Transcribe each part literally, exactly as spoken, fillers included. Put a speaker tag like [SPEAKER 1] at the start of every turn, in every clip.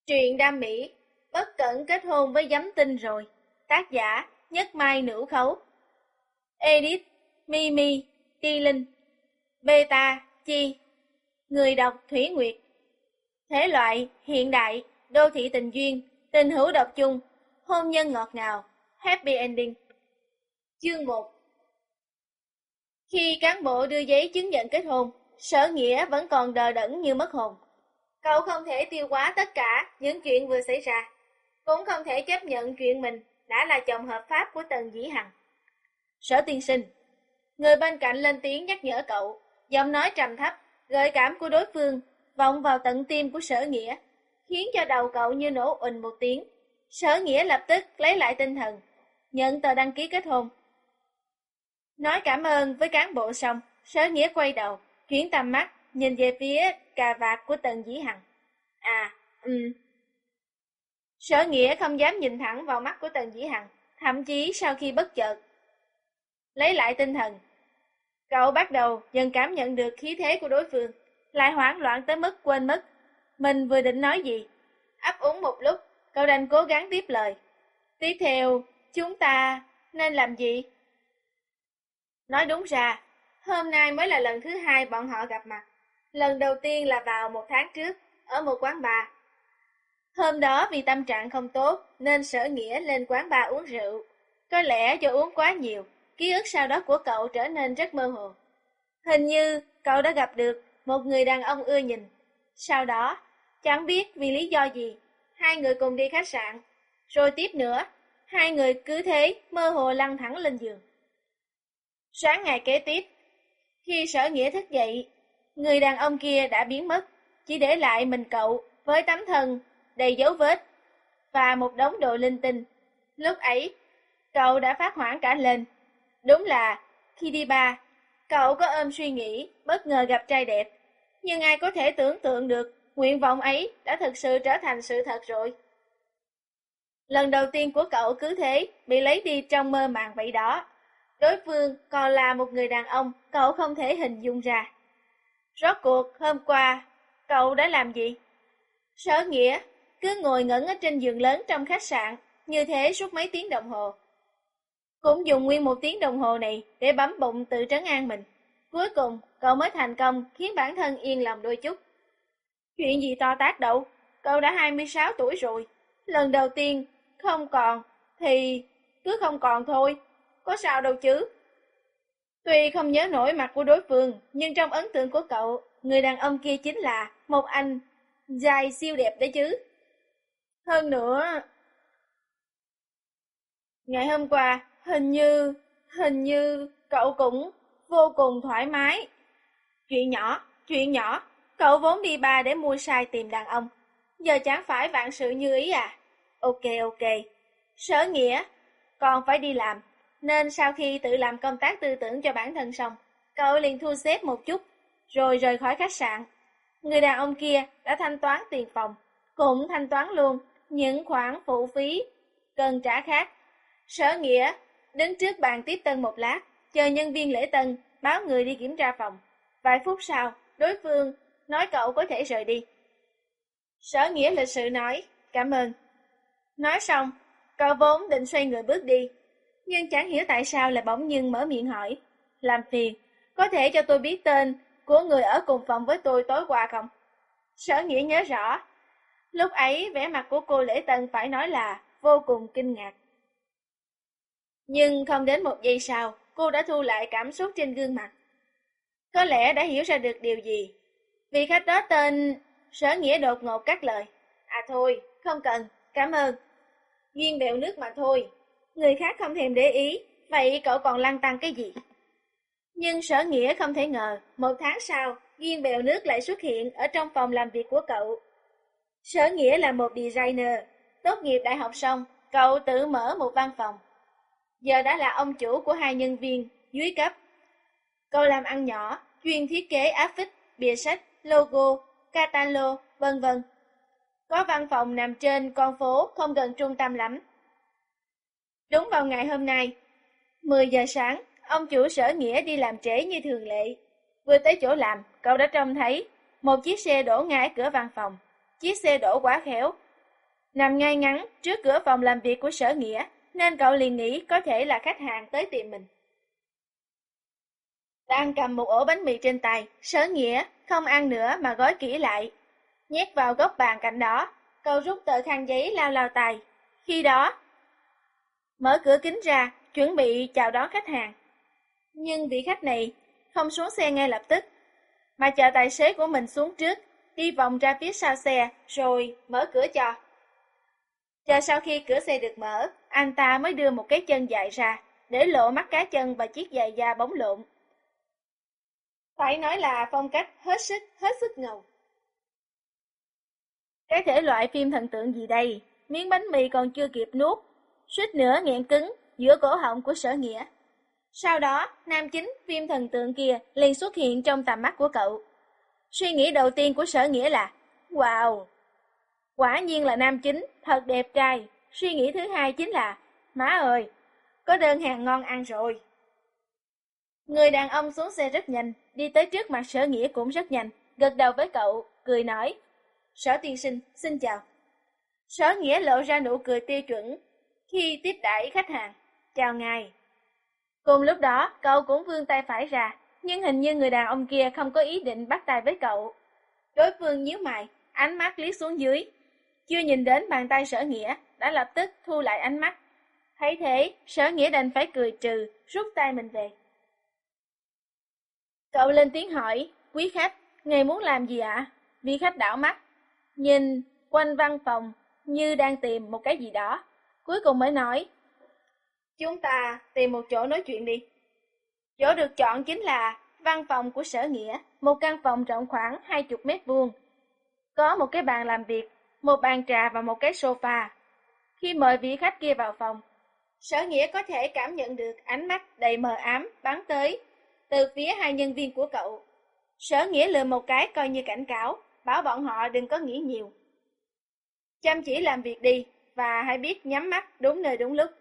[SPEAKER 1] Truyện đam mỹ, bất cẩn kết hôn với giấm tinh rồi. Tác giả Nhất Mai Nữ Khấu. Edit Mimi, Ti Linh. Beta Chi. Người đọc Thủy Nguyệt. Thể loại hiện đại, đô thị tình duyên, tình hữu độc chung, hôn nhân ngọt ngào, happy ending. Chương một. Khi cán bộ đưa giấy chứng nhận kết hôn, Sở Nghĩa vẫn còn đờ đẫn như mất hồn. Cậu không thể tiêu hóa tất cả những chuyện vừa xảy ra, cũng không thể chấp nhận chuyện mình đã là chồng hợp pháp của Tần Dĩ Hằng. Sở tiên sinh, người bên cạnh lên tiếng nhắc nhở cậu, giọng nói trầm thấp, gợi cảm của đối phương vọng vào tận tim của Sở Nghĩa, khiến cho đầu cậu như nổ ùn một tiếng. Sở Nghĩa lập tức lấy lại tinh thần, nhận tờ đăng ký kết hôn. Nói cảm ơn với cán bộ xong, Sở Nghĩa quay đầu, chuyển tầm mắt, nhìn về phía cà vạt của Tần Dĩ Hằng. À, ừm. Sở Nghĩa không dám nhìn thẳng vào mắt của Tần Dĩ Hằng, thậm chí sau khi bất chợt lấy lại tinh thần, cậu bắt đầu dần cảm nhận được khí thế của đối phương, lại hoảng loạn tới mức quên mất mình vừa định nói gì. Ấp úng một lúc, cậu đành cố gắng tiếp lời. Tiếp theo, chúng ta nên làm gì? Nói đúng ra, hôm nay mới là lần thứ hai bọn họ gặp mặt. Lần đầu tiên là vào một tháng trước, ở một quán bar. Hôm đó vì tâm trạng không tốt, nên Sở Nghĩa lên quán bar uống rượu. Có lẽ do uống quá nhiều, ký ức sau đó của cậu trở nên rất mơ hồ. Hình như cậu đã gặp được một người đàn ông ưa nhìn. Sau đó, chẳng biết vì lý do gì, hai người cùng đi khách sạn. Rồi tiếp nữa, hai người cứ thế mơ hồ lăn thẳng lên giường. Sáng ngày kế tiếp, khi Sở Nghĩa thức dậy, người đàn ông kia đã biến mất, chỉ để lại mình cậu với tấm thân đầy dấu vết và một đống đồ linh tinh. Lúc ấy, cậu đã phát hoảng cả lên. Đúng là, khi đi bar, cậu có ôm suy nghĩ bất ngờ gặp trai đẹp. Nhưng ai có thể tưởng tượng được nguyện vọng ấy đã thực sự trở thành sự thật rồi. Lần đầu tiên của cậu cứ thế bị lấy đi trong mơ màng vậy đó. Đối phương còn là một người đàn ông cậu không thể hình dung ra. Rốt cuộc hôm qua, cậu đã làm gì? Sở Nghĩa cứ ngồi ngẩn ở trên giường lớn trong khách sạn, như thế suốt mấy tiếng đồng hồ. Cũng dùng nguyên một tiếng đồng hồ này để bấm bụng tự trấn an mình. Cuối cùng, cậu mới thành công khiến bản thân yên lòng đôi chút. Chuyện gì to tát đâu, cậu đã hai mươi sáu tuổi rồi. Lần đầu tiên không còn, thì cứ không còn thôi, có sao đâu chứ. Tuy không nhớ nổi mặt của đối phương, nhưng trong ấn tượng của cậu, người đàn ông kia chính là một anh dài siêu đẹp đấy chứ. Hơn nữa, ngày hôm qua, hình như, hình như cậu cũng vô cùng thoải mái. Chuyện nhỏ, chuyện nhỏ, cậu vốn đi bar để mua sai tìm đàn ông. Giờ chẳng phải vạn sự như ý à? Ok ok, Sở Nghĩa còn phải đi làm. Nên sau khi tự làm công tác tư tưởng cho bản thân xong, cậu liền thu xếp một chút, rồi rời khỏi khách sạn. Người đàn ông kia đã thanh toán tiền phòng, cũng thanh toán luôn những khoản phụ phí cần trả khác. Sở Nghĩa đứng trước bàn tiếp tân một lát, chờ nhân viên lễ tân báo người đi kiểm tra phòng. Vài phút sau, đối phương nói cậu có thể rời đi. Sở Nghĩa lịch sự nói, cảm ơn. Nói xong, cậu vốn định xoay người bước đi, nhưng chẳng hiểu tại sao lại bỗng nhiên mở miệng hỏi. Làm phiền, có thể cho tôi biết tên của người ở cùng phòng với tôi tối qua không? Sở Nghĩa nhớ rõ. Lúc ấy vẻ mặt của cô lễ tân phải nói là vô cùng kinh ngạc. Nhưng không đến một giây sau, cô đã thu lại cảm xúc trên gương mặt. Có lẽ đã hiểu ra được điều gì. Vị khách đó tên... Sở Nghĩa đột ngột cắt lời. À thôi, không cần, cảm ơn. Duyên bèo nước mà thôi. Người khác không thèm để ý, vậy cậu còn lăn tăn cái gì? Nhưng Sở Nghĩa không thể ngờ, một tháng sau, Duyên bèo nước lại xuất hiện ở trong phòng làm việc của cậu. Sở Nghĩa là một designer, tốt nghiệp đại học xong, cậu tự mở một văn phòng. Giờ đã là ông chủ của hai nhân viên dưới cấp. Cậu làm ăn nhỏ, chuyên thiết kế áp phích, bìa sách, logo, catalog, vân vân. Có văn phòng nằm trên con phố không gần trung tâm lắm. Đúng vào ngày hôm nay, mười giờ sáng, ông chủ Sở Nghĩa đi làm trễ như thường lệ. Vừa tới chỗ làm, cậu đã trông thấy một chiếc xe đổ ngay cửa văn phòng. Chiếc xe đổ quá khéo, Nằm ngay ngắn trước cửa phòng làm việc của Sở Nghĩa, nên cậu liền nghĩ có thể là khách hàng tới tìm mình. Đang cầm một ổ bánh mì trên tay, Sở Nghĩa không ăn nữa mà gói kỹ lại, nhét vào góc bàn cạnh đó. Cậu rút tờ khăn giấy lau lau tay. Khi đó, mở cửa kính ra, chuẩn bị chào đón khách hàng. Nhưng vị khách này không xuống xe ngay lập tức, mà chờ tài xế của mình xuống trước, đi vòng ra phía sau xe, rồi mở cửa cho. Chờ sau khi cửa xe được mở, anh ta mới đưa một cái chân dài ra, để lộ mắt cá chân và chiếc giày da bóng lộn. Phải nói là phong cách hết sức, hết sức ngầu. Cái thể loại phim thần tượng gì đây? Miếng bánh mì còn chưa kịp nuốt, suýt nữa nghẹn cứng giữa cổ họng của Sở Nghĩa. Sau đó, nam chính phim thần tượng kia liền xuất hiện trong tầm mắt của cậu. Suy nghĩ đầu tiên của Sở Nghĩa là, wow, quả nhiên là nam chính, thật đẹp trai. Suy nghĩ thứ hai chính là, má ơi, có đơn hàng ngon ăn rồi. Người đàn ông xuống xe rất nhanh, đi tới trước mặt Sở Nghĩa cũng rất nhanh, gật đầu với cậu, cười nói, Sở tiên sinh, xin chào. Sở Nghĩa lộ ra nụ cười tiêu chuẩn khi tiếp đãi khách hàng, chào ngài. Cùng lúc đó, cậu cũng vươn tay phải ra, nhưng hình như người đàn ông kia không có ý định bắt tay với cậu. Đối phương nhíu mày, ánh mắt liếc xuống dưới, chưa nhìn đến bàn tay Sở Nghĩa, đã lập tức thu lại ánh mắt. Thấy thế, Sở Nghĩa đành phải cười trừ, rút tay mình về. Cậu lên tiếng hỏi, quý khách, ngài muốn làm gì ạ? Vị khách đảo mắt, nhìn quanh văn phòng như đang tìm một cái gì đó. Cuối cùng mới nói, chúng ta tìm một chỗ nói chuyện đi. Chỗ được chọn chính là văn phòng của Sở Nghĩa, một căn phòng rộng khoảng hai mươi mét vuông. Có một cái bàn làm việc, một bàn trà và một cái sofa. Khi mời vị khách kia vào phòng, Sở Nghĩa có thể cảm nhận được ánh mắt đầy mờ ám bắn tới từ phía hai nhân viên của cậu. Sở Nghĩa lườm một cái coi như cảnh cáo, bảo bọn họ đừng có nghĩ nhiều. Chăm chỉ làm việc đi, và hãy biết nhắm mắt đúng nơi đúng lúc.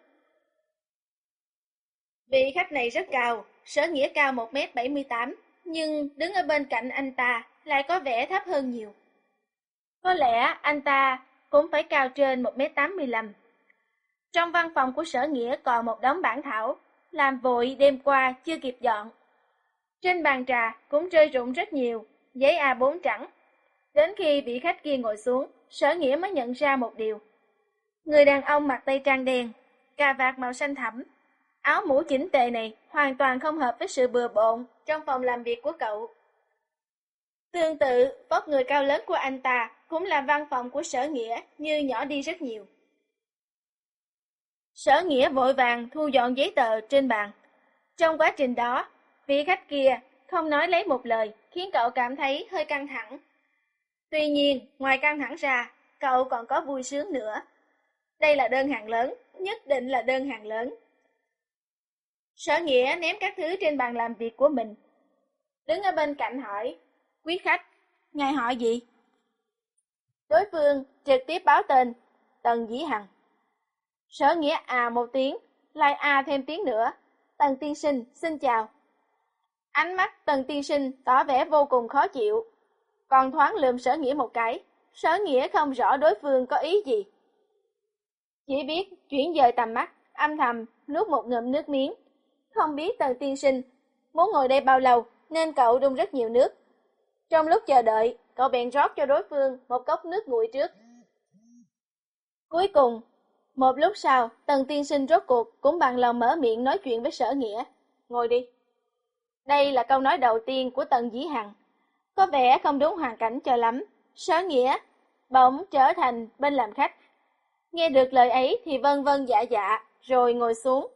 [SPEAKER 1] Vị khách này rất cao, Sở Nghĩa cao một mét bảy mươi tám, nhưng đứng ở bên cạnh anh ta lại có vẻ thấp hơn nhiều. Có lẽ anh ta cũng phải cao trên một mét tám mươi lăm. Trong văn phòng của Sở Nghĩa còn một đống bản thảo, làm vội đêm qua chưa kịp dọn. Trên bàn trà cũng rơi rụng rất nhiều giấy a bốn trắng. Đến khi vị khách kia ngồi xuống, Sở Nghĩa mới nhận ra một điều. Người đàn ông mặc tây trang đen, cà vạt màu xanh thẳm, áo mũ chỉnh tề này hoàn toàn không hợp với sự bừa bộn trong phòng làm việc của cậu. Tương tự, vóc người cao lớn của anh ta cũng làm văn phòng của Sở Nghĩa như nhỏ đi rất nhiều. Sở Nghĩa vội vàng thu dọn giấy tờ trên bàn. Trong quá trình đó, vị khách kia không nói lấy một lời, khiến cậu cảm thấy hơi căng thẳng. Tuy nhiên, ngoài căng thẳng ra, cậu còn có vui sướng nữa. Đây là đơn hàng lớn, nhất định là đơn hàng lớn. Sở Nghĩa ném các thứ trên bàn làm việc của mình. Đứng ở bên cạnh hỏi, quý khách, ngài hỏi gì? Đối phương trực tiếp báo tên, Tần Dĩ Hằng. Sở Nghĩa à một tiếng, lại à thêm tiếng nữa. Tần tiên sinh, xin chào. Ánh mắt Tần tiên sinh tỏ vẻ vô cùng khó chịu. Còn thoáng lườm Sở Nghĩa một cái, Sở Nghĩa không rõ đối phương có ý gì. Chỉ biết chuyển dời tầm mắt, âm thầm nuốt một ngụm nước miếng. Không biết Tần tiên sinh muốn ngồi đây bao lâu nên cậu đun rất nhiều nước. Trong lúc chờ đợi, cậu bèn rót cho đối phương một cốc nước nguội trước. Cuối cùng, một lúc sau, Tần tiên sinh rốt cuộc cũng bằng lòng mở miệng nói chuyện với Sở Nghĩa. Ngồi đi. Đây là câu nói đầu tiên của Tần Dĩ Hằng. Có vẻ không đúng hoàn cảnh cho lắm. Sở Nghĩa bỗng trở thành bên làm khách. Nghe được lời ấy thì vân vân dạ dạ, rồi ngồi xuống.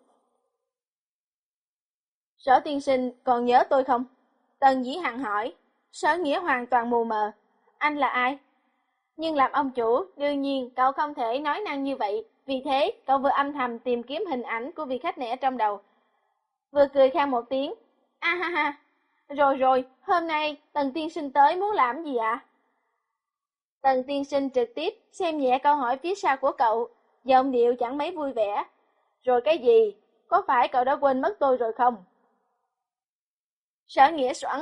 [SPEAKER 1] Sở tiên sinh còn nhớ tôi không? Tần Dĩ Hằng hỏi. Sở Nghĩa hoàn toàn mù mờ. Anh là ai? Nhưng làm ông chủ, đương nhiên cậu không thể nói năng như vậy. Vì thế, cậu vừa âm thầm tìm kiếm hình ảnh của vị khách này ở trong đầu. Vừa cười khan một tiếng. A ha ha. Rồi rồi, hôm nay Tần tiên sinh tới muốn làm gì ạ? Tần tiên sinh trực tiếp xem nhẹ câu hỏi phía sau của cậu, giọng điệu chẳng mấy vui vẻ. Rồi cái gì? Có phải cậu đã quên mất tôi rồi không? Sở Nghĩa xoắn.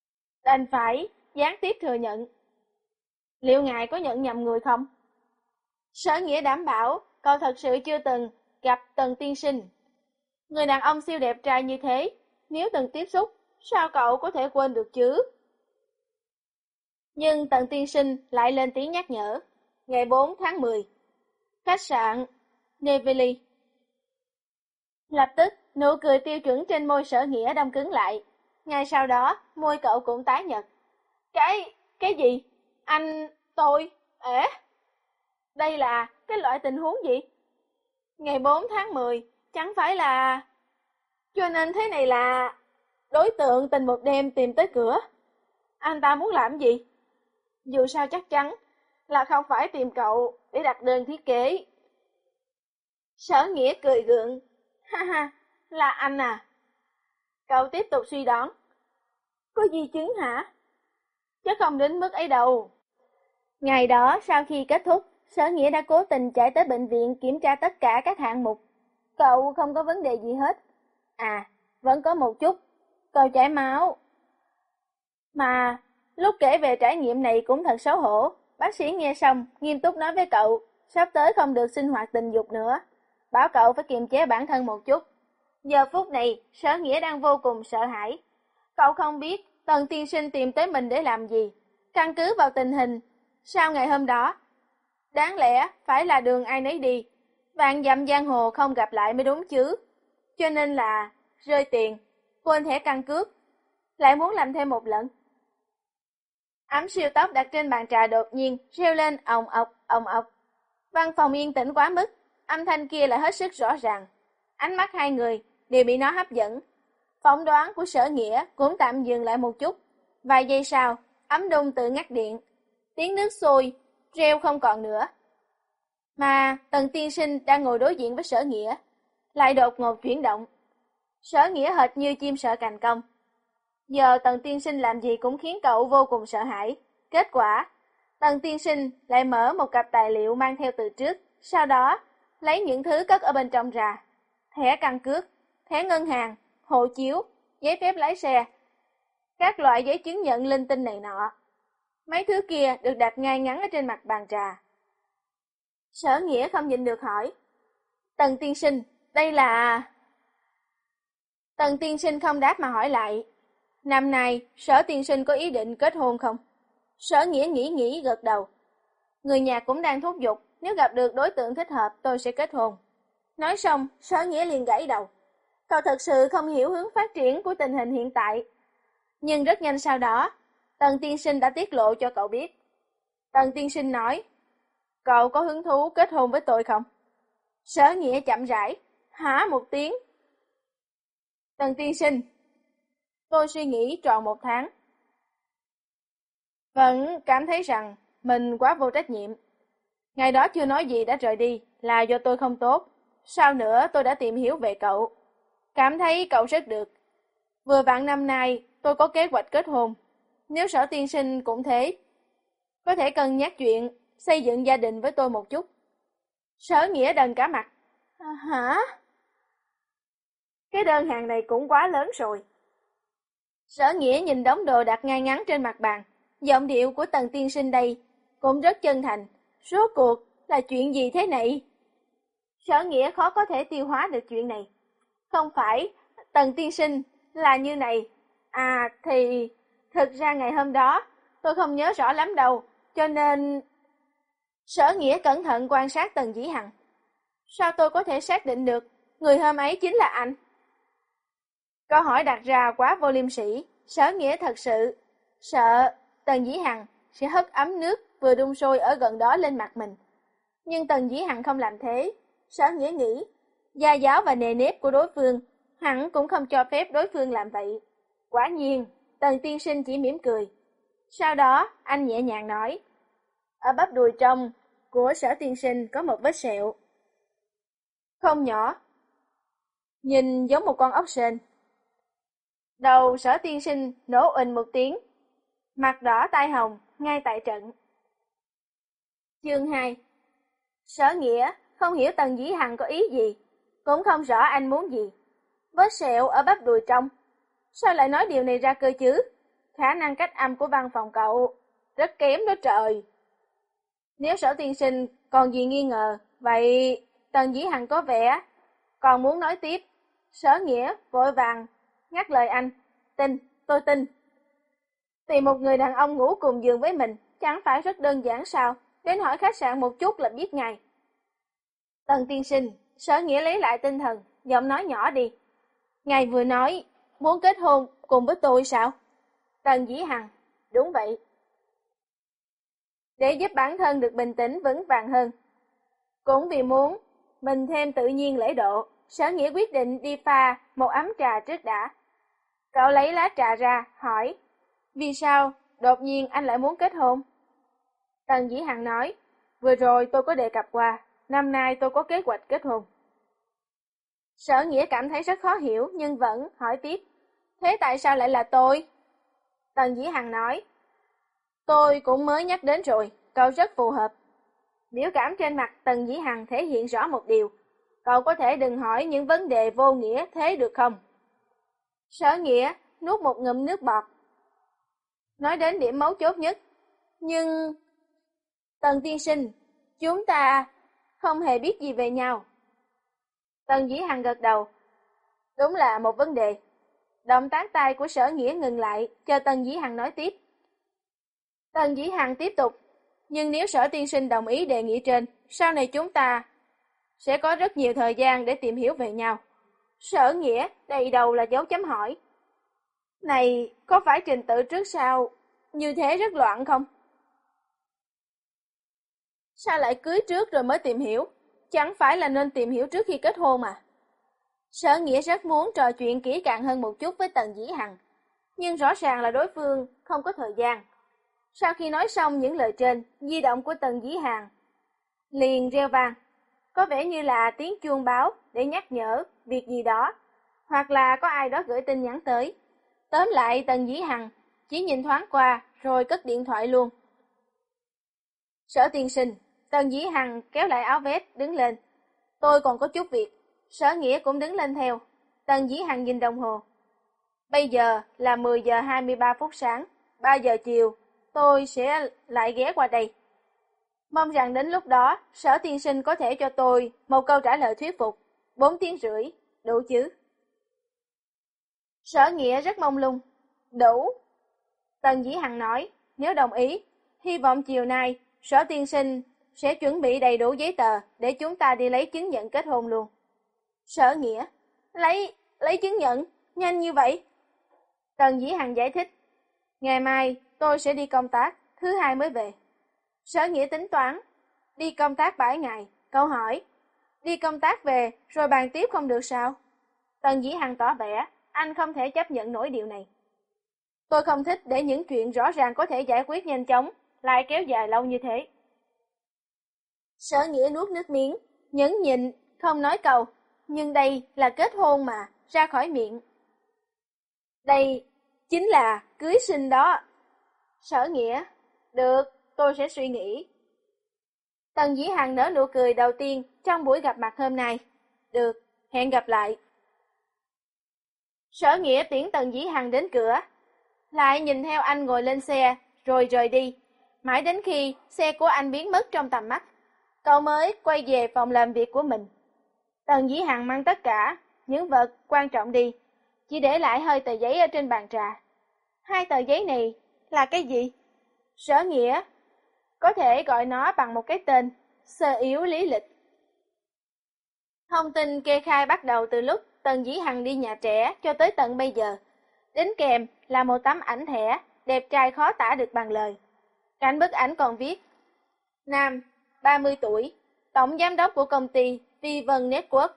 [SPEAKER 1] Đành phải gián tiếp thừa nhận. Liệu ngài có nhận nhầm người không? Sở Nghĩa đảm bảo cậu thật sự chưa từng gặp Tần tiên sinh. Người đàn ông siêu đẹp trai như thế, nếu từng tiếp xúc, sao cậu có thể quên được chứ? Nhưng Tần tiên sinh lại lên tiếng nhắc nhở. Ngày bốn tháng mười, khách sạn Nevely. Lập tức, nụ cười tiêu chuẩn trên môi Sở Nghĩa đông cứng lại. Ngay sau đó, môi cậu cũng tái nhợt. Cái, cái gì? Anh, tôi, ế? Đây là cái loại tình huống gì? Ngày bốn tháng mười, chẳng phải là... Cho nên thế này là... Đối tượng tình một đêm tìm tới cửa. Anh ta muốn làm gì? Dù sao chắc chắn là không phải tìm cậu để đặt đơn thiết kế. Sở Nghĩa cười gượng. Ha ha, là anh à? Cậu tiếp tục suy đoán. Có di chứng hả? Chắc không đến mức ấy đâu. Ngày đó sau khi kết thúc, Sở Nghĩa đã cố tình chạy tới bệnh viện kiểm tra tất cả các hạng mục. Cậu không có vấn đề gì hết. À, vẫn có một chút. Cậu chảy máu. Mà, lúc kể về trải nghiệm này cũng thật xấu hổ. Bác sĩ nghe xong, nghiêm túc nói với cậu, sắp tới không được sinh hoạt tình dục nữa. Bảo cậu phải kiềm chế bản thân một chút. Giờ phút này, Sở Nghĩa đang vô cùng sợ hãi. Cậu không biết Tần tiên sinh tìm tới mình để làm gì. Căn cứ vào tình hình, sau ngày hôm đó, đáng lẽ phải là đường ai nấy đi. Vạn dặm giang hồ không gặp lại mới đúng chứ. Cho nên là rơi tiền, quên thẻ căn cước, lại muốn làm thêm một lần. Ấm siêu tốc đặt trên bàn trà đột nhiên reo lên ồng ọc ồng ọc. Văn phòng yên tĩnh quá mức, âm thanh kia lại hết sức rõ ràng. Ánh mắt hai người đều bị nó hấp dẫn. Phỏng đoán của Sở Nghĩa cũng tạm dừng lại một chút. Vài giây sau, ấm đun tự ngắt điện. Tiếng nước sôi, reo không còn nữa. Mà Tần tiên sinh đang ngồi đối diện với Sở Nghĩa, lại đột ngột chuyển động. Sở Nghĩa hệt như chim sợ cành cong. Giờ Tần tiên sinh làm gì cũng khiến cậu vô cùng sợ hãi. Kết quả, Tần tiên sinh lại mở một cặp tài liệu mang theo từ trước, sau đó lấy những thứ cất ở bên trong ra. Thẻ căn cước, thẻ ngân hàng, hộ chiếu, giấy phép lái xe, các loại giấy chứng nhận linh tinh này nọ. Mấy thứ kia được đặt ngay ngắn ở trên mặt bàn trà. Sở Nghĩa không nhịn được hỏi. Tần tiên sinh, đây là... Tần tiên sinh không đáp mà hỏi lại. Năm nay, Sở tiên sinh có ý định kết hôn không? Sở Nghĩa nghĩ nghĩ gật đầu. Người nhà cũng đang thúc giục, nếu gặp được đối tượng thích hợp tôi sẽ kết hôn. Nói xong, Sở Nghĩa liền gãy đầu. Cậu thật sự không hiểu hướng phát triển của tình hình hiện tại. Nhưng rất nhanh sau đó, Tần tiên sinh đã tiết lộ cho cậu biết. Tần tiên sinh nói, cậu có hứng thú kết hôn với tôi không? Sở Nghĩa chậm rãi, hả một tiếng. Tần tiên sinh, tôi suy nghĩ tròn một tháng. Vẫn cảm thấy rằng mình quá vô trách nhiệm. Ngày đó chưa nói gì đã rời đi là do tôi không tốt. Sau nữa tôi đã tìm hiểu về cậu. Cảm thấy cậu rất được. Vừa vặn năm nay tôi có kế hoạch kết hôn. Nếu Sở tiên sinh cũng thế, có thể cân nhắc chuyện xây dựng gia đình với tôi một chút. Sở Nghĩa đần cả mặt. À, hả? Cái đơn hàng này cũng quá lớn rồi. Sở Nghĩa nhìn đống đồ đặt ngay ngắn trên mặt bàn. Giọng điệu của Tần tiên sinh đây cũng rất chân thành. Rốt cuộc là chuyện gì thế này? Sở Nghĩa khó có thể tiêu hóa được chuyện này. Không phải, Tần tiên sinh là như này. À thì... Thực ra ngày hôm đó, tôi không nhớ rõ lắm đâu, cho nên... Sở Nghĩa cẩn thận quan sát Tần Dĩ Hằng. Sao tôi có thể xác định được người hôm ấy chính là anh? Câu hỏi đặt ra quá vô liêm sỉ. Sở Nghĩa thật sự sợ Tần Dĩ Hằng sẽ hất ấm nước vừa đun sôi ở gần đó lên mặt mình. Nhưng Tần Dĩ Hằng không làm thế. Sở Nghĩa nghĩ, gia giáo và nề nếp của đối phương hẳn cũng không cho phép đối phương làm vậy. Quả nhiên, Tần tiên sinh chỉ mỉm cười. Sau đó, anh nhẹ nhàng nói, ở bắp đùi trong của Sở tiên sinh có một vết sẹo. Không nhỏ, nhìn giống một con ốc sên. Đầu Sở tiên sinh nổ ình một tiếng, mặt đỏ tai hồng ngay tại trận. Chương hai. Sở Nghĩa không hiểu Tần Dĩ Hằng có ý gì, cũng không rõ anh muốn gì. Vết sẹo ở bắp đùi trong. Sao lại nói điều này ra cơ chứ? Khả năng cách âm của văn phòng cậu rất kém đó trời. Nếu Sở tiên sinh còn gì nghi ngờ, vậy Tần Dĩ Hằng có vẻ còn muốn nói tiếp. Sở Nghĩa vội vàng ngắt lời anh. Tin, tôi tin. Tìm một người đàn ông ngủ cùng giường với mình chẳng phải rất đơn giản sao? Đến hỏi khách sạn một chút là biết ngay. Tần tiên sinh, Sở Nghĩa lấy lại tinh thần, giọng nói nhỏ đi. Ngài vừa nói muốn kết hôn cùng với tôi sao? Tần Dĩ Hằng, đúng vậy. Để giúp bản thân được bình tĩnh vững vàng hơn, cũng vì muốn mình thêm tự nhiên lễ độ, Sở Nghĩa quyết định đi pha một ấm trà trước đã. Cậu lấy lá trà ra, hỏi, vì sao đột nhiên anh lại muốn kết hôn? Tần Dĩ Hằng nói, vừa rồi tôi có đề cập qua, năm nay tôi có kế hoạch kết hôn. Sở Nghĩa cảm thấy rất khó hiểu nhưng vẫn hỏi tiếp, thế tại sao lại là tôi? Tần Dĩ Hằng nói, tôi cũng mới nhắc đến rồi, cậu rất phù hợp. Biểu cảm trên mặt Tần Dĩ Hằng thể hiện rõ một điều, cậu có thể đừng hỏi những vấn đề vô nghĩa thế được không? Sở Nghĩa nuốt một ngụm nước bọt, nói đến điểm mấu chốt nhất. Nhưng, Tần tiên sinh, chúng ta không hề biết gì về nhau. Tần Dĩ Hằng gật đầu, đúng là một vấn đề. Động tác tay của Sở Nghĩa ngừng lại, cho Tần Dĩ Hằng nói tiếp. Tần Dĩ Hằng tiếp tục, nhưng nếu Sở tiên sinh đồng ý đề nghị trên, sau này chúng ta sẽ có rất nhiều thời gian để tìm hiểu về nhau. Sở Nghĩa đầy đầu là dấu chấm hỏi. Này, có phải trình tự trước sau như thế rất loạn không? Sao lại cưới trước rồi mới tìm hiểu? Chẳng phải là nên tìm hiểu trước khi kết hôn mà. Sở Nghĩa rất muốn trò chuyện kỹ càng hơn một chút với Tần Dĩ Hằng, nhưng rõ ràng là đối phương không có thời gian. Sau khi nói xong những lời trên, di động của Tần Dĩ Hằng liền reo vang, có vẻ như là tiếng chuông báo để nhắc nhở việc gì đó, hoặc là có ai đó gửi tin nhắn tới. Tóm lại Tần Dĩ Hằng chỉ nhìn thoáng qua rồi cất điện thoại luôn. Sở tiên sinh, Tần Dĩ Hằng kéo lại áo vest đứng lên. Tôi còn có chút việc. Sở Nghĩa cũng đứng lên theo. Tần Dĩ Hằng nhìn đồng hồ. Bây giờ là mười giờ hai mươi ba phút sáng, ba giờ chiều, tôi sẽ lại ghé qua đây. Mong rằng đến lúc đó, Sở tiên sinh có thể cho tôi một câu trả lời thuyết phục. Bốn tiếng rưỡi, đủ chứ? Sở Nghĩa rất mông lung. Đủ. Tần Dĩ Hằng nói, nếu đồng ý, hy vọng chiều nay Sở tiên sinh sẽ chuẩn bị đầy đủ giấy tờ để chúng ta đi lấy chứng nhận kết hôn luôn. Sở Nghĩa, lấy, lấy chứng nhận, nhanh như vậy? Tần Dĩ Hằng giải thích, ngày mai tôi sẽ đi công tác, thứ hai mới về. Sở Nghĩa tính toán, đi công tác bảy ngày, câu hỏi, đi công tác về rồi bàn tiếp không được sao? Tần Dĩ Hằng tỏ vẻ, anh không thể chấp nhận nổi điều này. Tôi không thích để những chuyện rõ ràng có thể giải quyết nhanh chóng, lại kéo dài lâu như thế. Sở Nghĩa nuốt nước miếng, nhẫn nhịn, không nói câu, nhưng đây là kết hôn mà, ra khỏi miệng. Đây chính là cưới xin đó. Sở Nghĩa, được, tôi sẽ suy nghĩ. Tần Dĩ Hằng nở nụ cười đầu tiên trong buổi gặp mặt hôm nay. Được, hẹn gặp lại. Sở Nghĩa tiễn Tần Dĩ Hằng đến cửa, lại nhìn theo anh ngồi lên xe, rồi rời đi. Mãi đến khi xe của anh biến mất trong tầm mắt, cậu mới quay về phòng làm việc của mình. Tần Dĩ Hằng mang tất cả những vật quan trọng đi, chỉ để lại hơi tờ giấy ở trên bàn trà. Hai tờ giấy này là cái gì? Sở Nghĩa có thể gọi nó bằng một cái tên, sơ yếu lý lịch. Thông tin kê khai bắt đầu từ lúc Tần Dĩ Hằng đi nhà trẻ cho tới tận bây giờ. Đính kèm là một tấm ảnh thẻ, đẹp trai khó tả được bằng lời. Cạnh bức ảnh còn viết, nam, ba mươi tuổi, tổng giám đốc của công ty Viven Network.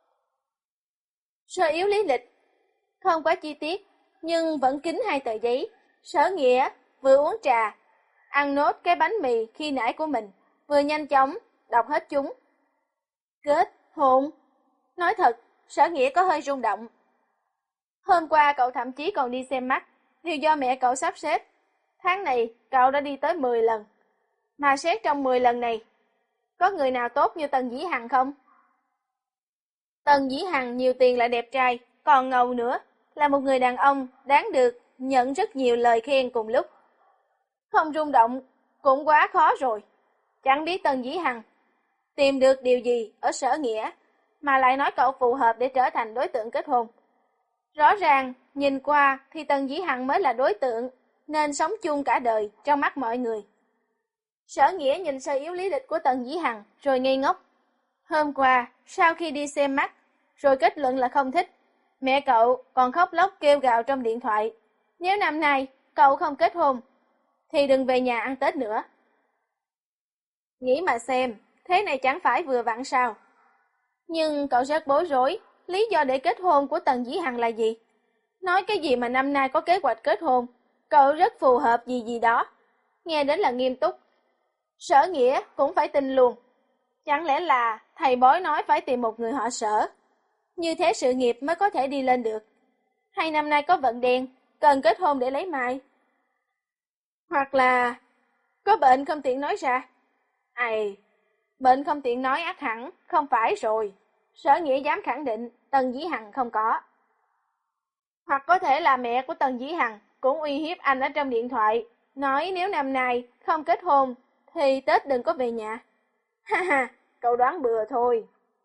[SPEAKER 1] Sơ yếu lý lịch, không quá chi tiết, nhưng vẫn kín hai tờ giấy. Sở Nghĩa vừa uống trà, ăn nốt cái bánh mì khi nãy của mình, vừa nhanh chóng đọc hết chúng. Kết hôn. Nói thật, Sở Nghĩa có hơi rung động. Hôm qua cậu thậm chí còn đi xem mắt, điều do mẹ cậu sắp xếp. Tháng này cậu đã đi tới mười lần. Mà xét trong mười lần này, có người nào tốt như Tần Dĩ Hằng không? Tần Dĩ Hằng nhiều tiền lại đẹp trai, còn ngầu nữa, là một người đàn ông đáng được nhận rất nhiều lời khen cùng lúc. Không rung động cũng quá khó rồi. Chẳng biết Tần Dĩ Hằng tìm được điều gì ở Sở Nghĩa mà lại nói cậu phù hợp để trở thành đối tượng kết hôn. Rõ ràng, nhìn qua thì Tần Dĩ Hằng mới là đối tượng, nên sống chung cả đời trong mắt mọi người. Sở Nghĩa nhìn sơ yếu lý lịch của Tần Dĩ Hằng rồi ngây ngốc. Hôm qua, sau khi đi xem mắt, rồi kết luận là không thích, mẹ cậu còn khóc lóc kêu gào trong điện thoại. Nếu năm nay cậu không kết hôn, thì đừng về nhà ăn Tết nữa. Nghĩ mà xem, thế này chẳng phải vừa vặn sao? Nhưng cậu rất bối rối, lý do để kết hôn của Tần Dĩ Hằng là gì? Nói cái gì mà năm nay có kế hoạch kết hôn, cậu rất phù hợp gì gì đó. Nghe đến là nghiêm túc. Sở Nghĩa cũng phải tin luôn. Chẳng lẽ là thầy bói nói phải tìm một người họ Sở? Như thế sự nghiệp mới có thể đi lên được. Hay năm nay có vận đen, cần kết hôn để lấy mai? Hoặc là có bệnh không tiện nói ra? Ây, bệnh không tiện nói ắt hẳn, không phải rồi. Sở Nghĩa dám khẳng định Tần Dĩ Hằng không có. Hoặc có thể là mẹ của Tần Dĩ Hằng cũng uy hiếp anh ở trong điện thoại, nói nếu năm nay không kết hôn thì Tết đừng có về nhà. Ha ha, cậu đoán bừa thôi.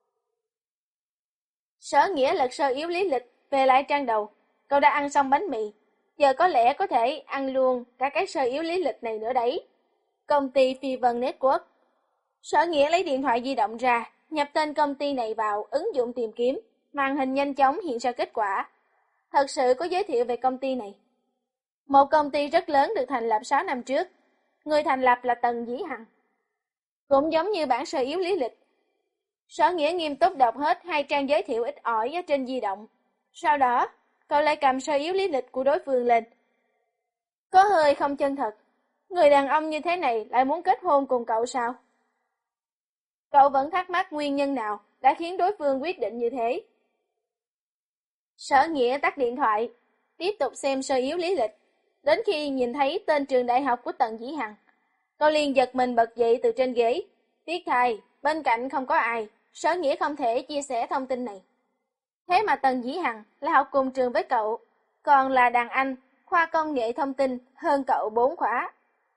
[SPEAKER 1] Sở Nghĩa lật sơ yếu lý lịch về lại trang đầu. Cậu đã ăn xong bánh mì, giờ có lẽ có thể ăn luôn cả cái sơ yếu lý lịch này nữa đấy. Công ty Phi Vân Network. Sở Nghĩa lấy điện thoại di động ra, nhập tên công ty này vào ứng dụng tìm kiếm, màn hình nhanh chóng hiện ra kết quả. Thật sự có giới thiệu về công ty này. Một công ty rất lớn được thành lập sáu năm trước. Người thành lập là Tần Dĩ Hằng. Cũng giống như bản sơ yếu lý lịch. Sở Nghĩa nghiêm túc đọc hết hai trang giới thiệu ít ỏi ở trên di động. Sau đó, cậu lại cầm sơ yếu lý lịch của đối phương lên. Có hơi không chân thật. Người đàn ông như thế này lại muốn kết hôn cùng cậu sao? Cậu vẫn thắc mắc nguyên nhân nào đã khiến đối phương quyết định như thế. Sở Nghĩa tắt điện thoại, tiếp tục xem sơ yếu lý lịch. Đến khi nhìn thấy tên trường đại học của Tần Dĩ Hằng, cậu liền giật mình bật dậy từ trên ghế. Tiếc thay, bên cạnh không có ai, Sở Nghĩa không thể chia sẻ thông tin này. Thế mà Tần Dĩ Hằng là học cùng trường với cậu, còn là đàn anh, khoa công nghệ thông tin hơn cậu bốn khóa.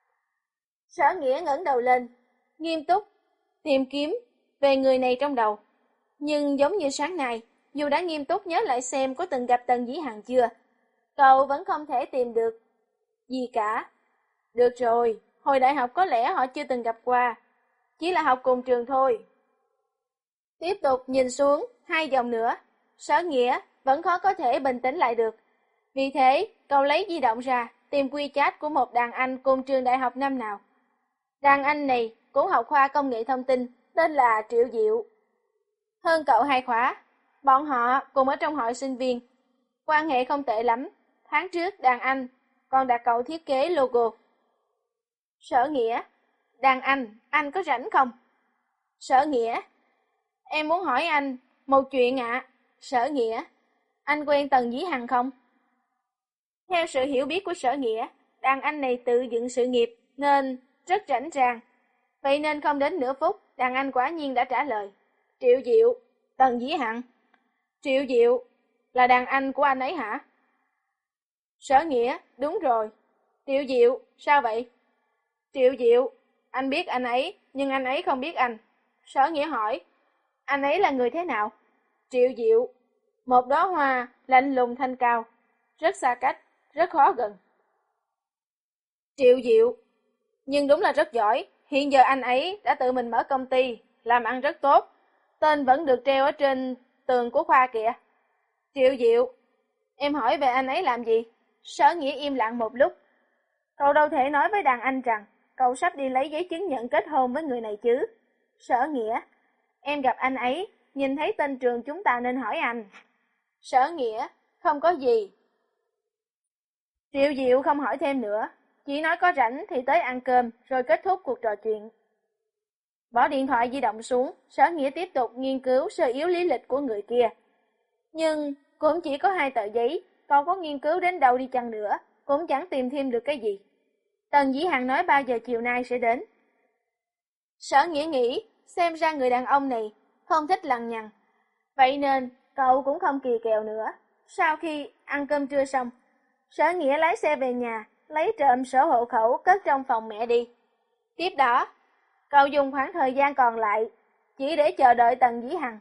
[SPEAKER 1] Sở Nghĩa ngẩng đầu lên, nghiêm túc, tìm kiếm về người này trong đầu. Nhưng giống như sáng nay, dù đã nghiêm túc nhớ lại xem có từng gặp Tần Dĩ Hằng chưa, cậu vẫn không thể tìm được gì cả. Được rồi, hồi đại học có lẽ họ chưa từng gặp qua, chỉ là học cùng trường thôi. Tiếp tục nhìn xuống hai dòng nữa, Sở Nghĩa vẫn khó có thể bình tĩnh lại được. Vì thế, cậu lấy di động ra, tìm quy chat của một đàn anh cùng trường đại học năm nào. Đàn anh này cũng học khoa công nghệ thông tin, tên là Triệu Diệu. Hơn cậu hai khóa, bọn họ cùng ở trong hội sinh viên. Quan hệ không tệ lắm, tháng trước đàn anh còn đặt cậu thiết kế logo. Sở Nghĩa, đàn anh, anh có rảnh không? Sở Nghĩa, em muốn hỏi anh một chuyện ạ. À. Sở Nghĩa, anh quen Tần Dĩ Hằng không? Theo sự hiểu biết của Sở Nghĩa, đàn anh này tự dựng sự nghiệp nên rất rảnh ràng. Vậy nên không đến nửa phút, đàn anh quả nhiên đã trả lời. Triệu Diệu, Tần Dĩ Hằng. Triệu Diệu, là đàn anh của anh ấy hả? Sở Nghĩa, đúng rồi. Triệu Diệu, sao vậy? Triệu Diệu, anh biết anh ấy, nhưng anh ấy không biết anh. Sở Nghĩa hỏi, anh ấy là người thế nào? Triệu Diệu, một đóa hoa lạnh lùng thanh cao, rất xa cách, rất khó gần. Triệu Diệu, nhưng đúng là rất giỏi, hiện giờ anh ấy đã tự mình mở công ty, làm ăn rất tốt, tên vẫn được treo ở trên tường của khoa kìa. Triệu Diệu, em hỏi về anh ấy làm gì? Sở Nghĩa im lặng một lúc. Cậu đâu thể nói với đàn anh rằng cậu sắp đi lấy giấy chứng nhận kết hôn với người này chứ. Sở Nghĩa, em gặp anh ấy, nhìn thấy tên trường chúng ta nên hỏi anh. Sở Nghĩa, không có gì. Triệu Diệu không hỏi thêm nữa, chỉ nói có rảnh thì tới ăn cơm rồi kết thúc cuộc trò chuyện. Bỏ điện thoại di động xuống, Sở Nghĩa tiếp tục nghiên cứu sơ yếu lý lịch của người kia. Nhưng cũng chỉ có hai tờ giấy, còn có nghiên cứu đến đâu đi chăng nữa, cũng chẳng tìm thêm được cái gì. Tần Dĩ Hằng nói ba giờ chiều nay sẽ đến. Sở Nghĩa nghĩ, xem ra người đàn ông này không thích lằng nhằng. Vậy nên, cậu cũng không kỳ kèo nữa. Sau khi ăn cơm trưa xong, Sở Nghĩa lái xe về nhà, lấy trộm sổ hộ khẩu cất trong phòng mẹ đi. Tiếp đó, Cậu dùng khoảng thời gian còn lại chỉ để chờ đợi Tần Dĩ Hằng.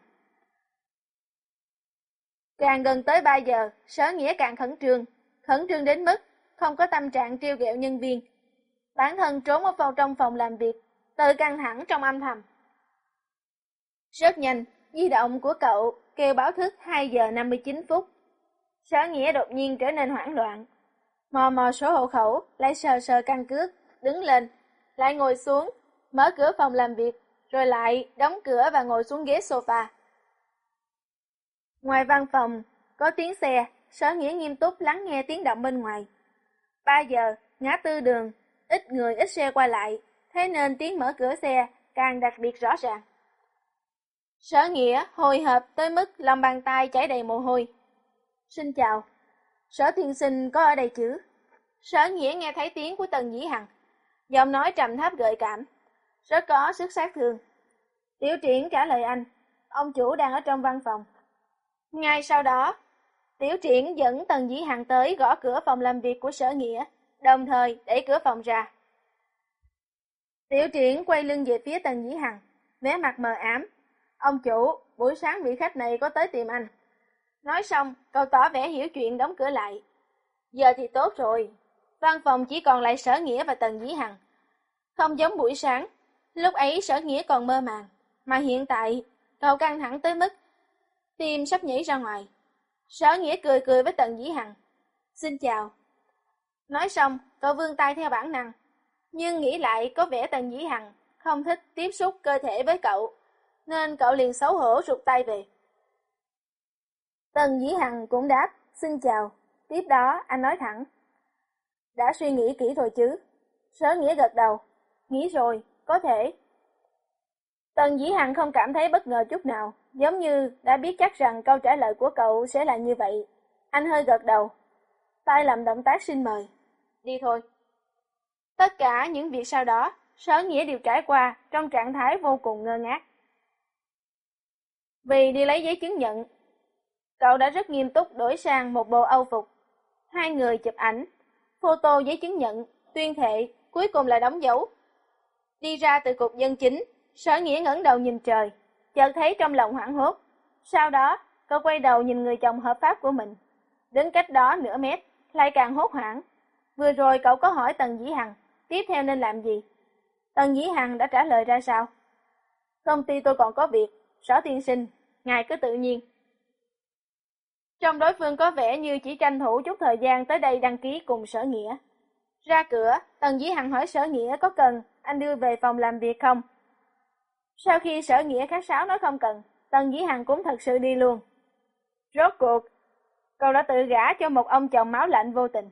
[SPEAKER 1] Càng gần tới ba giờ, Sở Nghĩa càng khẩn trương, khẩn trương đến mức không có tâm trạng trêu ghẹo nhân viên. Bản thân trốn ở vào trong phòng làm việc, tự căng thẳng trong âm thầm. Rất nhanh, di động của cậu kêu báo thức hai giờ năm mươi chín phút. Sở Nghĩa đột nhiên trở nên hoảng loạn. Mò mò số hộ khẩu, lại sờ sờ căn cước, đứng lên, lại ngồi xuống, mở cửa phòng làm việc, rồi lại đóng cửa và ngồi xuống ghế sofa. Ngoài văn phòng, có tiếng xe, Sở Nghĩa nghiêm túc lắng nghe tiếng động bên ngoài. ba giờ, ngã tư đường, ít người ít xe qua lại, thế nên tiếng mở cửa xe càng đặc biệt rõ ràng. Sở Nghĩa hồi hộp tới mức lòng bàn tay chảy đầy mồ hôi. Xin chào, Sở tiên sinh có ở đây chứ? Sở Nghĩa nghe thấy tiếng của Tần Dĩ Hằng, giọng nói trầm thấp gợi cảm, rất có sức sát thương. Tiểu Triển trả lời anh, ông chủ đang ở trong văn phòng. Ngay sau đó, Tiểu Triển dẫn Tần Dĩ Hằng tới gõ cửa phòng làm việc của Sở Nghĩa, đồng thời đẩy cửa phòng ra. Tiểu Triển quay lưng về phía Tần Dĩ Hằng, vẻ mặt mờ ám. Ông chủ, buổi sáng vị khách này có tới tìm anh. Nói xong, cậu tỏ vẻ hiểu chuyện đóng cửa lại. Giờ thì tốt rồi, văn phòng chỉ còn lại Sở Nghĩa và Tần Dĩ Hằng. Không giống buổi sáng, lúc ấy Sở Nghĩa còn mơ màng, mà hiện tại cậu căng thẳng tới mức tim sắp nhảy ra ngoài. Sở Nghĩa cười cười với Tần Dĩ Hằng. Xin chào. Nói xong, cậu vươn tay theo bản năng. Nhưng nghĩ lại có vẻ Tần Dĩ Hằng không thích tiếp xúc cơ thể với cậu, nên cậu liền xấu hổ rụt tay về. Tần Dĩ Hằng cũng đáp, xin chào. Tiếp đó anh nói thẳng. Đã suy nghĩ kỹ rồi chứ? Sở Nghĩa gật đầu. Nghĩ rồi, có thể. Tần Dĩ Hằng không cảm thấy bất ngờ chút nào, giống như đã biết chắc rằng câu trả lời của cậu sẽ là như vậy. Anh hơi gật đầu. Tay làm động tác xin mời. Đi thôi. Tất cả những việc sau đó, Sở Nghĩa đều trải qua trong trạng thái vô cùng ngơ ngác. Vì đi lấy giấy chứng nhận, cậu đã rất nghiêm túc đổi sang một bộ âu phục. Hai người chụp ảnh, photo giấy chứng nhận, tuyên thệ, cuối cùng là đóng dấu. Đi ra từ cục dân chính, Sở Nghĩa ngẩng đầu nhìn trời, chợt thấy trong lòng hoảng hốt. Sau đó, cậu quay đầu nhìn người chồng hợp pháp của mình. Đến cách đó nửa mét, lại càng hốt hoảng. Vừa rồi cậu có hỏi Tần Dĩ Hằng, tiếp theo nên làm gì? Tần Dĩ Hằng đã trả lời ra sao? Công ty tôi còn có việc, Sở tiên sinh, ngài cứ tự nhiên. Trong đối phương có vẻ như chỉ tranh thủ chút thời gian tới đây đăng ký cùng Sở Nghĩa. Ra cửa, Tần Dĩ Hằng hỏi Sở Nghĩa có cần anh đưa về phòng làm việc không? Sau khi Sở Nghĩa khách sáo nói không cần, Tần Dĩ Hằng cũng thật sự đi luôn. Rốt cuộc, cậu đã tự gả cho một ông chồng máu lạnh vô tình.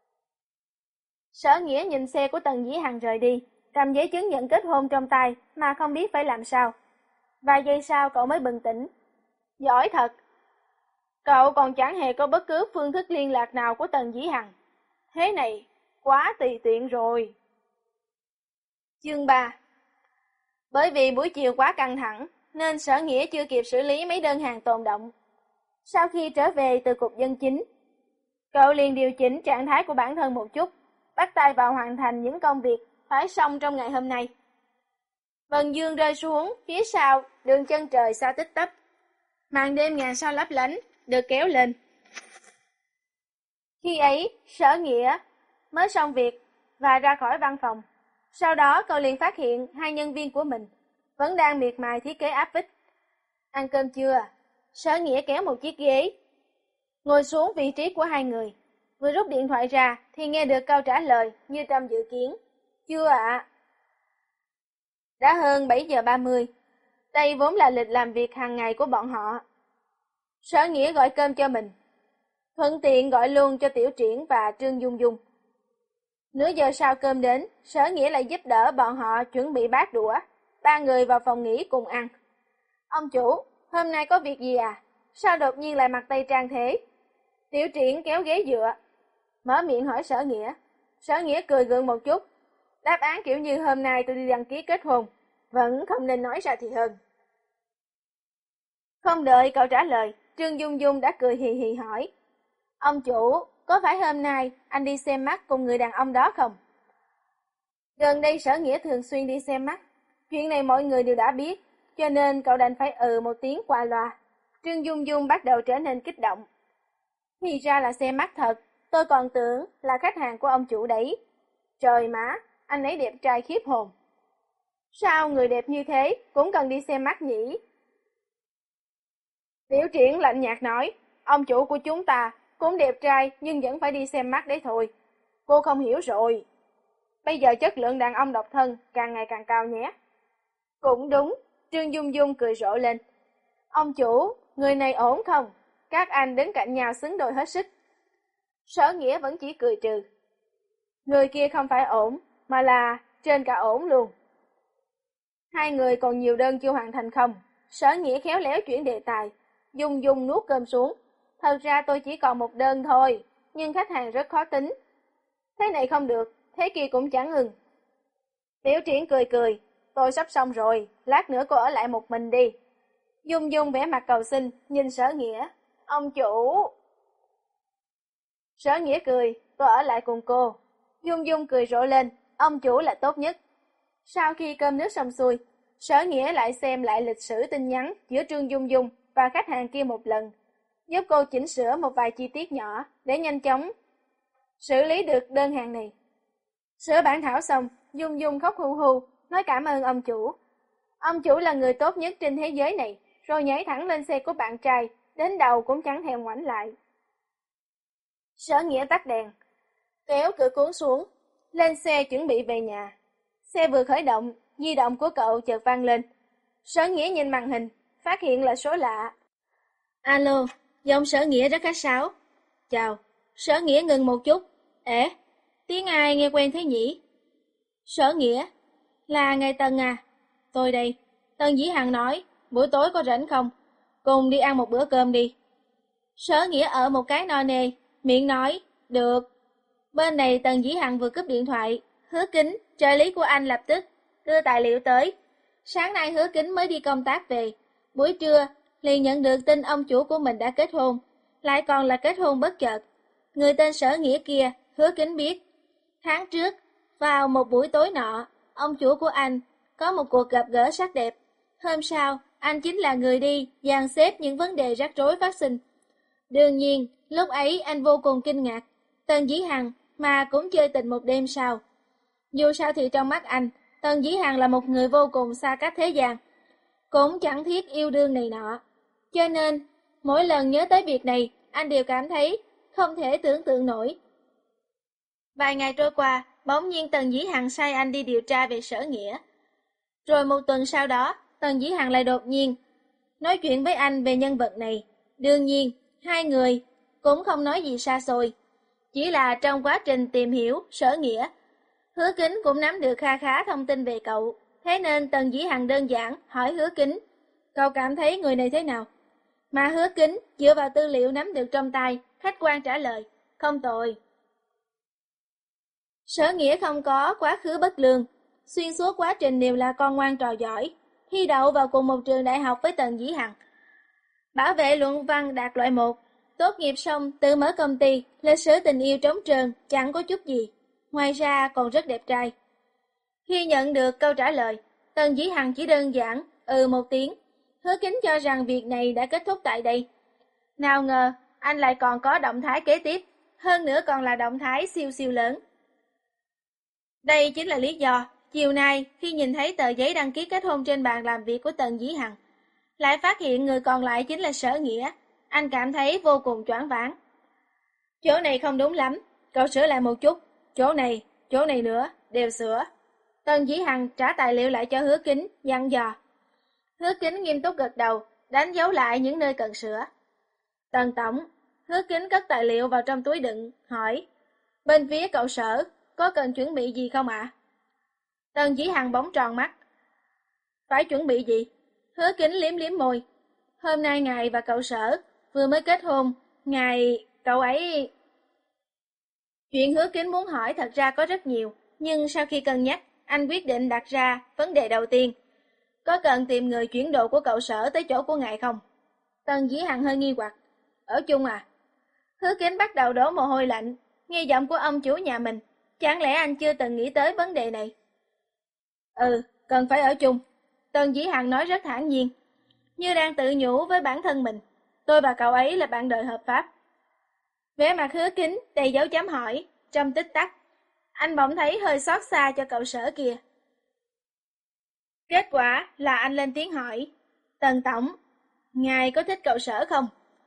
[SPEAKER 1] Sở Nghĩa nhìn xe của Tần Dĩ Hằng rời đi, cầm giấy chứng nhận kết hôn trong tay mà không biết phải làm sao. Vài giây sau cậu mới bừng tỉnh. Giỏi thật! Cậu còn chẳng hề có bất cứ phương thức liên lạc nào của Tần Dĩ Hằng. Thế này, quá tùy tiện rồi. Chương ba. Bởi vì buổi chiều quá căng thẳng, nên Sở Nghĩa chưa kịp xử lý mấy đơn hàng tồn động. Sau khi trở về từ cục dân chính, cậu liền điều chỉnh trạng thái của bản thân một chút, bắt tay vào hoàn thành những công việc phải xong trong ngày hôm nay. Vầng dương rơi xuống, phía sau, đường chân trời xa tích tắp. Màn đêm ngàn sao lấp lánh, được kéo lên. Khi ấy, Sở Nghĩa mới xong việc và ra khỏi văn phòng. Sau đó cậu liền phát hiện hai nhân viên của mình vẫn đang miệt mài thiết kế áp phích. Ăn cơm chưa? Sở Nghĩa kéo một chiếc ghế, ngồi xuống vị trí của hai người. Vừa rút điện thoại ra thì nghe được câu trả lời như trong dự kiến. Chưa ạ. À. Đã hơn bảy giờ ba mươi. Đây vốn là lịch làm việc hàng ngày của bọn họ. Sở Nghĩa gọi cơm cho mình, thuận tiện gọi luôn cho Tiểu Triển và Trương Dung Dung. Nửa giờ sau cơm đến, Sở Nghĩa lại giúp đỡ bọn họ chuẩn bị bát đũa. Ba người vào phòng nghỉ cùng ăn. Ông chủ, hôm nay có việc gì à? Sao đột nhiên lại mặc tây trang thế? Tiểu Triển kéo ghế dựa, mở miệng hỏi Sở Nghĩa. Sở Nghĩa cười gượng một chút. Đáp án kiểu như hôm nay tôi đi đăng ký kết hôn, vẫn không nên nói ra thì hơn. Không đợi cậu trả lời, Trương Dung Dung đã cười hì hì hỏi. Ông chủ, có phải hôm nay anh đi xem mắt cùng người đàn ông đó không? Gần đây Sở Nghĩa thường xuyên đi xem mắt. Chuyện này mọi người đều đã biết, cho nên cậu đành phải ừ một tiếng qua loa. Trương Dung Dung bắt đầu trở nên kích động. Thì ra là xem mắt thật, tôi còn tưởng là khách hàng của ông chủ đấy. Trời má, anh ấy đẹp trai khiếp hồn. Sao người đẹp như thế cũng cần đi xem mắt nhỉ? Tiểu Triển lạnh nhạt nói, ông chủ của chúng ta cũng đẹp trai nhưng vẫn phải đi xem mắt đấy thôi. Cô không hiểu rồi. Bây giờ chất lượng đàn ông độc thân càng ngày càng cao nhé. Cũng đúng, Trương Dung Dung cười rộ lên. Ông chủ, người này ổn không? Các anh đứng cạnh nhau xứng đôi hết sức. Sở Nghĩa vẫn chỉ cười trừ. Người kia không phải ổn, mà là trên cả ổn luôn. Hai người còn nhiều đơn chưa hoàn thành không? Sở Nghĩa khéo léo chuyển đề tài. Dung Dung nuốt cơm xuống. Thật ra tôi chỉ còn một đơn thôi, nhưng khách hàng rất khó tính. Thế này không được, thế kia cũng chẳng ngừng. Tiểu Triển cười cười, tôi sắp xong rồi, lát nữa cô ở lại một mình đi. Dung Dung vẽ mặt cầu xin, nhìn Sở Nghĩa. Ông chủ... Sở Nghĩa cười, tôi ở lại cùng cô. Dung Dung cười rộ lên, ông chủ là tốt nhất. Sau khi cơm nước xong xuôi, Sở Nghĩa lại xem lại lịch sử tin nhắn giữa Trương Dung Dung và khách hàng kia một lần, giúp cô chỉnh sửa một vài chi tiết nhỏ để nhanh chóng xử lý được đơn hàng này. Sửa bản thảo xong, Dung Dung khóc hu hu, nói cảm ơn ông chủ. Ông chủ là người tốt nhất trên thế giới này, rồi nhảy thẳng lên xe của bạn trai, đến đầu cũng chẳng thèm ngoảnh lại. Sở Nghĩa tắt đèn, kéo cửa cuốn xuống, lên xe chuẩn bị về nhà. Xe vừa khởi động, di động của cậu chợt vang lên. Sở Nghĩa nhìn màn hình, phát hiện là số lạ. Alo, giọng Sở Nghĩa rất khách sáo. Chào. Sở Nghĩa ngừng một chút. Ế, tiếng ai nghe quen thế nhỉ? Sở Nghĩa, là ngài Tần à? Tôi đây. Tần Dĩ Hằng nói, buổi tối có rảnh không? Cùng đi ăn một bữa cơm đi. Sở Nghĩa ở một cái no nê, miệng nói, được. Bên này Tần Dĩ Hằng vừa cúp điện thoại, Hứa Kính, trợ lý của anh lập tức đưa tài liệu tới. Sáng nay Hứa Kính mới đi công tác về, buổi trưa liền nhận được tin ông chủ của mình đã kết hôn, lại còn là kết hôn bất chợt. Người tên Sở Nghĩa kia, Hứa Kính biết. Tháng trước, vào một buổi tối nọ, ông chủ của anh có một cuộc gặp gỡ sắc đẹp. Hôm sau, anh chính là người đi dàn xếp những vấn đề rắc rối phát sinh. Đương nhiên, lúc ấy anh vô cùng kinh ngạc. Tần Dĩ Hằng mà cũng chơi tình một đêm sao? Dù sao thì trong mắt anh, Tần Dĩ Hằng là một người vô cùng xa cách thế gian, cũng chẳng thiết yêu đương này nọ. Cho nên, mỗi lần nhớ tới việc này, anh đều cảm thấy không thể tưởng tượng nổi. Vài ngày trôi qua, bỗng nhiên Tần Dĩ Hằng sai anh đi điều tra về Sở Nghĩa. Rồi một tuần sau đó, Tần Dĩ Hằng lại đột nhiên nói chuyện với anh về nhân vật này. Đương nhiên, hai người cũng không nói gì xa xôi. Chỉ là trong quá trình tìm hiểu Sở Nghĩa, Hứa Kính cũng nắm được kha khá thông tin về cậu. Thế nên Tần Dĩ Hằng đơn giản hỏi Hứa Kính, cậu cảm thấy người này thế nào? Mà Hứa Kính dựa vào tư liệu nắm được trong tay, khách quan trả lời, không tồi. Sở Nghĩa không có quá khứ bất lương, xuyên suốt quá trình đều là con ngoan trò giỏi, thi đậu vào cùng một trường đại học với Tần Dĩ Hằng. Bảo vệ luận văn đạt loại một, tốt nghiệp xong tự mở công ty, lịch sử tình yêu trống trơn, chẳng có chút gì. Ngoài ra còn rất đẹp trai. Khi nhận được câu trả lời, Tần Dĩ Hằng chỉ đơn giản, ừ một tiếng. Hứa Kính cho rằng việc này đã kết thúc tại đây. Nào ngờ, anh lại còn có động thái kế tiếp, hơn nữa còn là động thái siêu siêu lớn. Đây chính là lý do, chiều nay khi nhìn thấy tờ giấy đăng ký kết hôn trên bàn làm việc của Tần Dĩ Hằng, lại phát hiện người còn lại chính là Sở Nghĩa, anh cảm thấy vô cùng choáng váng. Chỗ này không đúng lắm, cậu sửa lại một chút, chỗ này, chỗ này nữa, đều sửa. Tần Dĩ Hằng trả tài liệu lại cho Hứa Kính, dặn dò. Hứa Kính nghiêm túc gật đầu, đánh dấu lại những nơi cần sửa. Tần Tổng, Hứa Kính cất tài liệu vào trong túi đựng, hỏi, bên phía cậu Sở, có cần chuẩn bị gì không ạ? À? Tần Dĩ Hằng bóng tròn mắt. Phải chuẩn bị gì? Hứa Kính liếm liếm môi. Hôm nay ngài và cậu Sở vừa mới kết hôn, ngài, cậu ấy... Chuyện Hứa Kính muốn hỏi thật ra có rất nhiều, nhưng sau khi cân nhắc, anh quyết định đặt ra vấn đề đầu tiên. Có cần tìm người chuyển độ của cậu Sở tới chỗ của ngài không? Tần Dĩ Hằng hơi nghi hoặc. Ở chung à? Hứa Kính bắt đầu đổ mồ hôi lạnh, nghe giọng của ông chủ nhà mình. Chẳng lẽ anh chưa từng nghĩ tới vấn đề này? Ừ, cần phải ở chung. Tần Dĩ Hằng nói rất thản nhiên, như đang tự nhủ với bản thân mình. Tôi và cậu ấy là bạn đời hợp pháp. Vẻ mặt Hứa Kính đầy dấu chấm hỏi, trong tích tắc. Anh bỗng thấy hơi xót xa cho cậu Sở kia. Kết quả là anh lên tiếng hỏi, Tần Tổng, ngài có thích cậu Sở không?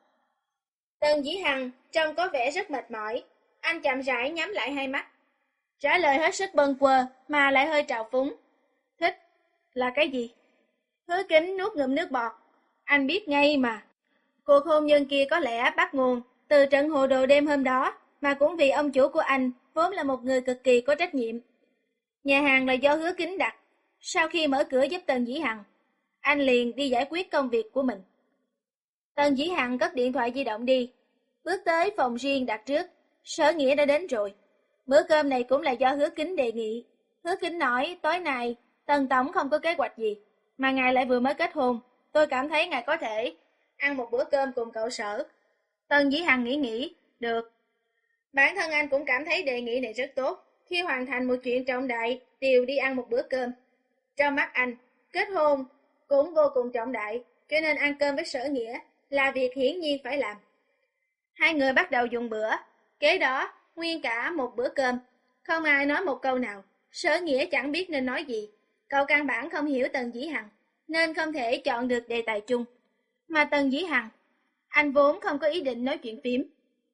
[SPEAKER 1] Tần Dĩ Hằng trông có vẻ rất mệt mỏi. Anh chậm rãi nhắm lại hai mắt. Trả lời hết sức bâng quơ mà lại hơi trào phúng. Thích là cái gì? Hứa Kính nuốt ngụm nước bọt. Anh biết ngay mà. Cuộc hôn nhân kia có lẽ bắt nguồn từ trận hồ đồ đêm hôm đó, mà cũng vì ông chủ của anh vốn là một người cực kỳ có trách nhiệm. Nhà hàng là do Hứa Kính đặt. Sau khi mở cửa giúp Tần Dĩ Hằng, anh liền đi giải quyết công việc của mình. Tần Dĩ Hằng cất điện thoại di động đi, bước tới phòng riêng đặt trước. Sở Nghĩa đã đến rồi. Bữa cơm này cũng là do Hứa Kính đề nghị. Hứa Kính nói tối nay Tần Tổng không có kế hoạch gì, mà ngài lại vừa mới kết hôn. Tôi cảm thấy ngài có thể ăn một bữa cơm cùng cậu Sở. Tần Dĩ Hằng nghĩ nghĩ, được. Bản thân anh cũng cảm thấy đề nghị này rất tốt. Khi hoàn thành một chuyện trọng đại, đều đi ăn một bữa cơm. Trong mắt anh, kết hôn cũng vô cùng trọng đại, cho nên ăn cơm với Sở Nghĩa là việc hiển nhiên phải làm. Hai người bắt đầu dùng bữa. Kế đó, nguyên cả một bữa cơm, không ai nói một câu nào. Sở Nghĩa chẳng biết nên nói gì. Cậu căn bản không hiểu Tần Dĩ Hằng, nên không thể chọn được đề tài chung. Mà Tần Dĩ Hằng, anh vốn không có ý định nói chuyện phím.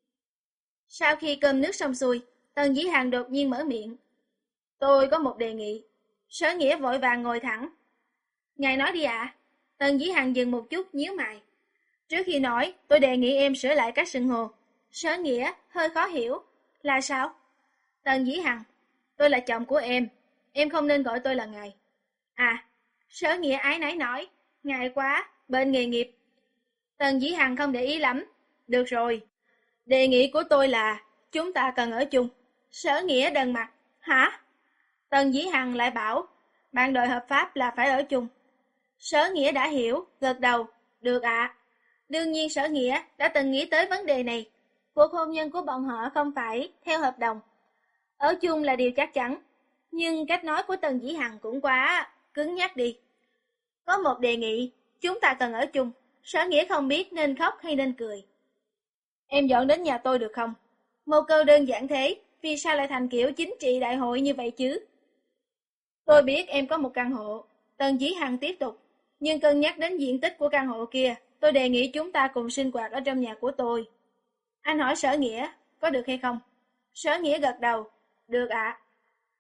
[SPEAKER 1] Sau khi cơm nước xong xuôi, Tần Dĩ Hằng đột nhiên mở miệng. Tôi có một đề nghị. Sở Nghĩa vội vàng ngồi thẳng. Ngài nói đi ạ. À? Tần Dĩ Hằng dừng một chút nhíu mày. Trước khi nói, tôi đề nghị em sửa lại cách xưng hô. Sở Nghĩa hơi khó hiểu. Là sao? Tần Dĩ Hằng, tôi là chồng của em. Em không nên gọi tôi là ngài. À, Sở Nghĩa ái náy nói. Ngại quá, bên nghề nghiệp. Tần Dĩ Hằng không để ý lắm. Được rồi. Đề nghị của tôi là chúng ta cần ở chung. Sở Nghĩa đần mặt. Hả? Tần Dĩ Hằng lại bảo bạn đời hợp pháp là phải ở chung. Sở Nghĩa đã hiểu, gật đầu. Được ạ. À. Đương nhiên Sở Nghĩa đã từng nghĩ tới vấn đề này. Cuộc hôn nhân của bọn họ không phải theo hợp đồng. Ở chung là điều chắc chắn. Nhưng cách nói của Tần Dĩ Hằng cũng quá cứng nhắc đi. Có một đề nghị, chúng ta cần ở chung. Sở Nghĩa không biết nên khóc hay nên cười. Em dọn đến nhà tôi được không? Một câu đơn giản thế, vì sao lại thành kiểu chính trị đại hội như vậy chứ? Tôi biết em có một căn hộ. Tần Dĩ Hằng tiếp tục. Nhưng cân nhắc đến diện tích của căn hộ kia, tôi đề nghị chúng ta cùng sinh hoạt ở trong nhà của tôi. Anh hỏi Sở Nghĩa, có được hay không? Sở Nghĩa gật đầu. Được ạ. À.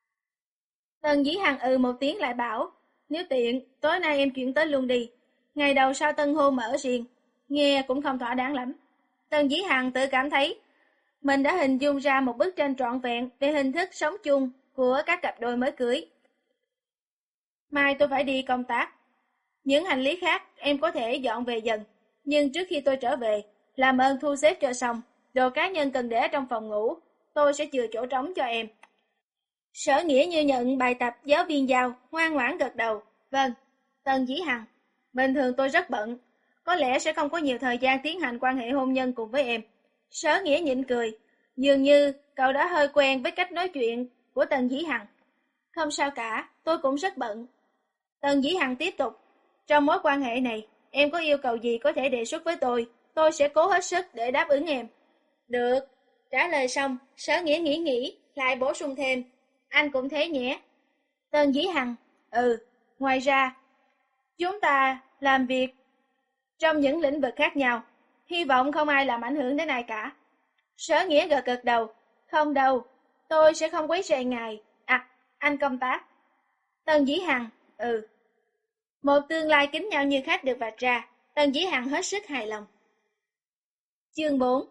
[SPEAKER 1] Tần Dĩ Hằng ừ một tiếng lại bảo. Nếu tiện, tối nay em chuyển tới luôn đi. Ngày đầu sau tân hôn mà ở riêng. Nghe cũng không thỏa đáng lắm. Tần Dĩ Hằng tự cảm thấy mình đã hình dung ra một bức tranh trọn vẹn về hình thức sống chung của các cặp đôi mới cưới. Mai tôi phải đi công tác. Những hành lý khác em có thể dọn về dần. Nhưng trước khi tôi trở về, làm ơn thu xếp cho xong. Đồ cá nhân cần để trong phòng ngủ. Tôi sẽ chừa chỗ trống cho em. Sở Nghĩa như nhận bài tập giáo viên giao, ngoan ngoãn gật đầu. Vâng. Tần Dĩ Hằng, bình thường tôi rất bận. Có lẽ sẽ không có nhiều thời gian tiến hành quan hệ hôn nhân cùng với em. Sở Nghĩa nhịn cười. Dường như cậu đã hơi quen với cách nói chuyện của Tần Dĩ Hằng. Không sao cả, tôi cũng rất bận. Tần Dĩ Hằng tiếp tục. Trong mối quan hệ này, em có yêu cầu gì có thể đề xuất với tôi. Tôi sẽ cố hết sức để đáp ứng em. Được. Trả lời xong, Sở Nghĩa nghĩ nghĩ, lại bổ sung thêm. Anh cũng thế nhé. Tần Dĩ Hằng. Ừ, ngoài ra, chúng ta làm việc trong những lĩnh vực khác nhau. Hy vọng không ai làm ảnh hưởng đến ai cả. Sở Nghĩa gật gật đầu. Không đâu, tôi sẽ không quấy rầy ngài. À, anh công tác. Tần Dĩ Hằng. Ừ. Một tương lai kính nhau như khách được vạch ra. Tần Dĩ Hằng hết sức hài lòng. Chương bốn.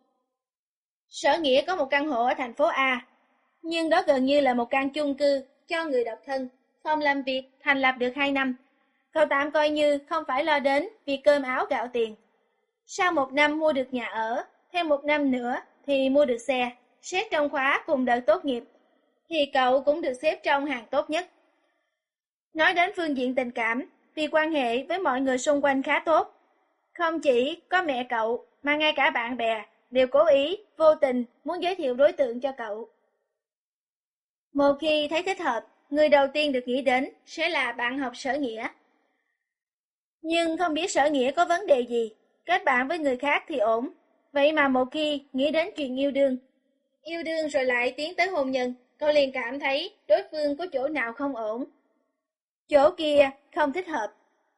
[SPEAKER 1] Sở Nghĩa có một căn hộ ở thành phố A. Nhưng đó gần như là một căn chung cư cho người độc thân. Phòng làm việc thành lập được hai năm. Cậu tạm coi như không phải lo đến việc cơm áo gạo tiền. Sau một năm mua được nhà ở, thêm một năm nữa thì mua được xe. Xét trong khóa cùng đợt tốt nghiệp, thì cậu cũng được xếp trong hàng tốt nhất. Nói đến phương diện tình cảm, thì quan hệ với mọi người xung quanh khá tốt. Không chỉ có mẹ cậu, mà ngay cả bạn bè đều cố ý, vô tình muốn giới thiệu đối tượng cho cậu. Một khi thấy thích hợp, người đầu tiên được nghĩ đến sẽ là bạn học Sở Nghĩa. Nhưng không biết Sở Nghĩa có vấn đề gì, kết bạn với người khác thì ổn. Vậy mà một khi nghĩ đến chuyện yêu đương, yêu đương rồi lại tiến tới hôn nhân, cậu liền cảm thấy đối phương có chỗ nào không ổn. Chỗ kia không thích hợp.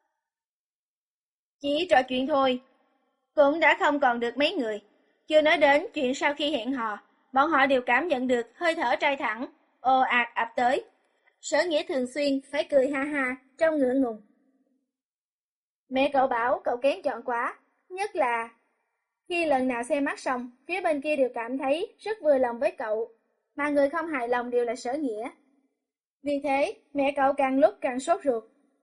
[SPEAKER 1] Chỉ trò chuyện thôi, cũng đã không còn được mấy người. Chưa nói đến chuyện sau khi hẹn hò, bọn họ đều cảm nhận được hơi thở trai thẳng, ồ ạt ập tới. Sở Nghĩa thường xuyên phải cười ha ha trong ngượng ngùng. Mẹ cậu bảo cậu kén chọn quá, nhất là khi lần nào xem mắt xong, phía bên kia đều cảm thấy rất vừa lòng với cậu, mà người không hài lòng đều là Sở Nghĩa. Vì thế, mẹ cậu càng lúc càng sốt ruột.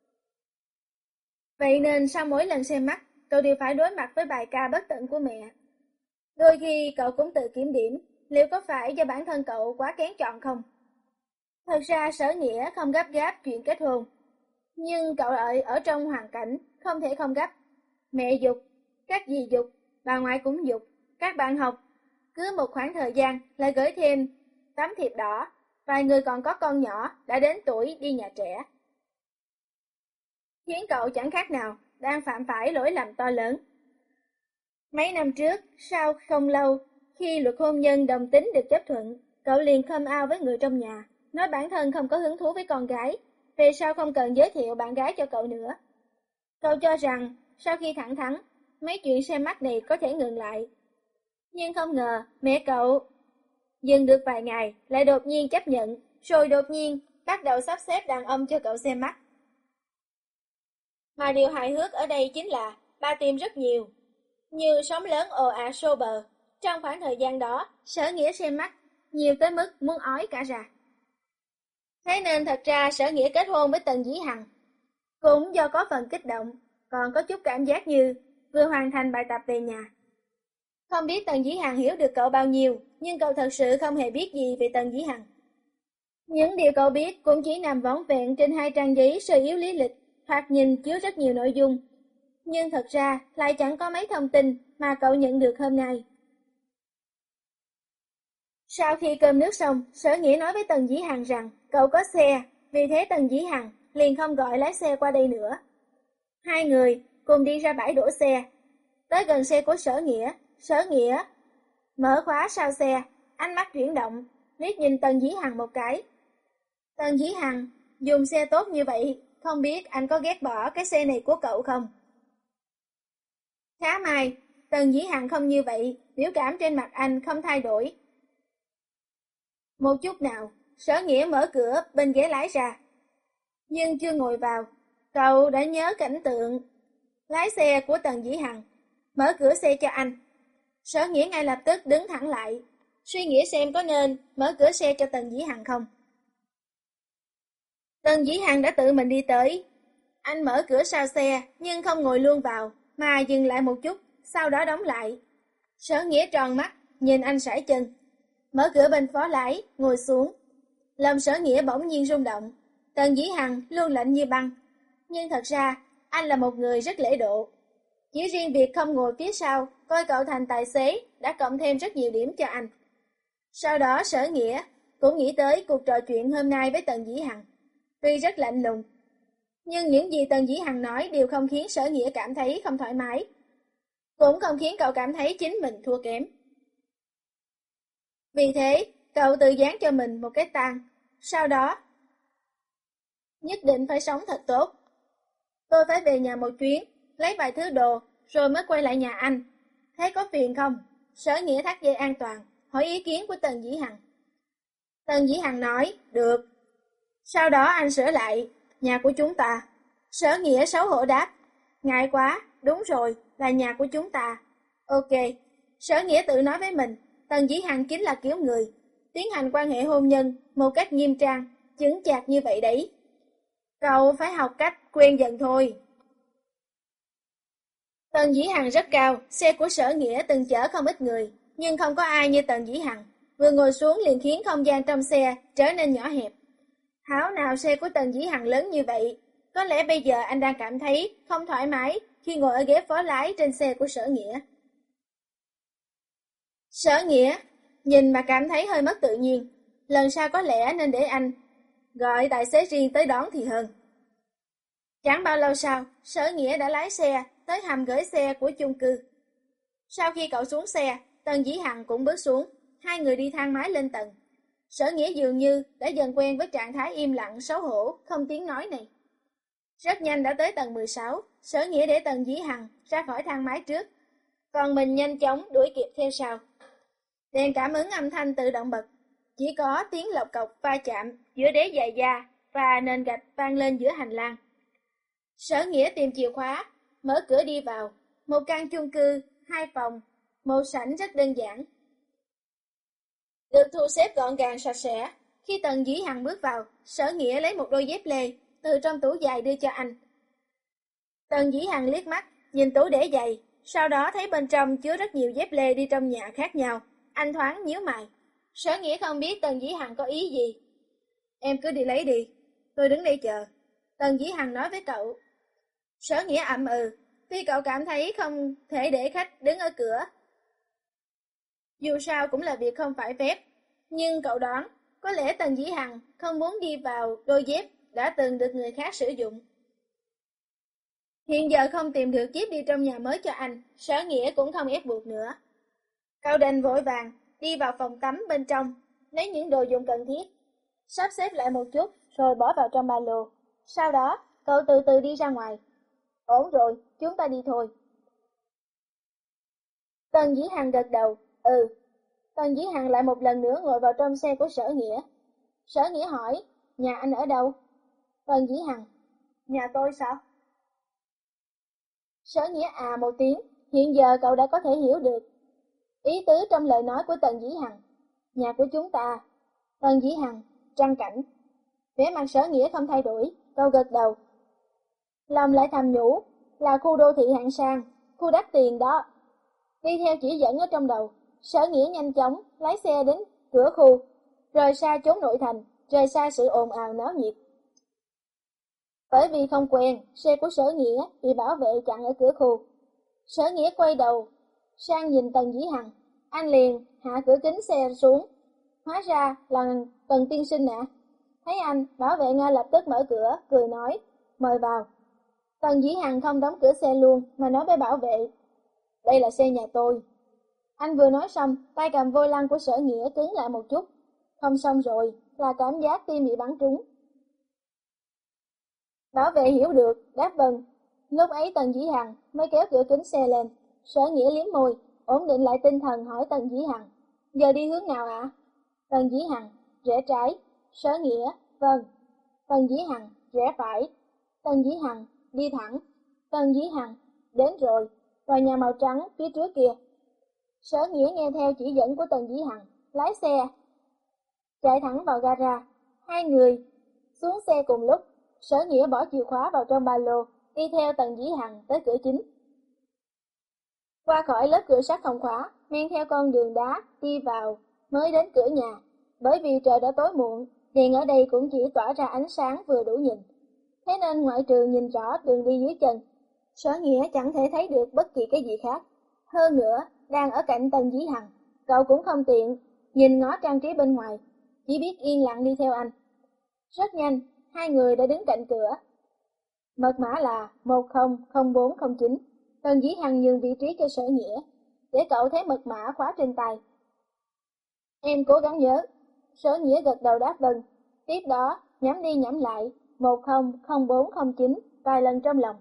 [SPEAKER 1] Vậy nên sau mỗi lần xem mắt, cậu đều phải đối mặt với bài ca bất tận của mẹ. Đôi khi cậu cũng tự kiểm điểm, liệu có phải do bản thân cậu quá kén chọn không? Thật ra Sở Nghĩa không gấp gáp chuyện kết hôn, nhưng cậu ở, ở trong hoàn cảnh không thể không gấp. Mẹ giục, các dì giục, bà ngoại cũng giục, các bạn học. Cứ một khoảng thời gian lại gửi thêm tấm thiệp đỏ, vài người còn có con nhỏ đã đến tuổi đi nhà trẻ. Khiến cậu chẳng khác nào đang phạm phải lỗi lầm to lớn. Mấy năm trước, sau không lâu, khi luật hôn nhân đồng tính được chấp thuận, cậu liền come out với người trong nhà, nói bản thân không có hứng thú với con gái, về sau không cần giới thiệu bạn gái cho cậu nữa. Cậu cho rằng, sau khi thẳng thắn, mấy chuyện xem mắt này có thể ngừng lại. Nhưng không ngờ, mẹ cậu dừng được vài ngày, lại đột nhiên chấp nhận, rồi đột nhiên bắt đầu sắp xếp đàn ông cho cậu xem mắt. Mà điều hài hước ở đây chính là, ba tìm rất nhiều, như sóng lớn ồ ạt xô bờ. Trong khoảng thời gian đó, Sở Nghĩa xem mắt, nhiều tới mức muốn ói cả ra. Thế nên thật ra Sở Nghĩa kết hôn với Tần Dĩ Hằng cũng do có phần kích động, còn có chút cảm giác như vừa hoàn thành bài tập về nhà. Không biết Tần Dĩ Hằng hiểu được cậu bao nhiêu, nhưng cậu thật sự không hề biết gì về Tần Dĩ Hằng. Những điều cậu biết cũng chỉ nằm vỏn vẹn trên hai trang giấy sơ yếu lý lịch, thoạt nhìn chứa rất nhiều nội dung. Nhưng thật ra lại chẳng có mấy thông tin mà cậu nhận được hôm nay. Sau khi cơm nước xong, Sở Nghĩa nói với Tần Dĩ Hằng rằng cậu có xe, vì thế Tần Dĩ Hằng liền không gọi lái xe qua đây nữa. Hai người cùng đi ra bãi đổ xe. Tới gần xe của Sở Nghĩa, Sở Nghĩa mở khóa sau xe, ánh mắt chuyển động, liếc nhìn Tần Dĩ Hằng một cái. Tần Dĩ Hằng, dùng xe tốt như vậy, không biết anh có ghét bỏ cái xe này của cậu không? Khá may, Tần Dĩ Hằng không như vậy, biểu cảm trên mặt anh không thay đổi. Một chút nào, Sở Nghĩa mở cửa bên ghế lái ra. Nhưng chưa ngồi vào, cậu đã nhớ cảnh tượng lái xe của Tần Dĩ Hằng, mở cửa xe cho anh. Sở Nghĩa ngay lập tức đứng thẳng lại, suy nghĩ xem có nên mở cửa xe cho Tần Dĩ Hằng không. Tần Dĩ Hằng đã tự mình đi tới. Anh mở cửa sau xe nhưng không ngồi luôn vào, mà dừng lại một chút, sau đó đóng lại. Sở Nghĩa tròn mắt, nhìn anh sải chân. Mở cửa bên phó lái, ngồi xuống. Lòng Sở Nghĩa bỗng nhiên rung động. Tần Dĩ Hằng luôn lạnh như băng. Nhưng thật ra, anh là một người rất lễ độ. Chỉ riêng việc không ngồi phía sau, coi cậu thành tài xế, đã cộng thêm rất nhiều điểm cho anh. Sau đó Sở Nghĩa cũng nghĩ tới cuộc trò chuyện hôm nay với Tần Dĩ Hằng. Tuy rất lạnh lùng, nhưng những gì Tần Dĩ Hằng nói đều không khiến Sở Nghĩa cảm thấy không thoải mái. Cũng không khiến cậu cảm thấy chính mình thua kém. Vì thế, cậu tự dán cho mình một cái tang. Sau đó, nhất định phải sống thật tốt. Tôi phải về nhà một chuyến, lấy vài thứ đồ, rồi mới quay lại nhà anh. Thế có phiền không? Sở Nghĩa thắt dây an toàn, hỏi ý kiến của Tần Dĩ Hằng. Tần Dĩ Hằng nói, được. Sau đó anh sửa lại, nhà của chúng ta. Sở Nghĩa xấu hổ đáp, ngại quá, đúng rồi, là nhà của chúng ta. Ok, Sở Nghĩa tự nói với mình, Tần Dĩ Hằng chính là kiểu người, tiến hành quan hệ hôn nhân một cách nghiêm trang, chững chạc như vậy đấy. Cậu phải học cách quen dần thôi. Tần Dĩ Hằng rất cao, xe của Sở Nghĩa từng chở không ít người, nhưng không có ai như Tần Dĩ Hằng. Vừa ngồi xuống liền khiến không gian trong xe trở nên nhỏ hẹp. Thảo nào xe của Tần Dĩ Hằng lớn như vậy, có lẽ bây giờ anh đang cảm thấy không thoải mái khi ngồi ở ghế phó lái trên xe của Sở Nghĩa. Sở Nghĩa nhìn mà cảm thấy hơi mất tự nhiên, lần sau có lẽ nên để anh gọi tài xế riêng tới đón thì hơn. Chẳng bao lâu sau, Sở Nghĩa đã lái xe tới hầm gửi xe của chung cư. Sau khi cậu xuống xe, Tần Dĩ Hằng cũng bước xuống, hai người đi thang máy lên tầng. Sở Nghĩa dường như đã dần quen với trạng thái im lặng xấu hổ, không tiếng nói này. Rất nhanh đã tới tầng mười sáu, Sở Nghĩa để Tần Dĩ Hằng ra khỏi thang máy trước, còn mình nhanh chóng đuổi kịp theo sau. Đèn cảm ứng âm thanh tự động bật, chỉ có tiếng lộc cộc va chạm giữa đế giày da và nền gạch vang lên giữa hành lang. Sở Nghĩa tìm chìa khóa, mở cửa đi vào, một căn chung cư, hai phòng, một sảnh rất đơn giản. Được thu xếp gọn gàng sạch sẽ. Khi Tần Dĩ Hằng bước vào, Sở Nghĩa lấy một đôi dép lê từ trong tủ giày đưa cho anh. Tần Dĩ Hằng liếc mắt, nhìn tủ để giày, sau đó thấy bên trong chứa rất nhiều dép lê đi trong nhà khác nhau. Anh thoáng nhíu mày. Sở Nghĩa không biết Tần Dĩ Hằng có ý gì. Em cứ đi lấy đi, tôi đứng đây chờ. Tần Dĩ Hằng nói với cậu. Sở Nghĩa ậm ừ, tuy cậu cảm thấy không thể để khách đứng ở cửa. Dù sao cũng là việc không phải phép, nhưng cậu đoán có lẽ Tần Dĩ Hằng không muốn đi vào đôi dép đã từng được người khác sử dụng. Hiện giờ không tìm được dép đi trong nhà mới cho anh, Sở Nghĩa cũng không ép buộc nữa. Cậu đành vội vàng đi vào phòng tắm bên trong, lấy những đồ dùng cần thiết, sắp xếp lại một chút rồi bỏ vào trong ba lô. Sau đó, cậu từ từ đi ra ngoài. Ổn rồi, chúng ta đi thôi. Tần Dĩ Hằng gật đầu, ừ. Tần Dĩ Hằng lại một lần nữa ngồi vào trong xe của Sở Nghĩa. Sở Nghĩa hỏi, nhà anh ở đâu? Tần Dĩ Hằng, nhà tôi sao? Sở Nghĩa à một tiếng, hiện giờ cậu đã có thể hiểu được ý tứ trong lời nói của Tần Dĩ Hằng. Nhà của chúng ta. Tần Dĩ Hằng, Trăng Cảnh. Vẻ mặt Sở Nghĩa không thay đổi, cậu gật đầu. Lòng lại thầm nhủ, là khu đô thị hạng sang, khu đắt tiền đó. Đi theo chỉ dẫn ở trong đầu, Sở Nghĩa nhanh chóng lái xe đến cửa khu, rời xa chốn nội thành, rời xa sự ồn ào náo nhiệt. Bởi vì không quen, xe của Sở Nghĩa bị bảo vệ chặn ở cửa khu. Sở Nghĩa quay đầu sang nhìn Tần Dĩ Hằng, anh liền hạ cửa kính xe xuống. Hóa ra là Tần tiên sinh ạ. À. Thấy anh, bảo vệ ngay lập tức mở cửa, cười nói, mời vào. Tần Dĩ Hằng không đóng cửa xe luôn, mà nói với bảo vệ, đây là xe nhà tôi. Anh vừa nói xong, tay cầm vô lăng của Sở Nghĩa cứng lại một chút. Không xong rồi, là cảm giác tim bị bắn trúng. Bảo vệ hiểu được, đáp vâng. Lúc ấy Tần Dĩ Hằng mới kéo cửa kính xe lên. Sở Nghĩa liếm môi, ổn định lại tinh thần hỏi Tần Dĩ Hằng, giờ đi hướng nào ạ? À? Tần Dĩ Hằng, rẽ trái. Sở Nghĩa, vâng. Tần Dĩ Hằng, rẽ phải. Tần Dĩ Hằng, đi thẳng. Tần Dĩ Hằng, đến rồi, tòa nhà màu trắng phía trước kia. Sở Nghĩa nghe theo chỉ dẫn của Tần Dĩ Hằng, lái xe chạy thẳng vào gara. Hai người xuống xe cùng lúc. Sở Nghĩa bỏ chìa khóa vào trong ba lô, đi theo Tần Dĩ Hằng tới cửa chính. Qua khỏi lớp cửa sắt không khóa, men theo con đường đá đi vào mới đến cửa nhà. Bởi vì trời đã tối muộn, đèn ở đây cũng chỉ tỏa ra ánh sáng vừa đủ nhìn. Thế nên ngoại trừ nhìn rõ đường đi dưới chân, Sở Nghĩa chẳng thể thấy được bất kỳ cái gì khác. Hơn nữa, đang ở cạnh Tần Dĩ Hằng, cậu cũng không tiện nhìn ngó trang trí bên ngoài, chỉ biết yên lặng đi theo anh. Rất nhanh, hai người đã đứng cạnh cửa. Mật mã là một không không bốn không chín. Tần Dĩ Hằng nhường vị trí cho Sở Nghĩa, để cậu thấy mật mã khóa trên tay. Em cố gắng nhớ. Sở Nghĩa gật đầu đáp vâng. Tiếp đó, nhắm đi nhắm lại một không không bốn không chín vài lần trong lòng.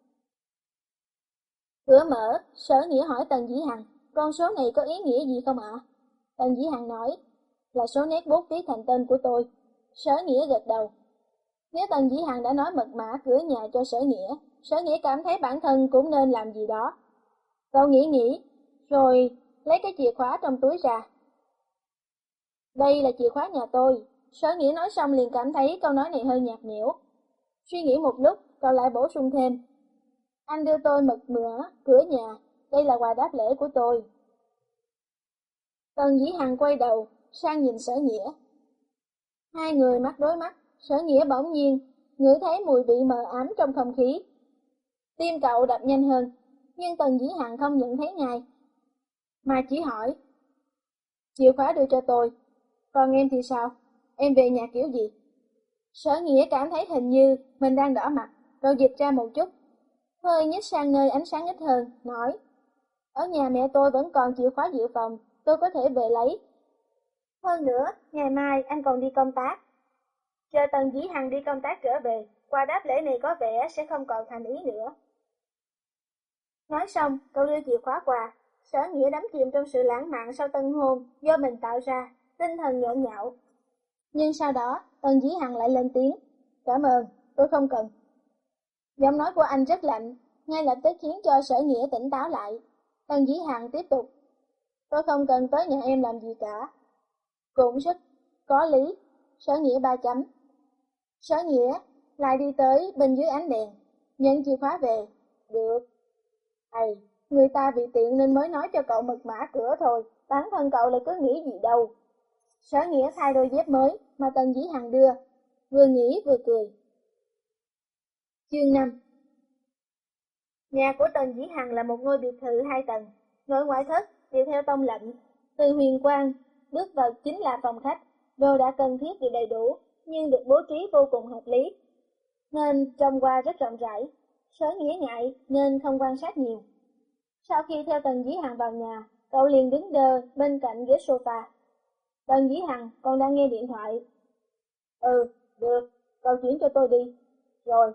[SPEAKER 1] Cửa mở, Sở Nghĩa hỏi Tần Dĩ Hằng, con số này có ý nghĩa gì không ạ? À? Tần Dĩ Hằng nói, là số nét bút viết thành tên của tôi. Sở Nghĩa gật đầu. Nếu Tần Dĩ Hằng đã nói mật mã cửa nhà cho Sở Nghĩa, Sở Nghĩa cảm thấy bản thân cũng nên làm gì đó. Cậu nghĩ nghĩ, rồi lấy cái chìa khóa trong túi ra. Đây là chìa khóa nhà tôi. Sở Nghĩa nói xong liền cảm thấy câu nói này hơi nhạt nhẽo. Suy nghĩ một lúc, cậu lại bổ sung thêm. Anh đưa tôi mật mã cửa nhà, đây là quà đáp lễ của tôi. Tần Dĩ Hằng quay đầu sang nhìn Sở Nghĩa. Hai người mắt đối mắt, Sở Nghĩa bỗng nhiên ngửi thấy mùi vị mờ ám trong không khí. Tim cậu đập nhanh hơn, nhưng Tần Dĩ Hằng không nhận thấy ngay, mà chỉ hỏi, chìa khóa đưa cho tôi, còn em thì sao? Em về nhà kiểu gì? Sở Nghĩa cảm thấy hình như mình đang đỏ mặt, rồi dịch ra một chút. Hơi nhích sang nơi ánh sáng ít hơn, nói. Ở nhà mẹ tôi vẫn còn chìa khóa dự phòng, tôi có thể về lấy. Hơn nữa, ngày mai anh còn đi công tác. Chờ Tần Dĩ Hằng đi công tác trở về, quà đáp lễ này có vẻ sẽ không còn thành ý nữa. Nói xong, cậu đưa chìa khóa qua. Sở Nghĩa đắm chìm trong sự lãng mạn sau tân hôn do mình tạo ra, tinh thần nhộn nhạo. Nhưng sau đó, Tần Dĩ Hằng lại lên tiếng. Cảm ơn, tôi không cần. Giọng nói của anh rất lạnh, ngay lập tức khiến cho Sở Nghĩa tỉnh táo lại. Tần Dĩ Hằng tiếp tục. Tôi không cần tới nhà em làm gì cả. Cũng rất có lý. Sở Nghĩa ba chấm. Sở Nghĩa lại đi tới bên dưới ánh đèn, nhận chìa khóa về. Được. Hay, người ta bị tiện nên mới nói cho cậu mật mã cửa thôi, bản thân cậu lại cứ nghĩ gì đâu. Sở Nghĩa thay đôi dép mới mà Tần Dĩ Hằng đưa, vừa nghĩ vừa cười. Chương năm. Nhà của Tần Dĩ Hằng là một ngôi biệt thự hai tầng, nội ngoại thất đều theo tông lệnh. Từ huyền quang, bước vào chính là phòng khách, đồ đã cần thiết đều đầy đủ, nhưng được bố trí vô cùng hợp lý, nên trông qua rất rộng rãi. Sở Nghĩa ngại nên không quan sát nhiều. Sau khi theo Tần Dĩ Hằng vào nhà, cậu liền đứng đơ bên cạnh ghế sofa. Tần Dĩ Hằng còn đang nghe điện thoại. Ừ, được, cậu chuyển cho tôi đi. Rồi.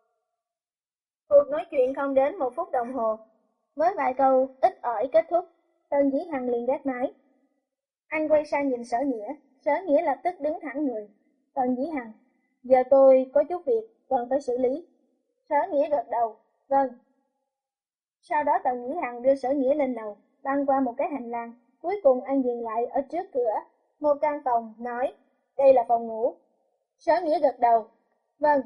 [SPEAKER 1] Cuộc nói chuyện không đến một phút đồng hồ. Với vài câu ít ỏi kết thúc, Tần Dĩ Hằng liền gác máy. Anh quay sang nhìn Sở Nghĩa, Sở Nghĩa lập tức đứng thẳng người. Tần Dĩ Hằng, giờ tôi có chút việc cần phải xử lý. Sở Nghĩa gật đầu, vâng. Sau đó Tần Dĩ Hằng đưa Sở Nghĩa lên lầu, băng qua một cái hành lang, cuối cùng anh dừng lại ở trước cửa một căn phòng, nói, đây là phòng ngủ. Sở Nghĩa gật đầu, vâng.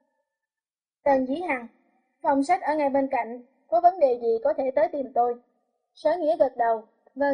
[SPEAKER 1] Tần Dĩ Hằng, phòng sách ở ngay bên cạnh, có vấn đề gì có thể tới tìm tôi. Sở Nghĩa gật đầu, vâng.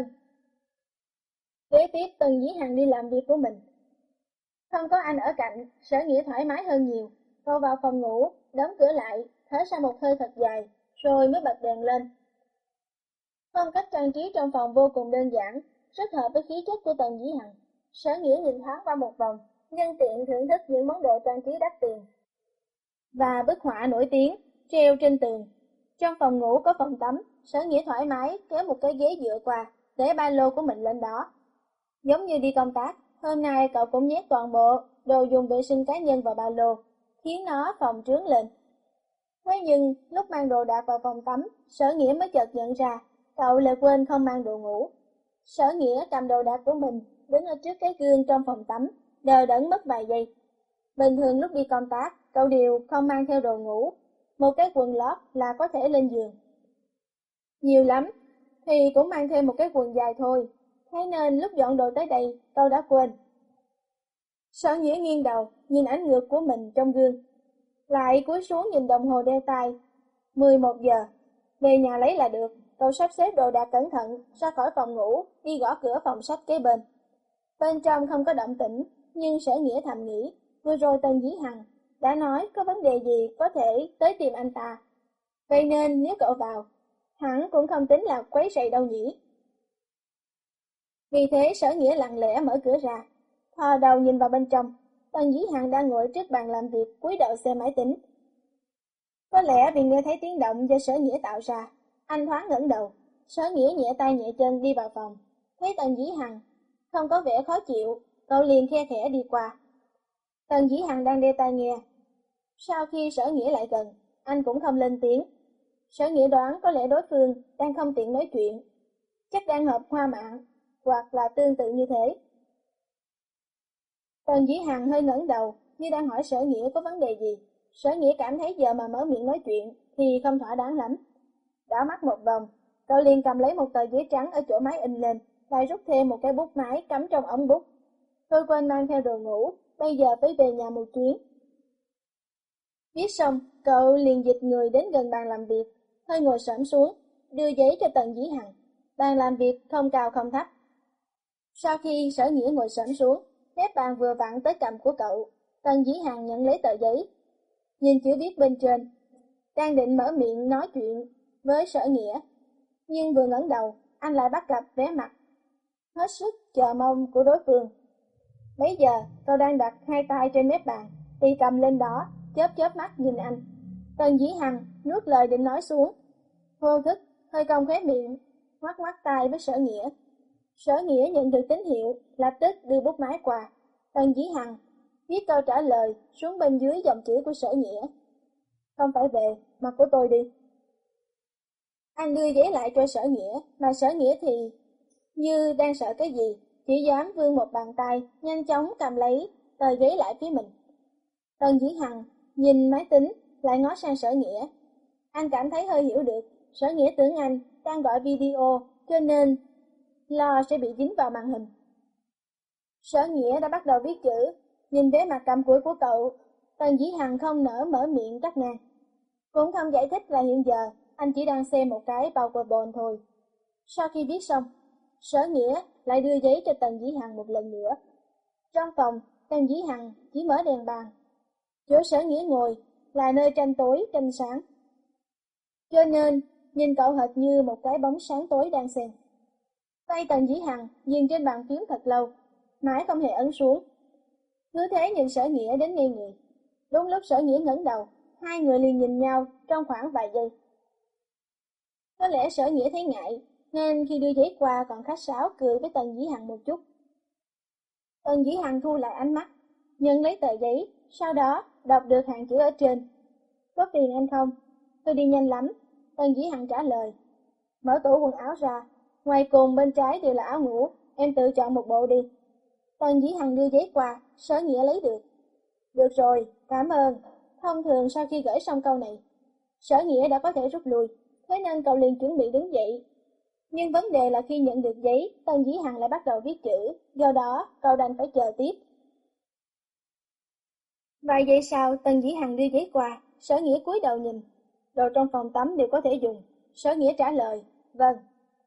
[SPEAKER 1] Kế tiếp Tần Dĩ Hằng đi làm việc của mình. Không có anh ở cạnh, Sở Nghĩa thoải mái hơn nhiều. Cô vào phòng ngủ, đóng cửa lại, thở ra một hơi thật dài, rồi mới bật đèn lên. Phong cách trang trí trong phòng vô cùng đơn giản, rất hợp với khí chất của Tần Dĩ Hằng. Sở Nghĩa nhìn thoáng qua một vòng, nhân tiện thưởng thức những món đồ trang trí đắt tiền và bức họa nổi tiếng treo trên tường. Trong phòng ngủ có phòng tắm, Sở Nghĩa thoải mái kéo một cái ghế dựa qua, để ba lô của mình lên đó. Giống như đi công tác, hôm nay cậu cũng nhét toàn bộ đồ dùng vệ sinh cá nhân vào ba lô, khiến nó phồng trướng lên. Thế nhưng, lúc mang đồ đạc vào phòng tắm, Sở Nghĩa mới chợt nhận ra, cậu lại quên không mang đồ ngủ. Sở Nghĩa cầm đồ đạc của mình, đứng ở trước cái gương trong phòng tắm, đờ đẫn mất vài giây. Bình thường lúc đi công tác, cậu đều không mang theo đồ ngủ, một cái quần lót là có thể lên giường. Nhiều lắm, thì cũng mang thêm một cái quần dài thôi, thế nên lúc dọn đồ tới đây, cậu đã quên. Sở Nghĩa nghiêng đầu, nhìn ảnh ngược của mình trong gương, lại cúi xuống nhìn đồng hồ đeo tay. mười một giờ, về nhà lấy là được. Cậu sắp xếp đồ đạc cẩn thận, ra khỏi phòng ngủ, đi gõ cửa phòng sách kế bên. Bên trong không có động tĩnh, nhưng Sở Nghĩa thầm nghĩ, vừa rồi Tần Dĩ Hằng đã nói có vấn đề gì có thể tới tìm anh ta. Vậy nên nếu cậu vào, hẳn cũng không tính là quấy rầy đâu nhỉ. Vì thế Sở Nghĩa lặng lẽ mở cửa ra, thò đầu nhìn vào bên trong. Tần Dĩ Hằng đang ngồi trước bàn làm việc, cúi đầu xem máy tính. Có lẽ vì nghe thấy tiếng động do Sở Nghĩa tạo ra, anh thoáng ngẩng đầu. Sở Nghĩa nhẹ tay nhẹ chân đi vào phòng, thấy Tần Dĩ Hằng không có vẻ khó chịu, cậu liền khe khẽ đi qua. Tần Dĩ Hằng đang đeo tai nghe. Sau khi Sở Nghĩa lại gần, anh cũng không lên tiếng. Sở Nghĩa đoán có lẽ đối phương đang không tiện nói chuyện, chắc đang họp hoa mạn, hoặc là tương tự như thế. Tần Dĩ Hằng hơi ngẩng đầu, như đang hỏi Sở Nghĩa có vấn đề gì. Sở Nghĩa cảm thấy giờ mà mở miệng nói chuyện thì không thỏa đáng lắm. Đảo mắt một vòng, cậu liền cầm lấy một tờ giấy trắng ở chỗ máy in lên, lại rút thêm một cái bút máy cắm trong ống bút. Tôi quên mang theo đồ ngủ, bây giờ phải về nhà một chuyến. Viết xong, cậu liền dịch người đến gần bàn làm việc, hơi ngồi xổm xuống, đưa giấy cho Tần Dĩ Hằng. Bàn làm việc không cao không thấp. Sau khi Sở Nghĩa ngồi xổm xuống, mép bàn vừa vặn tới cầm của cậu, Tần Dĩ Hằng nhận lấy tờ giấy, nhìn chữ viết bên trên, đang định mở miệng nói chuyện với Sở Nghĩa, nhưng vừa ngẩng đầu, anh lại bắt gặp vẻ mặt hết sức chờ mong của đối phương. Bấy giờ, cậu đang đặt hai tay trên mép bàn, thì cầm lên đó, chớp chớp mắt nhìn anh. Tần Dĩ Hằng nuốt lời định nói xuống, vô thức, hơi cong khóe miệng, ngoắc ngoắc tay với Sở Nghĩa. Sở Nghĩa nhận được tín hiệu, lập tức đưa bút máy qua. Tần Dĩ Hằng viết câu trả lời xuống bên dưới dòng chữ của Sở Nghĩa. Không phải về, mặt của tôi đi. Anh đưa giấy lại cho Sở Nghĩa, mà Sở Nghĩa thì như đang sợ cái gì, chỉ dám vươn một bàn tay, nhanh chóng cầm lấy tờ giấy lại phía mình. Tần Dĩ Hằng nhìn máy tính, lại ngó sang Sở Nghĩa. Anh cảm thấy hơi hiểu được, Sở Nghĩa tưởng anh đang gọi video, cho nên lo sẽ bị dính vào màn hình. Sở Nghĩa đã bắt đầu viết chữ, nhìn vẻ mặt cằm cụi của cậu, Tần Dĩ Hằng không nỡ mở miệng cắt ngang. Cũng không giải thích là hiện giờ anh chỉ đang xem một cái PowerPoint thôi. Sau khi viết xong, Sở Nghĩa lại đưa giấy cho Tần Dĩ Hằng một lần nữa. Trong phòng, Tần Dĩ Hằng chỉ mở đèn bàn. Chỗ Sở Nghĩa ngồi là nơi tranh tối tranh sáng, cho nên nhìn cậu hệt như một cái bóng sáng tối đang xen. Tay Tần Dĩ Hằng dừng trên bàn phím thật lâu, mãi không hề ấn xuống. Cứ thế nhìn Sở Nghĩa đến ngây người. Đúng lúc Sở Nghĩa ngẩng đầu, hai người liền nhìn nhau trong khoảng vài giây. Có lẽ Sở Nghĩa thấy ngại, nên khi đưa giấy qua còn khách sáo cười với Tần Dĩ Hằng một chút. Tần Dĩ Hằng thu lại ánh mắt, nhận lấy tờ giấy, sau đó đọc được hàng chữ ở trên. Có phiền anh không? Tôi đi nhanh lắm. Tần Dĩ Hằng trả lời. Mở tủ quần áo ra, ngoài cùng bên trái đều là áo ngủ, em tự chọn một bộ đi. Tần Dĩ Hằng đưa giấy qua, Sở Nghĩa lấy được. Được rồi, cảm ơn. Thông thường sau khi gửi xong câu này, Sở Nghĩa đã có thể rút lui, thế nên cậu liền chuẩn bị đứng dậy. Nhưng vấn đề là khi nhận được giấy, Tần Dĩ Hằng lại bắt đầu viết chữ, do đó cậu đành phải chờ tiếp. Vài giây sau, Tần Dĩ Hằng đưa giấy qua, Sở Nghĩa cúi đầu nhìn. Đồ trong phòng tắm đều có thể dùng. Sở Nghĩa trả lời, vâng.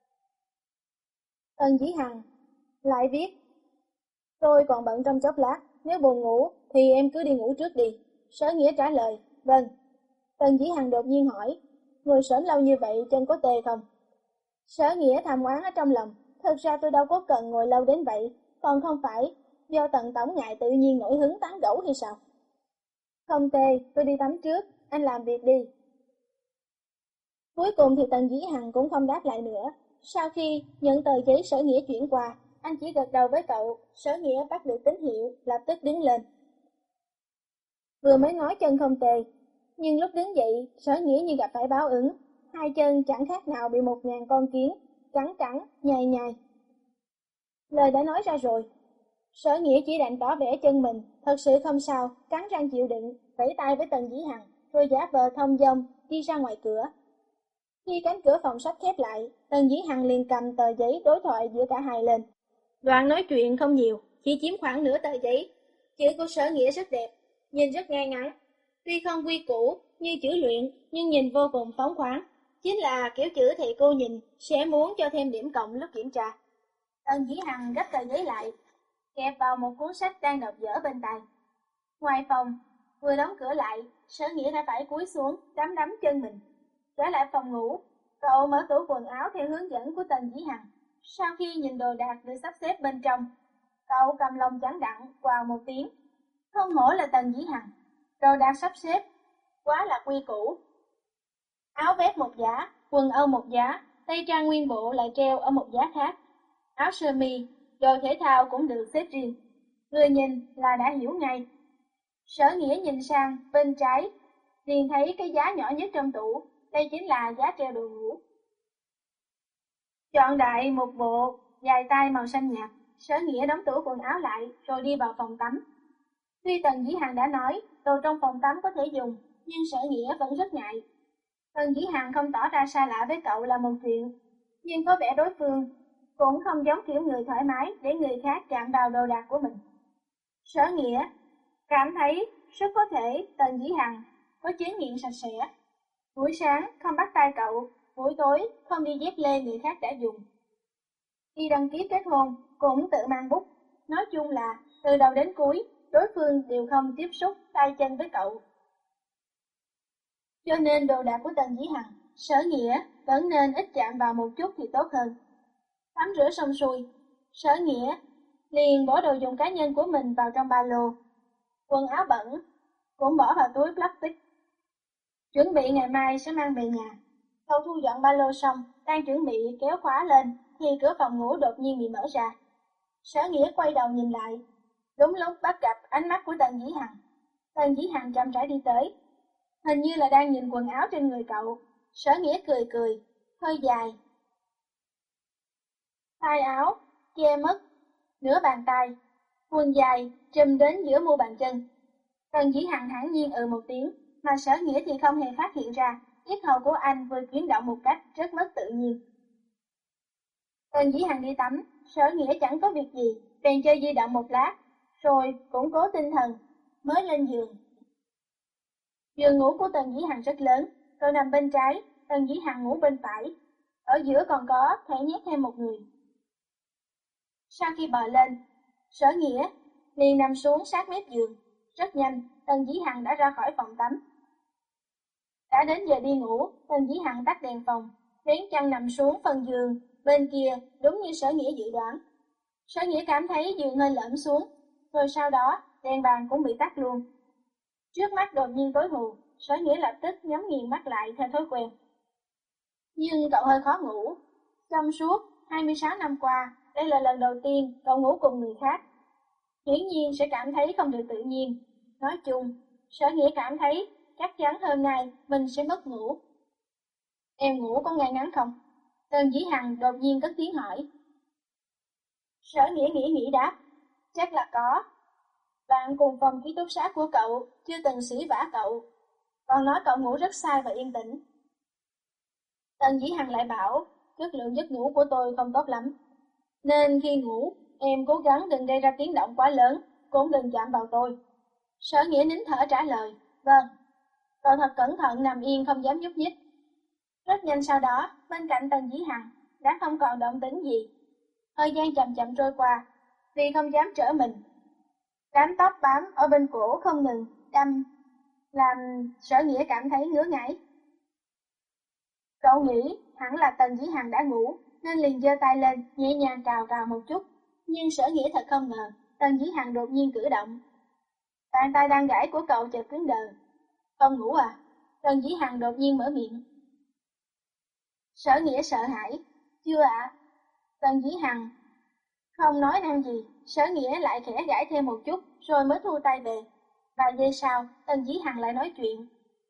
[SPEAKER 1] Tần Dĩ Hằng lại viết, tôi còn bận trong chốc lát, nếu buồn ngủ thì em cứ đi ngủ trước đi. Sở Nghĩa trả lời, vâng. Tần Dĩ Hằng đột nhiên hỏi, ngồi sớm lâu như vậy chân có tê không? Sở Nghĩa thầm oán ở trong lòng, thật ra tôi đâu có cần ngồi lâu đến vậy, còn không phải do Tần Tổng ngại tự nhiên nổi hứng tán gẫu hay sao? Không tê, tôi đi tắm trước, anh làm việc đi. Cuối cùng thì Tần Dĩ Hằng cũng không đáp lại nữa. Sau khi nhận tờ giấy Sở Nghĩa chuyển qua, anh chỉ gật đầu với cậu. Sở Nghĩa bắt được tín hiệu, lập tức đứng lên. Vừa mới nói chân không tê, nhưng lúc đứng dậy, Sở Nghĩa như gặp phải báo ứng. Hai chân chẳng khác nào bị một ngàn con kiến cắn cắn, nhai nhai. Lời đã nói ra rồi, Sở Nghĩa chỉ đành tỏ vẻ chân mình thật sự không sao, cắn răng chịu đựng, vẫy tay với Tần Dĩ Hằng, rồi giả vờ thông dong đi ra ngoài cửa. Khi cánh cửa phòng sắp khép lại, Tần Dĩ Hằng liền cầm tờ giấy đối thoại giữa cả hai lên. Đoạn nói chuyện không nhiều, chỉ chiếm khoảng nửa tờ giấy. Chữ của Sở Nghĩa rất đẹp, nhìn rất ngay ngắn. Tuy không quy củ như chữ luyện, nhưng nhìn vô cùng phóng khoáng. Chính là kiểu chữ thầy cô nhìn sẽ muốn cho thêm điểm cộng lúc kiểm tra. Tần Dĩ Hằng gấp tờ giấy lại, kẹp vào một cuốn sách đang đọc dở bên tay. Ngoài phòng, vừa đóng cửa lại, Sở Nghĩa đã phải cúi xuống, đấm đấm chân mình. Trở lại phòng ngủ, cậu mở tủ quần áo theo hướng dẫn của Tần Dĩ Hằng. Sau khi nhìn đồ đạc được sắp xếp bên trong, cậu cầm lòng chẳng đặng, quào một tiếng. Không hổ là Tần Dĩ Hằng, đồ đạc sắp xếp quá là quy củ. Áo vest một giá, quần âu một giá, tây trang nguyên bộ lại treo ở một giá khác. Áo sơ mi, đồ thể thao cũng được xếp riêng. Người nhìn là đã hiểu ngay. Sở Nghĩa nhìn sang bên trái, liền thấy cái giá nhỏ nhất trong tủ, đây chính là giá treo đồ ngủ. Chọn đại một bộ dài tay màu xanh nhạt, Sở Nghĩa đóng tủ quần áo lại rồi đi vào phòng tắm. Tuy Tần Dĩ Hằng đã nói đồ trong phòng tắm có thể dùng, nhưng Sở Nghĩa vẫn rất ngại. Tần Dĩ Hằng không tỏ ra xa lạ với cậu là một chuyện, nhưng có vẻ đối phương cũng không giống kiểu người thoải mái để người khác chạm vào đồ đạc của mình. Sở Nghĩa cảm thấy rất có thể Tần Dĩ Hằng có chứng nghiện sạch sẽ. Buổi sáng không bắt tay cậu, buổi tối không đi dép lê người khác đã dùng. Khi đăng ký kết hôn cũng tự mang bút. Nói chung là từ đầu đến cuối đối phương đều không tiếp xúc tay chân với cậu. Cho nên đồ đạc của Tần Dĩ Hằng, Sở Nghĩa vẫn nên ít chạm vào một chút thì tốt hơn. Tắm rửa xong xuôi, Sở Nghĩa liền bỏ đồ dùng cá nhân của mình vào trong ba lô. Quần áo bẩn cũng bỏ vào túi plastic. Chuẩn bị ngày mai sẽ mang về nhà. Cậu thu dọn ba lô xong, đang chuẩn bị kéo khóa lên, thì cửa phòng ngủ đột nhiên bị mở ra. Sở Nghĩa quay đầu nhìn lại. Đúng lúc bắt gặp ánh mắt của Tần Dĩ Hằng. Tần Dĩ Hằng chậm rãi đi tới. Hình như là đang nhìn quần áo trên người cậu. Sở Nghĩa cười cười, hơi dài. Tay áo, che mất, nửa bàn tay, quần dài, trùm đến giữa mu bàn chân. Tần Dĩ Hằng thản nhiên ừ một tiếng, mà Sở Nghĩa thì không hề phát hiện ra, yết hầu của anh vừa chuyển động một cách rất mất tự nhiên. Tần Dĩ Hằng đi tắm, Sở Nghĩa chẳng có việc gì, bèn chơi di động một lát, rồi củng cố tinh thần, mới lên giường. Giường ngủ của Tần Dĩ Hằng rất lớn, cậu nằm bên trái, Tần Dĩ Hằng ngủ bên phải, ở giữa còn có thể nhét thêm một người. Sau khi bò lên, Sở Nghĩa liền nằm xuống sát mép giường. Rất nhanh, Tần Dĩ Hằng đã ra khỏi phòng tắm. Đã đến giờ đi ngủ, Tần Dĩ Hằng tắt đèn phòng, vén chăn nằm xuống phần giường bên kia, đúng như Sở Nghĩa dự đoán. Sở Nghĩa cảm thấy giường hơi lõm xuống, rồi sau đó đèn bàn cũng bị tắt luôn. Trước mắt đột nhiên tối hù, Sở Nghĩa lập tức nhắm nghiền mắt lại theo thói quen. Nhưng cậu hơi khó ngủ. Trong suốt hai mươi sáu năm qua, đây là lần đầu tiên cậu ngủ cùng người khác. Hiển nhiên sẽ cảm thấy không được tự nhiên. Nói chung, Sở Nghĩa cảm thấy chắc chắn hôm nay mình sẽ mất ngủ. Em ngủ có ngay ngắn không? Tần Dĩ Hằng đột nhiên cất tiếng hỏi. Sở Nghĩa nghĩ nghĩ đáp, chắc là có. Bạn cùng phòng ký túc xá của cậu chưa từng xỉ vả cậu, còn nói cậu ngủ rất sai và yên tĩnh. Tần Dĩ Hằng lại bảo, chất lượng giấc ngủ của tôi không tốt lắm, nên khi ngủ, em cố gắng đừng gây ra tiếng động quá lớn, cũng đừng chạm vào tôi. Sở Nghĩa nín thở trả lời, vâng. Cậu thật cẩn thận nằm yên không dám nhúc nhích. Rất nhanh sau đó, bên cạnh Tần Dĩ Hằng đã không còn động tĩnh gì. Thời gian chậm chậm trôi qua, vì không dám trở mình. Đám tóc bám ở bên cổ không ngừng đâm, làm Sở Nghĩa cảm thấy ngứa ngáy. Cậu nghĩ hẳn là Tần Dĩ Hằng đã ngủ, nên liền giơ tay lên, nhẹ nhàng cào cào một chút. Nhưng Sở Nghĩa thật không ngờ, Tần Dĩ Hằng đột nhiên cử động. Bàn tay đang gãy của cậu chợt cứng đờ. Không ngủ à? Tần Dĩ Hằng đột nhiên mở miệng. Sở Nghĩa sợ hãi. Chưa ạ. À? Tần Dĩ Hằng không nói năng gì, Sở Nghĩa lại khẽ gãi thêm một chút, rồi mới thu tay về. Vài giây sau, Tần Dĩ Hằng lại nói chuyện.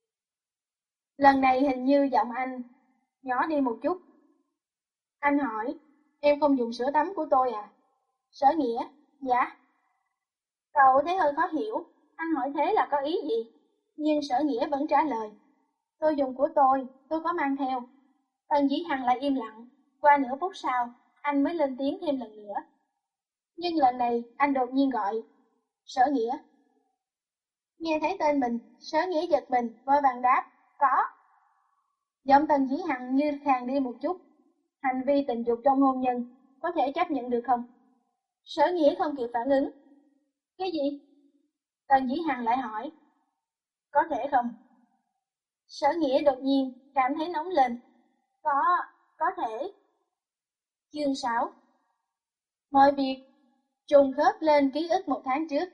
[SPEAKER 1] Lần này hình như giọng anh nhỏ đi một chút. Anh hỏi, em không dùng sữa tắm của tôi à? Sở Nghĩa, dạ. Cậu thấy hơi khó hiểu, anh hỏi thế là có ý gì? Nhưng Sở Nghĩa vẫn trả lời. Tôi dùng của tôi, tôi có mang theo. Tần Dĩ Hằng lại im lặng, qua nửa phút sau, anh mới lên tiếng thêm lần nữa. Nhưng lần này, anh đột nhiên gọi. Sở Nghĩa. Nghe thấy tên mình, Sở Nghĩa giật mình, vội vàng đáp, có. Giọng Tần Dĩ Hằng như khàn đi một chút. Hành vi tình dục trong hôn nhân, có thể chấp nhận được không? Sở Nghĩa không kịp phản ứng. Cái gì? Tần Dĩ Hằng lại hỏi. Có thể không? Sở Nghĩa đột nhiên cảm thấy nóng lên. Có, có thể. Chương sáu. Mọi việc trùng khớp lên ký ức một tháng trước.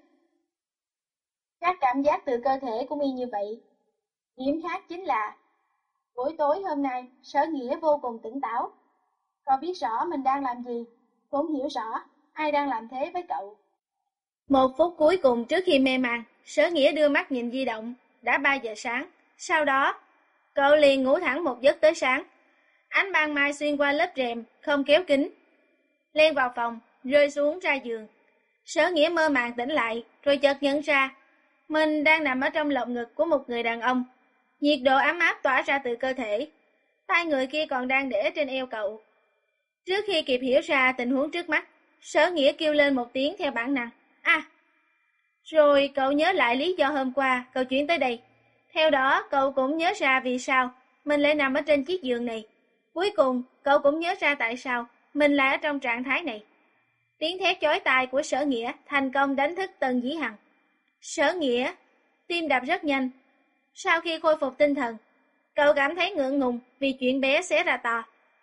[SPEAKER 1] Các cảm giác từ cơ thể cũng y như vậy. Điểm khác chính là buổi tối hôm nay, Sở Nghĩa vô cùng tỉnh táo. Cậu biết rõ mình đang làm gì, cũng hiểu rõ ai đang làm thế với cậu. Một phút cuối cùng trước khi mê man, Sở Nghĩa đưa mắt nhìn di động, đã ba giờ sáng. Sau đó, cậu liền ngủ thẳng một giấc tới sáng. Ánh ban mai xuyên qua lớp rèm, không kéo kính, len vào phòng, rơi xuống ra giường. Sở Nghĩa mơ màng tỉnh lại, rồi chợt nhận ra mình đang nằm ở trong lồng ngực của một người đàn ông. Nhiệt độ ấm áp tỏa ra từ cơ thể. Tay người kia còn đang để trên eo cậu. Trước khi kịp hiểu ra tình huống trước mắt, Sở Nghĩa kêu lên một tiếng theo bản năng. À! Rồi cậu nhớ lại lý do hôm qua cậu chuyển tới đây. Theo đó cậu cũng nhớ ra vì sao mình lại nằm ở trên chiếc giường này. Cuối cùng cậu cũng nhớ ra tại sao mình lại ở trong trạng thái này. Tiếng thét chói tai của Sở Nghĩa thành công đánh thức Tần Dĩ Hằng. Sở Nghĩa tim đập rất nhanh. Sau khi khôi phục tinh thần, cậu cảm thấy ngượng ngùng vì chuyện bé xé ra to.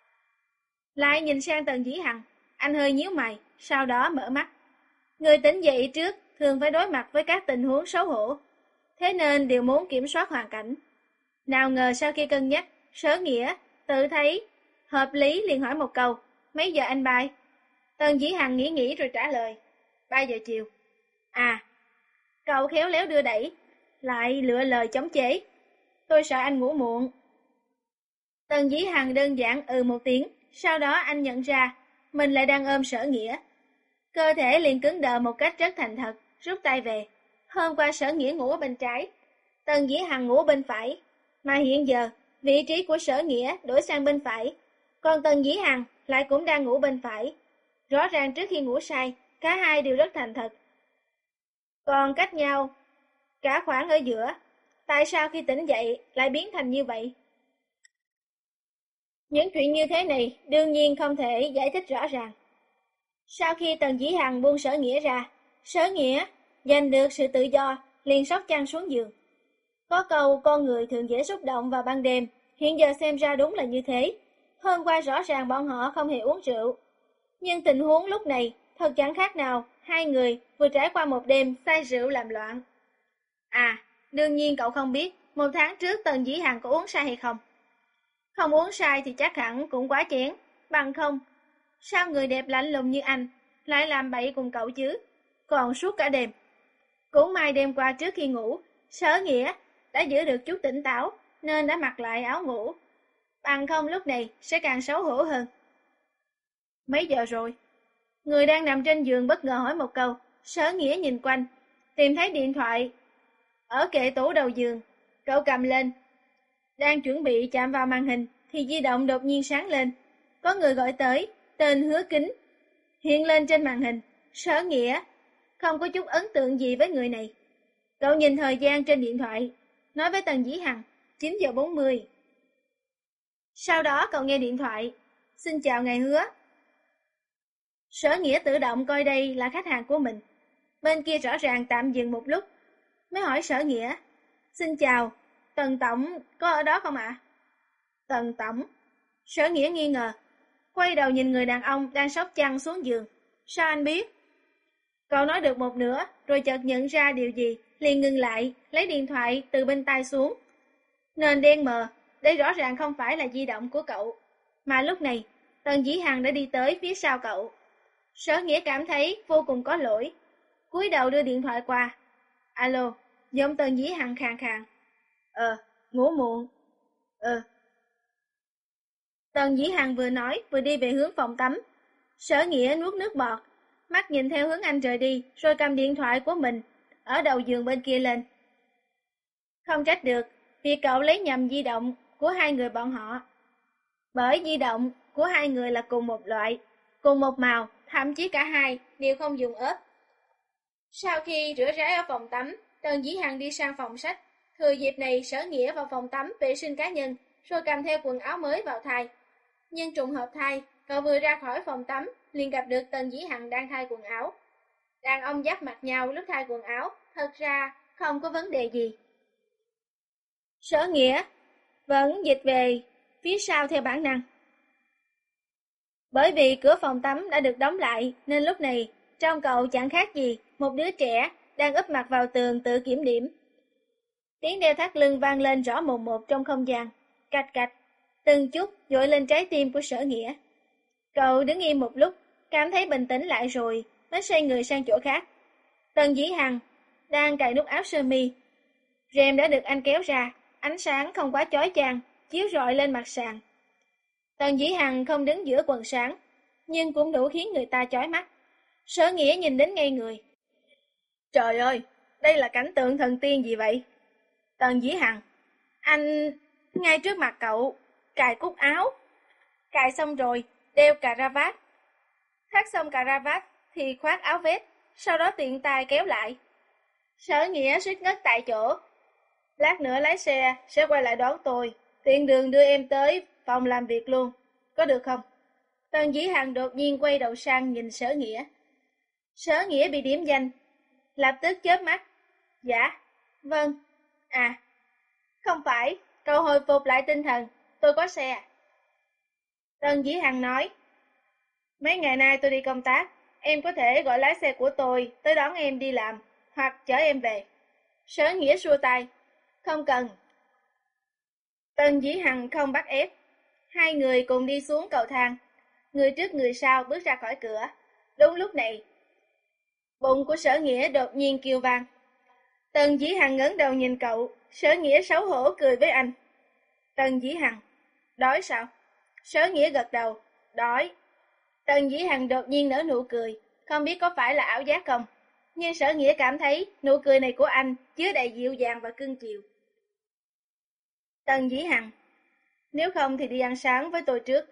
[SPEAKER 1] Lại nhìn sang Tần Dĩ Hằng, anh hơi nhíu mày, sau đó mở mắt. Người tỉnh dậy trước thường phải đối mặt với các tình huống xấu hổ. thế nên đều muốn kiểm soát hoàn cảnh. Nào ngờ sau khi cân nhắc, Sở Nghĩa tự thấy hợp lý liền hỏi một câu, mấy giờ anh bay? Tần Dĩ Hằng nghĩ nghĩ rồi trả lời, ba giờ chiều. À, cậu khéo léo đưa đẩy, lại lựa lời chống chế. Tôi sợ anh ngủ muộn. Tần Dĩ Hằng đơn giản ừ một tiếng, sau đó anh nhận ra mình lại đang ôm Sở Nghĩa. Cơ thể liền cứng đờ một cách rất thành thật, rút tay về. Hôm qua Sở Nghĩa ngủ ở bên trái, Tần Dĩ Hằng ngủ bên phải, mà hiện giờ vị trí của Sở Nghĩa đổi sang bên phải, còn Tần Dĩ Hằng lại cũng đang ngủ bên phải. Rõ ràng trước khi ngủ say, cả hai đều rất thành thật. Còn cách nhau cả khoảng ở giữa, tại sao khi tỉnh dậy lại biến thành như vậy? Những chuyện như thế này đương nhiên không thể giải thích rõ ràng. Sau khi Tần Dĩ Hằng buông Sở Nghĩa ra, Sở Nghĩa giành được sự tự do, liền xốc chăn xuống giường. Có câu con người thường dễ xúc động vào ban đêm, hiện giờ xem ra đúng là như thế. Hôm qua rõ ràng bọn họ không hề uống rượu, nhưng tình huống lúc này thật chẳng khác nào hai người vừa trải qua một đêm say rượu làm loạn. À, đương nhiên cậu không biết một tháng trước Tần Dĩ Hằng có uống say hay không. Không uống say thì chắc hẳn cũng quá chén, bằng không sao người đẹp lạnh lùng như anh lại làm bậy cùng cậu chứ, còn suốt cả đêm. Cũng may đêm qua trước khi ngủ, Sở Nghĩa đã giữ được chút tỉnh táo nên đã mặc lại áo ngủ, bằng không lúc này sẽ càng xấu hổ hơn. Mấy giờ rồi? Người đang nằm trên giường bất ngờ hỏi một câu. Sở Nghĩa nhìn quanh, tìm thấy điện thoại ở kệ tủ đầu giường, cậu cầm lên, đang chuẩn bị chạm vào màn hình thì di động đột nhiên sáng lên. Có người gọi tới, tên Hứa Kính hiện lên trên màn hình. Sở Nghĩa không có chút ấn tượng gì với người này. Cậu nhìn thời gian trên điện thoại, nói với Tần Dĩ Hằng, chín giờ bốn mươi. Sau đó cậu nghe điện thoại, xin chào ngài Hứa. Sở Nghĩa tự động coi đây là khách hàng của mình. Bên kia rõ ràng tạm dừng một lúc, mới hỏi Sở Nghĩa, xin chào, Tần Tổng có ở đó không ạ? Tần Tổng? Sở Nghĩa nghi ngờ, quay đầu nhìn người đàn ông đang xốc chăn xuống giường. Sao anh biết? Cậu nói được một nửa, rồi chợt nhận ra điều gì, liền ngừng lại, lấy điện thoại từ bên tai xuống. Nền đen mờ, đây rõ ràng không phải là di động của cậu. Mà lúc này, Tần Dĩ Hằng đã đi tới phía sau cậu. Sở Nghĩa cảm thấy vô cùng có lỗi, cúi đầu đưa điện thoại qua. Alo, giọng Tần Dĩ Hằng khàn khàn. Ờ, ngủ muộn. Ờ. Tần Dĩ Hằng vừa nói vừa đi về hướng phòng tắm. Sở Nghĩa nuốt nước bọt, mắt nhìn theo hướng anh rời đi, rồi cầm điện thoại của mình ở đầu giường bên kia lên. Không trách được vì cậu lấy nhầm di động của hai người bọn họ. Bởi di động của hai người là cùng một loại, cùng một màu, thậm chí cả hai đều không dùng ốp. Sau khi rửa ráy ở phòng tắm, Tần Dĩ Hằng đi sang phòng sách. Thừa dịp này Sở Nghĩa vào phòng tắm vệ sinh cá nhân, rồi cầm theo quần áo mới vào thay. Nhưng trùng hợp thay, cậu vừa ra khỏi phòng tắm, liền gặp được Tần Dĩ Hằng đang thay quần áo. Đàn ông giáp mặt nhau lúc thay quần áo, thật ra không có vấn đề gì. Sở Nghĩa vẫn dịch về phía sau theo bản năng. Bởi vì cửa phòng tắm đã được đóng lại, nên lúc này trong cậu chẳng khác gì một đứa trẻ đang úp mặt vào tường tự kiểm điểm. Tiếng đeo thắt lưng vang lên rõ mồn một trong không gian, cạch cạch, từng chút dội lên trái tim của Sở Nghĩa. Cậu đứng im một lúc, cảm thấy bình tĩnh lại rồi mới xoay người sang chỗ khác. Tần Dĩ Hằng đang cài nút áo sơ mi, rèm đã được anh kéo ra, ánh sáng không quá chói chang chiếu rọi lên mặt sàn. Tần Dĩ Hằng không đứng giữa quần sáng, nhưng cũng đủ khiến người ta chói mắt. Sở Nghĩa nhìn đến ngây người. Trời ơi, đây là cảnh tượng thần tiên gì vậy? Tần Dĩ Hằng, anh ngay trước mặt cậu cài cúc áo, cài xong rồi đeo cà ra vát, thắt xong cà ra vát thì khoác áo vest, sau đó tiện tay kéo lại. Sở Nghĩa suýt ngất tại chỗ. Lát nữa lái xe sẽ quay lại đón tôi, tiện đường đưa em tới phòng làm việc luôn, có được không? Tần Dĩ Hằng đột nhiên quay đầu sang nhìn Sở Nghĩa. Sở Nghĩa bị điểm danh, lập tức chớp mắt. Dạ, vâng, à, không phải, cậu hồi phục lại tinh thần, tôi có xe. Tần Dĩ Hằng nói, mấy ngày nay tôi đi công tác, em có thể gọi lái xe của tôi tới đón em đi làm, hoặc chở em về. Sở Nghĩa xua tay. Không cần. Tần Dĩ Hằng không bắt ép. Hai người cùng đi xuống cầu thang. Người trước người sau bước ra khỏi cửa. Đúng lúc này, bụng của Sở Nghĩa đột nhiên kêu vang. Tần Dĩ Hằng ngẩng đầu nhìn cậu. Sở Nghĩa xấu hổ cười với anh. Tần Dĩ Hằng, đói sao? Sở Nghĩa gật đầu. Đói. Tần Dĩ Hằng đột nhiên nở nụ cười. Không biết có phải là ảo giác không? Nhưng Sở Nghĩa cảm thấy nụ cười này của anh chứa đầy dịu dàng và cưng chiều. Tần Dĩ Hằng, nếu không thì đi ăn sáng với tôi trước.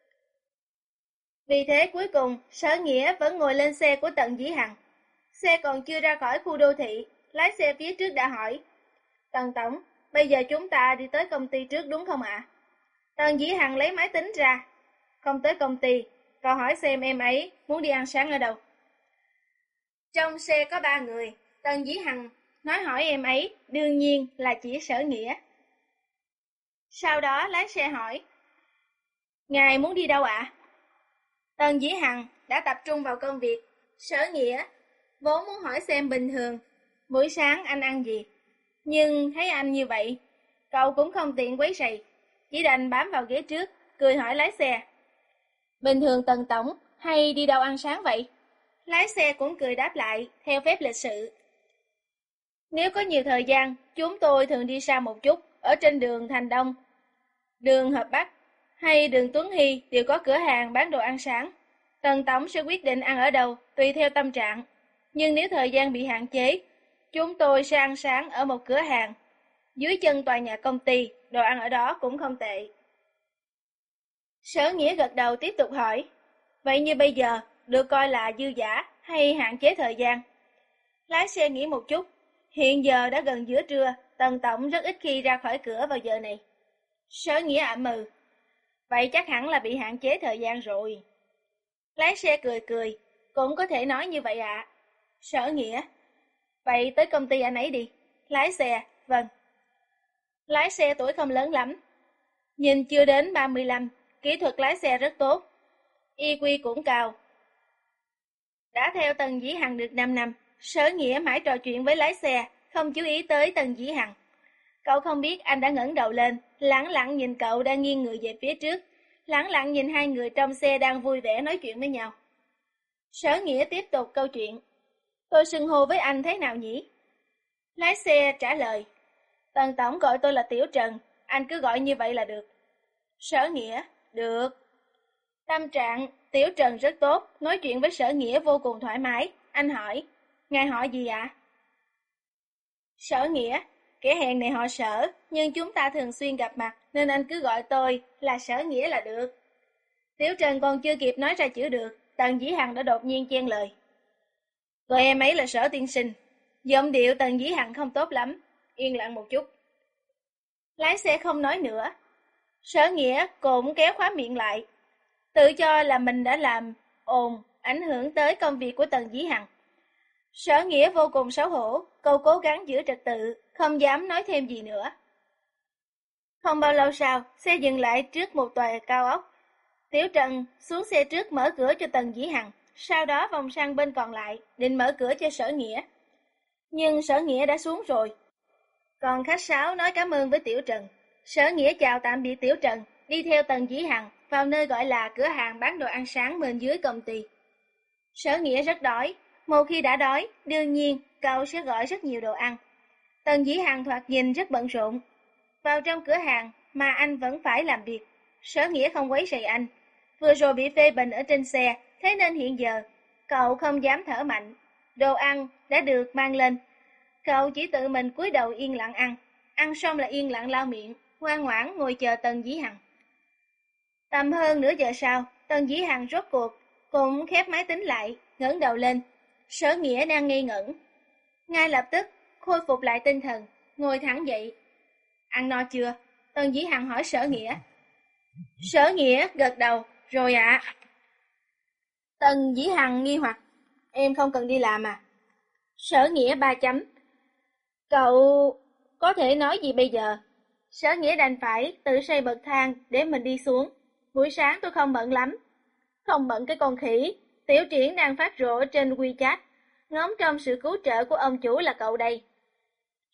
[SPEAKER 1] Vì thế cuối cùng, Sở Nghĩa vẫn ngồi lên xe của Tần Dĩ Hằng. Xe còn chưa ra khỏi khu đô thị, lái xe phía trước đã hỏi. Tần Tổng, bây giờ chúng ta đi tới công ty trước đúng không ạ? Tần Dĩ Hằng lấy máy tính ra. Không tới công ty, cậu hỏi xem em ấy muốn đi ăn sáng ở đâu. Trong xe có ba người, Tần Dĩ Hằng nói hỏi em ấy, đương nhiên là chỉ Sở Nghĩa. Sau đó lái xe hỏi, ngài muốn đi đâu ạ? Tần Dĩ Hằng đã tập trung vào công việc. Sở Nghĩa vốn muốn hỏi xem bình thường buổi sáng anh ăn gì, nhưng thấy anh như vậy, cậu cũng không tiện quấy rầy, chỉ đành bám vào ghế trước, cười hỏi lái xe. Bình thường Tần Tổng hay đi đâu ăn sáng vậy? Lái xe cũng cười đáp lại, theo phép lịch sự. Nếu có nhiều thời gian, chúng tôi thường đi xa một chút, ở trên đường Thành Đông, đường Hợp Bắc hay đường Tuấn Hy đều có cửa hàng bán đồ ăn sáng. Tần Tổng sẽ quyết định ăn ở đâu, tùy theo tâm trạng. Nhưng nếu thời gian bị hạn chế, chúng tôi sẽ ăn sáng ở một cửa hàng dưới chân tòa nhà công ty, đồ ăn ở đó cũng không tệ. Sở Nghĩa gật đầu tiếp tục hỏi, vậy như bây giờ, được coi là dư dả hay hạn chế thời gian? Lái xe nghĩ một chút, hiện giờ đã gần giữa trưa, Tần Tổng rất ít khi ra khỏi cửa vào giờ này. Sở Nghĩa ậm ừ, vậy chắc hẳn là bị hạn chế thời gian rồi. Lái xe cười cười, cũng có thể nói như vậy ạ. À. Sở Nghĩa, vậy tới công ty anh ấy đi. Lái xe, vâng. Lái xe tuổi không lớn lắm, nhìn chưa đến ba mươi lăm, kỹ thuật lái xe rất tốt, i kiu cũng cao. Đã theo Tần Dĩ Hằng được năm năm, Sở Nghĩa mãi trò chuyện với lái xe, không chú ý tới Tần Dĩ Hằng. Cậu không biết anh đã ngẩng đầu lên, lẳng lặng nhìn cậu đang nghiêng người về phía trước, lẳng lặng nhìn hai người trong xe đang vui vẻ nói chuyện với nhau. Sở Nghĩa tiếp tục câu chuyện. Tôi xưng hô với anh thế nào nhỉ? Lái xe trả lời. Tần Tổng gọi tôi là Tiểu Trần, anh cứ gọi như vậy là được. Sở Nghĩa, được. Tâm trạng Tiểu Trần rất tốt, nói chuyện với Sở Nghĩa vô cùng thoải mái. Anh hỏi, ngài hỏi gì ạ? À? Sở Nghĩa, kẻ hèn này họ Sở, nhưng chúng ta thường xuyên gặp mặt, nên anh cứ gọi tôi là Sở Nghĩa là được. Tiểu Trần còn chưa kịp nói ra chữ được, Tần Dĩ Hằng đã đột nhiên chen lời. Gọi em ấy là Sở tiên sinh. Giọng điệu Tần Dĩ Hằng không tốt lắm, yên lặng một chút. Lái xe không nói nữa. Sở Nghĩa cũng kéo khóa miệng lại, tự cho là mình đã làm ồn, ảnh hưởng tới công việc của Tần Dĩ Hằng. Sở Nghĩa vô cùng xấu hổ, cô cố gắng giữ trật tự, không dám nói thêm gì nữa. Không bao lâu sau, xe dừng lại trước một tòa cao ốc. Tiểu Trần xuống xe trước mở cửa cho Tần Dĩ Hằng, sau đó vòng sang bên còn lại, định mở cửa cho Sở Nghĩa. Nhưng Sở Nghĩa đã xuống rồi. Còn khách sáo nói cảm ơn với Tiểu Trần. Sở Nghĩa chào tạm biệt Tiểu Trần, đi theo Tần Dĩ Hằng vào nơi gọi là cửa hàng bán đồ ăn sáng bên dưới công ty. Sở Nghĩa rất đói, một khi đã đói, đương nhiên cậu sẽ gọi rất nhiều đồ ăn. Tần Dĩ Hằng thoạt nhìn rất bận rộn. Vào trong cửa hàng mà anh vẫn phải làm việc. Sở Nghĩa không quấy rầy anh. Vừa rồi bị phê bình ở trên xe, thế nên hiện giờ cậu không dám thở mạnh. Đồ ăn đã được mang lên. Cậu chỉ tự mình cúi đầu yên lặng ăn. Ăn xong là yên lặng lau miệng, ngoan ngoãn ngồi chờ Tần Dĩ Hằng. Tầm hơn nửa giờ sau, Tần Dĩ Hằng rốt cuộc cũng khép máy tính lại, ngẩng đầu lên. Sở Nghĩa đang ngây ngẩn. Ngay lập tức khôi phục lại tinh thần, ngồi thẳng dậy. Ăn no chưa? Tần Dĩ Hằng hỏi Sở Nghĩa. Sở Nghĩa gật đầu, rồi ạ. À. Tần Dĩ Hằng nghi hoặc. Em không cần đi làm à? Sở Nghĩa ba chấm. Cậu có thể nói gì bây giờ? Sở Nghĩa đành phải tự xây bậc thang để mình đi xuống. Buổi sáng tôi không bận lắm. Không bận cái con khỉ. Tiểu Triển đang phát rộ trên WeChat. Ngóng trong sự cứu trợ của ông chủ là cậu đây.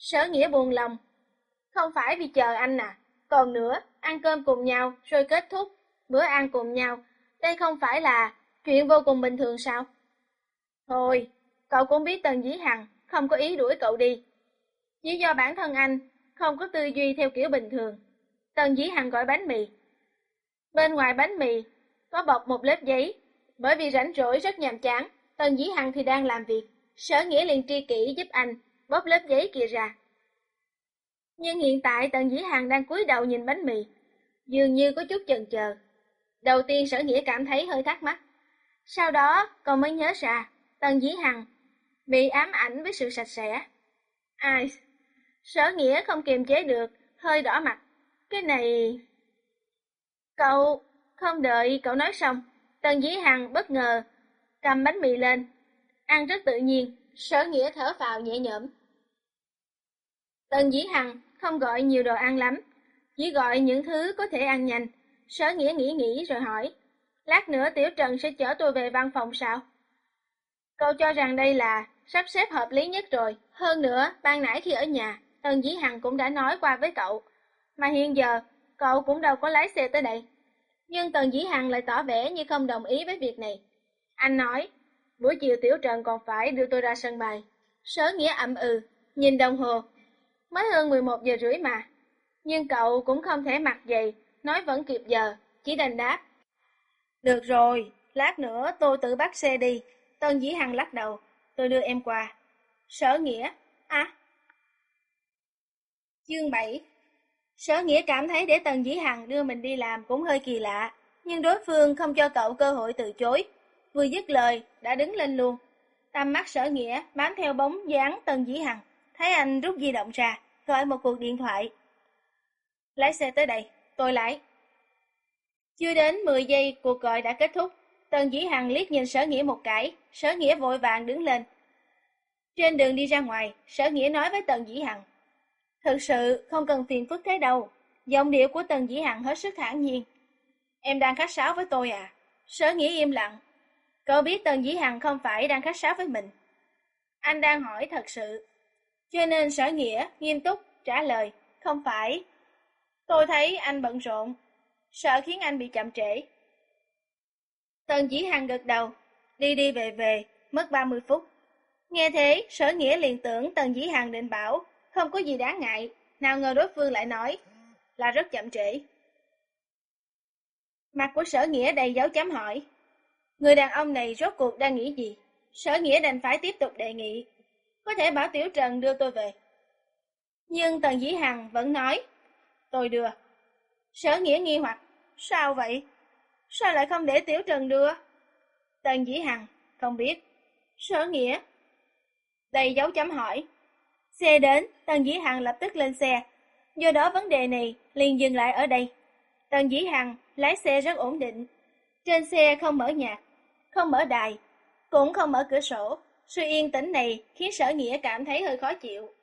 [SPEAKER 1] Sở Nghĩa buồn lòng. Không phải vì chờ anh à, còn nữa, ăn cơm cùng nhau rồi kết thúc bữa ăn cùng nhau, đây không phải là chuyện vô cùng bình thường sao? Thôi, cậu cũng biết Tần Dĩ Hằng không có ý đuổi cậu đi. Chỉ do bản thân anh không có tư duy theo kiểu bình thường. Tần Dĩ Hằng gọi bánh mì. Bên ngoài bánh mì có bọc một lớp giấy. Bởi vì rảnh rỗi rất nhàm chán, Tần Dĩ Hằng thì đang làm việc. Sở Nghĩa liền tri kỷ giúp anh bóp lớp giấy kia ra. Nhưng hiện tại Tần Dĩ Hằng đang cúi đầu nhìn bánh mì, dường như có chút chần chờ. Đầu tiên Sở Nghĩa cảm thấy hơi thắc mắc. Sau đó cậu mới nhớ ra Tần Dĩ Hằng bị ám ảnh với sự sạch sẽ. Ai? Sở Nghĩa không kiềm chế được, hơi đỏ mặt. Cái này... Cậu... Không đợi cậu nói xong, Tần Dĩ Hằng bất ngờ cầm bánh mì lên, ăn rất tự nhiên. Sở Nghĩa thở phào nhẹ nhõm. Tần Dĩ Hằng không gọi nhiều đồ ăn lắm, chỉ gọi những thứ có thể ăn nhanh. Sở Nghĩa nghĩ nghĩ rồi hỏi, lát nữa Tiểu Trần sẽ chở tôi về văn phòng sao? Cậu cho rằng đây là sắp xếp hợp lý nhất rồi. Hơn nữa, ban nãy khi ở nhà, Tần Dĩ Hằng cũng đã nói qua với cậu. Mà hiện giờ, cậu cũng đâu có lái xe tới đây. Nhưng Tần Dĩ Hằng lại tỏ vẻ như không đồng ý với việc này. Anh nói, buổi chiều Tiểu Trần còn phải đưa tôi ra sân bay. Sở Nghĩa ậm ừ, nhìn đồng hồ. Mới hơn mười một giờ rưỡi mà. Nhưng cậu cũng không thể mặc giày, nói vẫn kịp giờ, chỉ đành đáp. Được rồi, lát nữa tôi tự bắt xe đi. Tần Dĩ Hằng lắc đầu, tôi đưa em qua. Sở Nghĩa, à. Chương bảy. Sở Nghĩa cảm thấy để Tần Dĩ Hằng đưa mình đi làm cũng hơi kỳ lạ, nhưng đối phương không cho cậu cơ hội từ chối. Vừa dứt lời, đã đứng lên luôn. Tầm mắt Sở Nghĩa bám theo bóng dáng Tần Dĩ Hằng, thấy anh rút di động ra, gọi một cuộc điện thoại. Lái xe tới đây, tôi lái. Chưa đến mười giây cuộc gọi đã kết thúc. Tần Dĩ Hằng liếc nhìn Sở Nghĩa một cái, Sở Nghĩa vội vàng đứng lên. Trên đường đi ra ngoài, Sở Nghĩa nói với Tần Dĩ Hằng. Thực sự không cần phiền phức thế đâu. Giọng điệu của Tần Dĩ Hằng hết sức thản nhiên. Em đang khách sáo với tôi à? Sở Nghĩa im lặng. Cậu biết Tần Dĩ Hằng không phải đang khách sáo với mình. Anh đang hỏi thật sự. Cho nên Sở Nghĩa nghiêm túc trả lời. Không phải. Tôi thấy anh bận rộn, sợ khiến anh bị chậm trễ. Tần Dĩ Hằng gật đầu. Đi đi về về, mất ba mươi phút. Nghe thế, Sở Nghĩa liền tưởng Tần Dĩ Hằng định bảo không có gì đáng ngại, nào ngờ đối phương lại nói là rất chậm trễ. Mặt của Sở Nghĩa đầy dấu chấm hỏi. Người đàn ông này rốt cuộc đang nghĩ gì? Sở Nghĩa đành phải tiếp tục đề nghị. Có thể bảo Tiểu Trần đưa tôi về. Nhưng Tần Dĩ Hằng vẫn nói. Tôi đưa. Sở Nghĩa nghi hoặc. Sao vậy? Sao lại không để Tiểu Trần đưa? Tần Dĩ Hằng. Không biết. Sở Nghĩa. Đầy dấu chấm hỏi. Xe đến, Tần Dĩ Hằng lập tức lên xe. Do đó vấn đề này liền dừng lại ở đây. Tần Dĩ Hằng lái xe rất ổn định. Trên xe không mở nhạc, không mở đài, cũng không mở cửa sổ. Sự yên tĩnh này khiến Sở Nghĩa cảm thấy hơi khó chịu.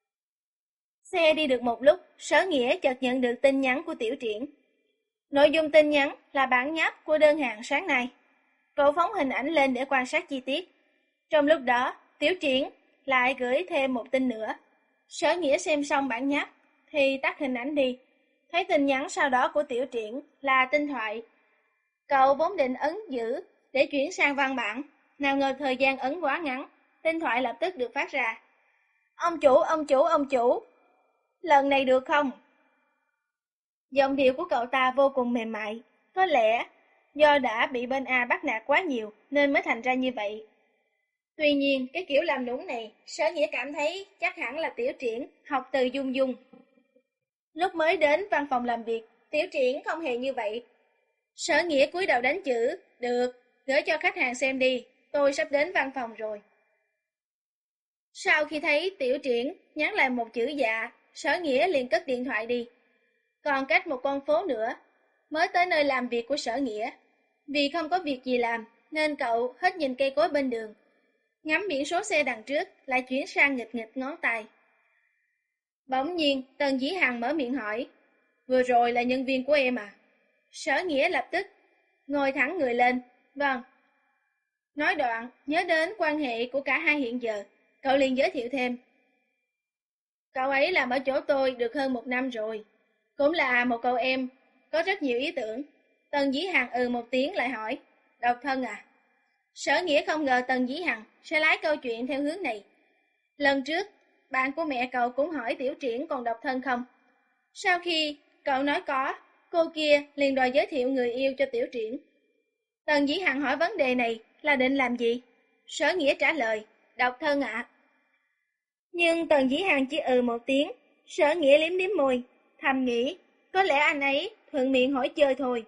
[SPEAKER 1] Xe đi được một lúc, Sở Nghĩa chợt nhận được tin nhắn của Tiểu Triển. Nội dung tin nhắn là bản nháp của đơn hàng sáng nay. Cậu phóng hình ảnh lên để quan sát chi tiết. Trong lúc đó, Tiểu Triển lại gửi thêm một tin nữa. Sở Nghĩa xem xong bản nháp thì tắt hình ảnh đi. Thấy tin nhắn sau đó của Tiểu Triển là tin thoại. Cậu vốn định ấn giữ để chuyển sang văn bản, nào ngờ thời gian ấn quá ngắn, tin thoại lập tức được phát ra. Ông chủ, ông chủ, ông chủ, lần này được không? Giọng điệu của cậu ta vô cùng mềm mại, có lẽ do đã bị bên A bắt nạt quá nhiều nên mới thành ra như vậy. Tuy nhiên, cái kiểu làm nũng này, Sở Nghĩa cảm thấy chắc hẳn là Tiểu Triển học từ Dung Dung. Lúc mới đến văn phòng làm việc, Tiểu Triển không hề như vậy. Sở Nghĩa cúi đầu đánh chữ, được, gửi cho khách hàng xem đi, tôi sắp đến văn phòng rồi. Sau khi thấy Tiểu Triển nhắn lại một chữ dạ, Sở Nghĩa liền cất điện thoại đi. Còn cách một con phố nữa, mới tới nơi làm việc của Sở Nghĩa. Vì không có việc gì làm, nên cậu hết nhìn cây cối bên đường. Ngắm biển số xe đằng trước, lại chuyển sang nghịch nghịch ngón tay. Bỗng nhiên, Tần Dĩ Hằng mở miệng hỏi, vừa rồi là nhân viên của em à? Sở Nghĩa lập tức ngồi thẳng người lên, vâng. Nói đoạn, nhớ đến quan hệ của cả hai hiện giờ, cậu liền giới thiệu thêm. Cậu ấy làm ở chỗ tôi được hơn một năm rồi. Cũng là một cậu em, có rất nhiều ý tưởng. Tần Dĩ Hằng ừ một tiếng lại hỏi, độc thân à? Sở Nghĩa không ngờ Tần Dĩ Hằng sẽ lái câu chuyện theo hướng này. Lần trước, bạn của mẹ cậu cũng hỏi Tiểu Triển còn độc thân không? Sau khi cậu nói có, cô kia liền đòi giới thiệu người yêu cho Tiểu Triển. Tần Dĩ Hằng hỏi vấn đề này là định làm gì? Sở Nghĩa trả lời, độc thân ạ. Nhưng Tần Dĩ Hằng chỉ ừ một tiếng, Sở Nghĩa liếm liếm môi, thầm nghĩ, có lẽ anh ấy thuận miệng hỏi chơi thôi.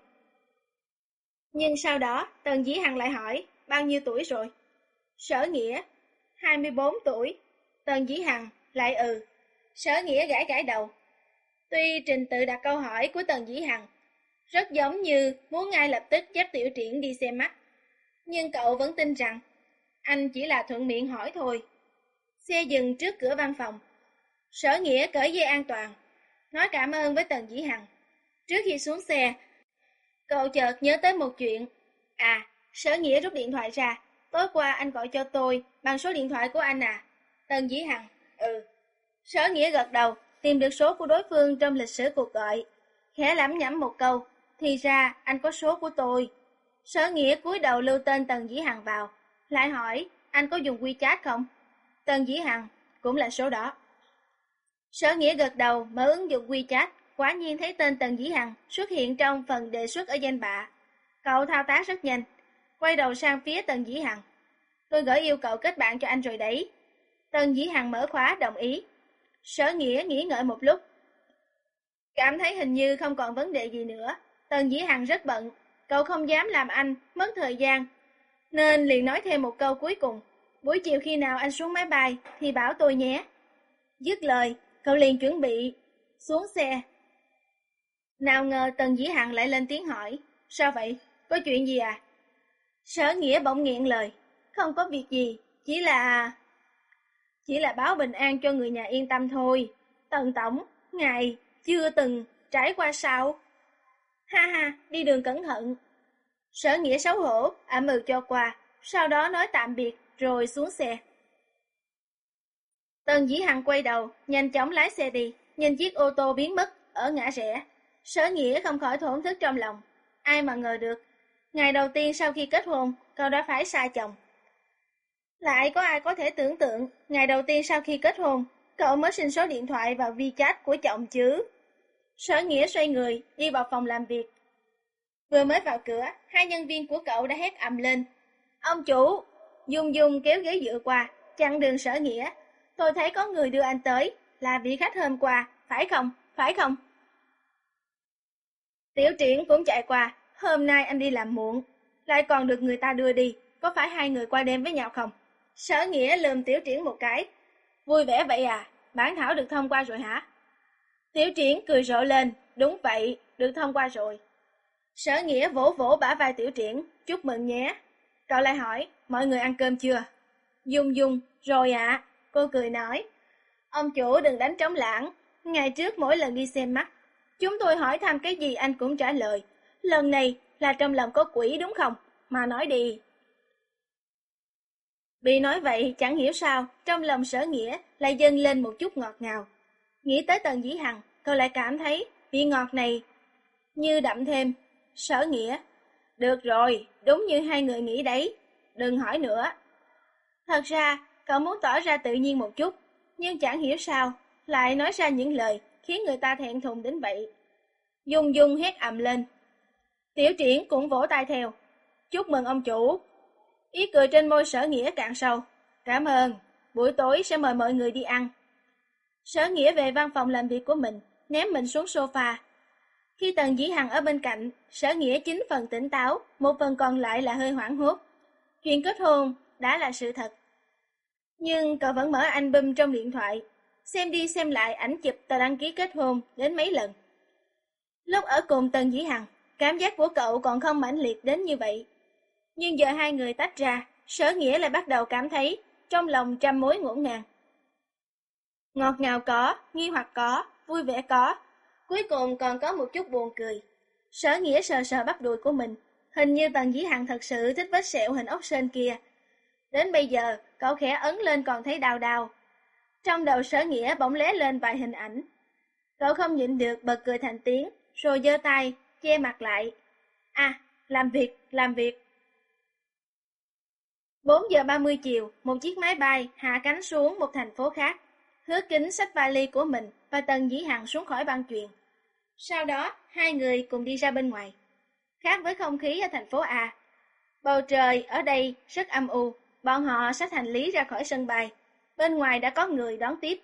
[SPEAKER 1] Nhưng sau đó, Tần Dĩ Hằng lại hỏi, bao nhiêu tuổi rồi? Sở Nghĩa, hai mươi bốn tuổi. Tần Dĩ Hằng lại ừ. Sở Nghĩa gãi gãi đầu. Tuy trình tự đặt câu hỏi của Tần Dĩ Hằng rất giống như muốn ngay lập tức dắt Tiểu Triển đi xem mắt, nhưng cậu vẫn tin rằng anh chỉ là thuận miệng hỏi thôi. Xe dừng trước cửa văn phòng. Sở Nghĩa cởi dây an toàn, nói cảm ơn với Tần Dĩ Hằng. Trước khi xuống xe, cậu chợt nhớ tới một chuyện. À, Sở Nghĩa rút điện thoại ra. Tối qua anh gọi cho tôi bằng số điện thoại của anh à? Tần Dĩ Hằng, ừ. Sở Nghĩa gật đầu, tìm được số của đối phương trong lịch sử cuộc gọi. Khẽ lẩm nhẩm một câu, thì ra anh có số của tôi. Sở Nghĩa cúi đầu lưu tên Tần Dĩ Hằng vào, lại hỏi, anh có dùng WeChat không? Tần Dĩ Hằng, cũng là số đó. Sở Nghĩa gật đầu, mở ứng dụng WeChat, quả nhiên thấy tên Tần Dĩ Hằng xuất hiện trong phần đề xuất ở danh bạ. Cậu thao tác rất nhanh, quay đầu sang phía Tần Dĩ Hằng. Tôi gửi yêu cầu kết bạn cho anh rồi đấy. Tần Dĩ Hằng mở khóa đồng ý. Sở Nghĩa nghĩ ngợi một lúc, cảm thấy hình như không còn vấn đề gì nữa. Tần Dĩ Hằng rất bận, cậu không dám làm anh mất thời gian, nên liền nói thêm một câu cuối cùng. Buổi chiều khi nào anh xuống máy bay thì bảo tôi nhé. Dứt lời, cậu liền chuẩn bị xuống xe. Nào ngờ Tần Dĩ Hằng lại lên tiếng hỏi, sao vậy, có chuyện gì à? Sở Nghĩa bỗng nghẹn lời, không có việc gì, chỉ là... Chỉ là báo bình an cho người nhà yên tâm thôi. Tần Tổng, ngài chưa từng trải qua sao? Ha ha, đi đường cẩn thận. Sở Nghĩa xấu hổ, ậm ừ cho qua, sau đó nói tạm biệt rồi xuống xe. Tần Dĩ Hằng quay đầu, nhanh chóng lái xe đi, nhìn chiếc ô tô biến mất ở ngã rẽ. Sở Nghĩa không khỏi thổn thức trong lòng. Ai mà ngờ được, ngày đầu tiên sau khi kết hôn, cậu đã phải xa chồng. Lại có ai có thể tưởng tượng, ngày đầu tiên sau khi kết hôn, cậu mới xin số điện thoại vào WeChat của chồng chứ. Sở Nghĩa xoay người, đi vào phòng làm việc. Vừa mới vào cửa, hai nhân viên của cậu đã hét ầm lên. Ông chủ! Dung Dung kéo ghế dựa qua, chặn đường Sở Nghĩa. Tôi thấy có người đưa anh tới, là vị khách hôm qua, phải không, phải không? Tiểu Triển cũng chạy qua, hôm nay anh đi làm muộn, lại còn được người ta đưa đi, có phải hai người qua đêm với nhau không? Sở Nghĩa lườm Tiểu Triển một cái. Vui vẻ vậy à, bản thảo được thông qua rồi hả? Tiểu Triển cười rộ lên, đúng vậy, được thông qua rồi. Sở Nghĩa vỗ vỗ bả vai Tiểu Triển, chúc mừng nhé. Cậu lại hỏi, mọi người ăn cơm chưa? Dung Dung, rồi ạ, à. Cô cười nói. Ông chủ đừng đánh trống lãng, ngày trước mỗi lần đi xem mắt, chúng tôi hỏi thăm cái gì anh cũng trả lời. Lần này là trong lòng có quỷ đúng không? Mà nói đi. Bị nói vậy chẳng hiểu sao, trong lòng Sở Nghĩa lại dâng lên một chút ngọt ngào. Nghĩ tới Tần Dĩ Hằng, cậu lại cảm thấy vị ngọt này như đậm thêm. Sở Nghĩa, được rồi, đúng như hai người nghĩ đấy, đừng hỏi nữa. Thật ra, cậu muốn tỏ ra tự nhiên một chút, nhưng chẳng hiểu sao, lại nói ra những lời khiến người ta thẹn thùng đến vậy. Dung Dung hét ầm lên. Tiểu Triển cũng vỗ tay theo. Chúc mừng ông chủ. Ý cười trên môi Sở Nghĩa càng sâu. Cảm ơn, buổi tối sẽ mời mọi người đi ăn. Sở Nghĩa về văn phòng làm việc của mình, ném mình xuống sofa. Khi Tần Dĩ Hằng ở bên cạnh, Sở Nghĩa chín phần tỉnh táo, một phần còn lại là hơi hoảng hốt. Chuyện kết hôn đã là sự thật. Nhưng cậu vẫn mở album trong điện thoại, xem đi xem lại ảnh chụp tờ đăng ký kết hôn đến mấy lần. Lúc ở cùng Tần Dĩ Hằng, cảm giác của cậu còn không mãnh liệt đến như vậy. Nhưng giờ hai người tách ra, Sở Nghĩa lại bắt đầu cảm thấy trong lòng trăm mối ngổn ngang. Ngọt ngào có, nghi hoặc có, vui vẻ có, cuối cùng còn có một chút buồn cười. Sở Nghĩa sờ sờ bắp đùi của mình, hình như Tần Dĩ Hằng thật sự thích vết sẹo hình ốc sên kia. Đến bây giờ, cậu khẽ ấn lên còn thấy đau đau. Trong đầu Sở Nghĩa bỗng lóe lên vài hình ảnh. Cậu không nhịn được bật cười thành tiếng, rồi giơ tay, che mặt lại. À, làm việc, làm việc. bốn giờ ba mươi chiều, một chiếc máy bay hạ cánh xuống một thành phố khác. Hứa Kính xách vali của mình và Tần Dĩ Hằng xuống khỏi băng chuyền. Sau đó, hai người cùng đi ra bên ngoài. Khác với không khí ở thành phố A, bầu trời ở đây rất âm u. Bọn họ xách hành lý ra khỏi sân bay. Bên ngoài đã có người đón tiếp.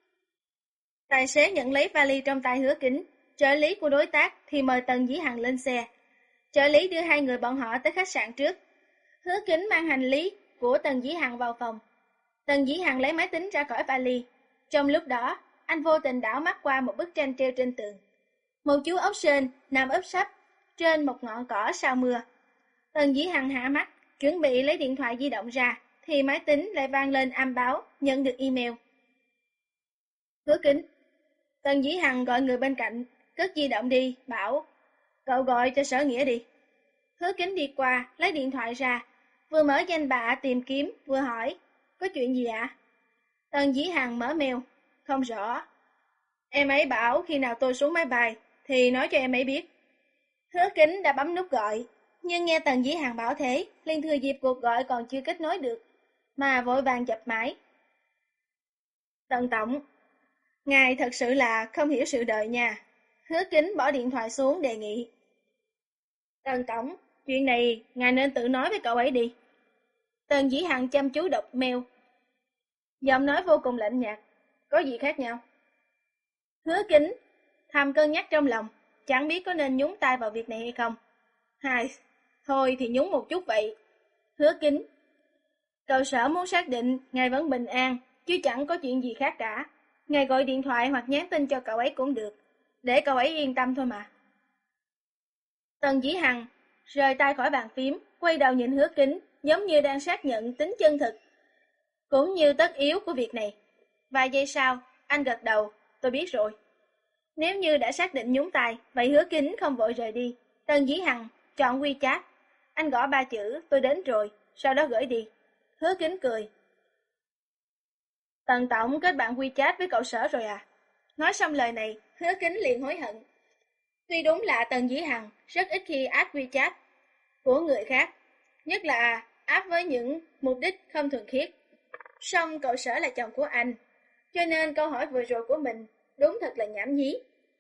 [SPEAKER 1] Tài xế nhận lấy vali trong tay Hứa Kính. Trợ lý của đối tác thì mời Tần Dĩ Hằng lên xe. Trợ lý đưa hai người bọn họ tới khách sạn trước. Hứa Kính mang hành lý của Tần Dĩ Hằng vào phòng. Tần Dĩ Hằng lấy máy tính ra khỏi vali. Trong lúc đó, anh vô tình đảo mắt qua một bức tranh treo trên tường. Một chú ốc sên nằm úp sấp trên một ngọn cỏ sau mưa. Tần Dĩ Hằng hạ mắt, chuẩn bị lấy điện thoại di động ra, thì máy tính lại vang lên âm báo nhận được email. Hứa Kính. Tần Dĩ Hằng gọi người bên cạnh, cất di động đi, bảo, cậu gọi cho Sở Nghĩa đi. Hứa Kính đi qua, lấy điện thoại ra, vừa mở danh bạ tìm kiếm, vừa hỏi, có chuyện gì ạ? Tần Dĩ Hằng mở mail, không rõ. Em ấy bảo khi nào tôi xuống máy bay, thì nói cho em ấy biết. Hứa Kính đã bấm nút gọi, nhưng nghe Tần Dĩ Hằng bảo thế, liền thừa dịp cuộc gọi còn chưa kết nối được, mà vội vàng dập máy. Tần Tổng, ngài thật sự là không hiểu sự đời nha. Hứa Kính bỏ điện thoại xuống đề nghị. Tần Tổng, chuyện này ngài nên tự nói với cậu ấy đi. Tần Dĩ Hằng chăm chú đọc mail. Giọng nói vô cùng lạnh nhạt. Có gì khác nhau? Hứa Kính thầm cân nhắc trong lòng, chẳng biết có nên nhúng tay vào việc này hay không. Hai, thôi thì nhúng một chút vậy. Hứa Kính. Cậu Sở muốn xác định ngài vẫn bình an, chứ chẳng có chuyện gì khác cả. Ngài gọi điện thoại hoặc nhắn tin cho cậu ấy cũng được, để cậu ấy yên tâm thôi mà. Tần Dĩ Hằng rời tay khỏi bàn phím, quay đầu nhìn Hứa Kính, giống như đang xác nhận tính chân thực, cũng như tất yếu của việc này. Vài giây sau, anh gật đầu, tôi biết rồi. Nếu như đã xác định nhúng tay, vậy Hứa Kính không vội rời đi. Tần Dĩ Hằng chọn WeChat, anh gõ ba chữ, tôi đến rồi, sau đó gửi đi. Hứa Kính cười. Tần Tổng kết bạn WeChat với cậu Sở rồi à? Nói xong lời này, Hứa Kính liền hối hận. Tuy đúng là Tần Dĩ Hằng rất ít khi add WeChat của người khác, nhất là add với những mục đích không thuần khiết. Song cậu Sở là chồng của anh, cho nên câu hỏi vừa rồi của mình đúng thật là nhảm nhí.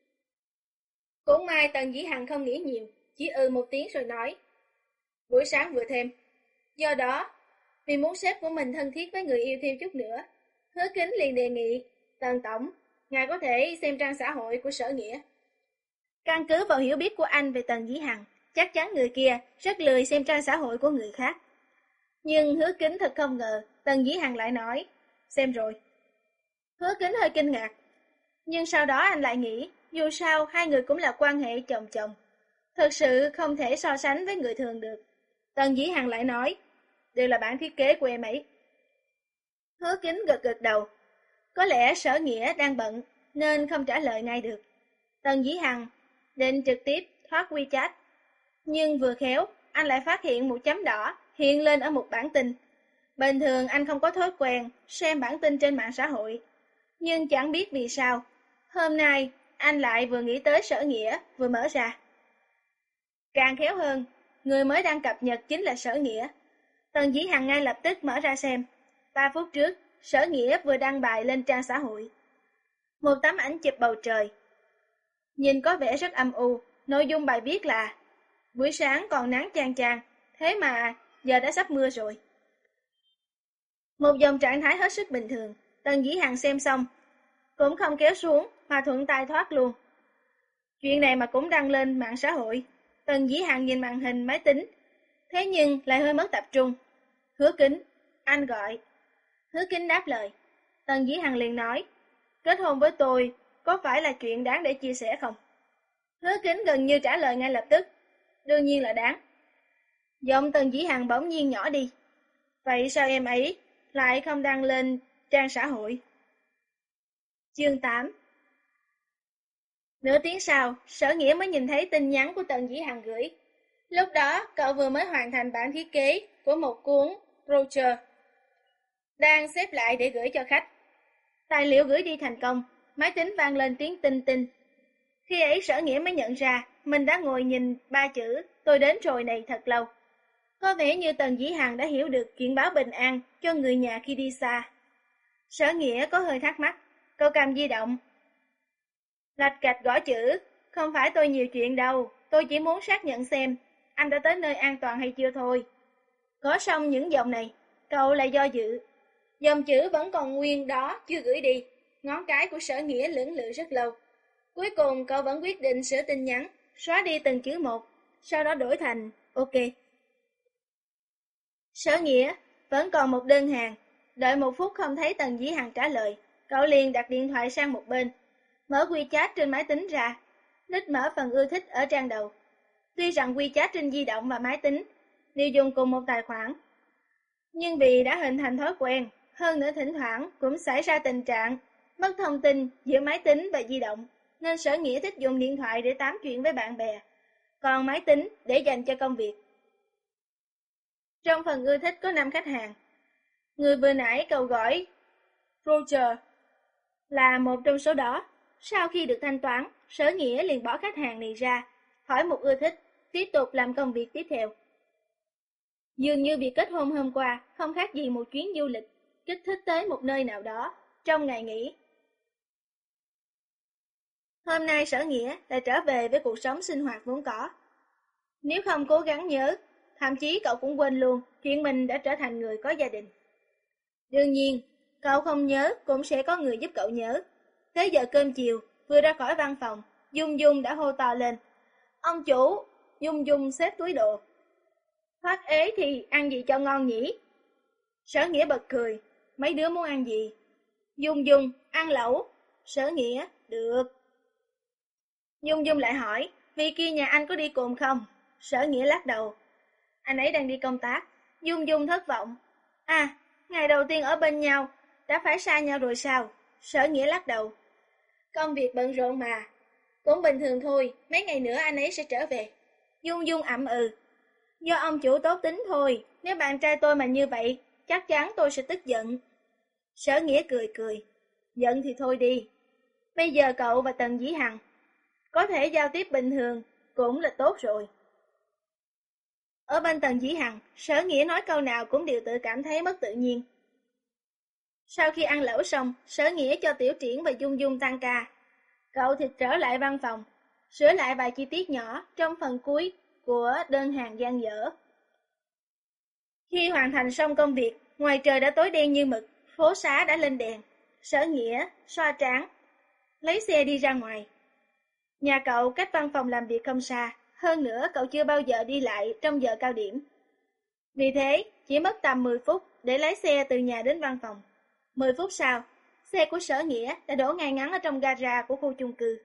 [SPEAKER 1] Cũng may Tần Dĩ Hằng không nghĩ nhiều, chỉ ừ một tiếng rồi nói. Buổi sáng vừa thêm. Do đó, vì muốn sếp của mình thân thiết với người yêu thêm chút nữa, Hứa Kính liền đề nghị, Tần Tổng, ngài có thể xem trang xã hội của Sở Nghĩa. Căn cứ vào hiểu biết của anh về Tần Dĩ Hằng, chắc chắn người kia rất lười xem trang xã hội của người khác. Nhưng Hứa Kính thật không ngờ, Tần Dĩ Hằng lại nói, xem rồi. Hứa Kính hơi kinh ngạc, nhưng sau đó anh lại nghĩ, dù sao hai người cũng là quan hệ chồng chồng, thật sự không thể so sánh với người thường được. Tần Dĩ Hằng lại nói, đều là bản thiết kế của em ấy. Hứa Kính gật gật đầu, có lẽ Sở Nghĩa đang bận nên không trả lời ngay được. Tần Dĩ Hằng định trực tiếp thoát WeChat, nhưng vừa khéo anh lại phát hiện một chấm đỏ hiện lên ở một bản tin. Bình thường anh không có thói quen xem bản tin trên mạng xã hội, nhưng chẳng biết vì sao, hôm nay anh lại vừa nghĩ tới Sở Nghĩa vừa mở ra. Càng khéo hơn, người mới đăng cập nhật chính là Sở Nghĩa. Tần Dĩ Hằng ngay lập tức mở ra xem. Ba phút trước, Sở Nghĩa vừa đăng bài lên trang xã hội. Một tấm ảnh chụp bầu trời. Nhìn có vẻ rất âm u, nội dung bài viết là buổi sáng còn nắng chang chang, thế mà giờ đã sắp mưa rồi. Một dòng trạng thái hết sức bình thường, Tần Dĩ Hằng xem xong, cũng không kéo xuống mà thuận tay thoát luôn. Chuyện này mà cũng đăng lên mạng xã hội. Tần Dĩ Hằng nhìn màn hình máy tính, thế nhưng lại hơi mất tập trung. Hứa Kính, anh gọi. Hứa Kính đáp lời. Tần Dĩ Hằng liền nói, kết hôn với tôi có phải là chuyện đáng để chia sẻ không? Hứa Kính gần như trả lời ngay lập tức, đương nhiên là đáng. Giọng Tần Dĩ Hằng bỗng nhiên nhỏ đi. Vậy sao em ấy lại không đăng lên trang xã hội? Chương tám. Nửa tiếng sau, Sở Nghĩa mới nhìn thấy tin nhắn của Tần Dĩ Hằng gửi. Lúc đó, cậu vừa mới hoàn thành bản thiết kế của một cuốn brochure, đang xếp lại để gửi cho khách. Tài liệu gửi đi thành công, máy tính vang lên tiếng tinh tinh. Khi ấy Sở Nghĩa mới nhận ra mình đã ngồi nhìn ba chữ tôi đến rồi này thật lâu. Có vẻ như Tần Dĩ Hằng đã hiểu được chuyện báo bình an cho người nhà khi đi xa. Sở Nghĩa có hơi thắc mắc, cậu cầm di động. Lạch cạch gõ chữ, không phải tôi nhiều chuyện đâu, tôi chỉ muốn xác nhận xem anh đã tới nơi an toàn hay chưa thôi. Có xong những dòng này, cậu lại do dự. Dòng chữ vẫn còn nguyên đó, chưa gửi đi. Ngón cái của Sở Nghĩa lưỡng lự rất lâu. Cuối cùng cậu vẫn quyết định sửa tin nhắn, xóa đi từng chữ một, sau đó đổi thành OK. Sở Nghĩa, vẫn còn một đơn hàng. Đợi một phút không thấy Tần Dĩ Hằng trả lời, cậu liền đặt điện thoại sang một bên. Mở WeChat trên máy tính ra, nít mở phần ưa thích ở trang đầu. Tuy rằng WeChat trên di động và máy tính đều dùng cùng một tài khoản, nhưng vì đã hình thành thói quen, hơn nữa thỉnh thoảng cũng xảy ra tình trạng mất thông tin giữa máy tính và di động, nên Sở Nghĩa thích dùng điện thoại để tám chuyện với bạn bè, còn máy tính để dành cho công việc. Trong phần ưa thích có năm khách hàng. Người vừa nãy cậu gọi Roger là một trong số đó. Sau khi được thanh toán, Sở Nghĩa liền bỏ khách hàng này ra, hỏi một ưa thích, tiếp tục làm công việc tiếp theo. Dường như việc kết hôn hôm qua không khác gì một chuyến du lịch, kích thích tới một nơi nào đó trong ngày nghỉ. Hôm nay Sở Nghĩa lại trở về với cuộc sống sinh hoạt vốn có. Nếu không cố gắng nhớ, thậm chí cậu cũng quên luôn chuyện mình đã trở thành người có gia đình. Đương nhiên, cậu không nhớ cũng sẽ có người giúp cậu nhớ. Tới giờ cơm chiều, vừa ra khỏi văn phòng, Dung Dung đã hô to lên. Ông chủ, Dung Dung xếp túi đồ. Thoát ế thì ăn gì cho ngon nhỉ? Sở Nghĩa bật cười, mấy đứa muốn ăn gì? Dung Dung, ăn lẩu. Sở Nghĩa, được. Dung Dung lại hỏi, vì kia nhà anh có đi cùng không? Sở Nghĩa lắc đầu. Anh ấy đang đi công tác. Dung Dung thất vọng. À, ngày đầu tiên ở bên nhau, đã phải xa nhau rồi sao? Sở Nghĩa lắc đầu. Công việc bận rộn mà. Cũng bình thường thôi, mấy ngày nữa anh ấy sẽ trở về. Dung Dung ậm ừ. Do ông chủ tốt tính thôi, nếu bạn trai tôi mà như vậy, chắc chắn tôi sẽ tức giận. Sở Nghĩa cười cười. Giận thì thôi đi. Bây giờ cậu và Tần Dĩ Hằng có thể giao tiếp bình thường, cũng là tốt rồi. Ở bên Tần Dĩ Hằng, Sở Nghĩa nói câu nào cũng đều tự cảm thấy mất tự nhiên. Sau khi ăn lẩu xong, Sở Nghĩa cho Tiểu Triển và Dung Dung tăng ca. Cậu thì trở lại văn phòng, sửa lại vài chi tiết nhỏ trong phần cuối của đơn hàng dang dở. Khi hoàn thành xong công việc, ngoài trời đã tối đen như mực, phố xá đã lên đèn. Sở Nghĩa xoa trán, lấy xe đi ra ngoài. Nhà cậu cách văn phòng làm việc không xa, hơn nữa cậu chưa bao giờ đi lại trong giờ cao điểm. Vì thế, chỉ mất tầm mười phút để lái xe từ nhà đến văn phòng. mười phút sau, xe của Sở Nghĩa đã đổ ngay ngắn ở trong gara của khu chung cư.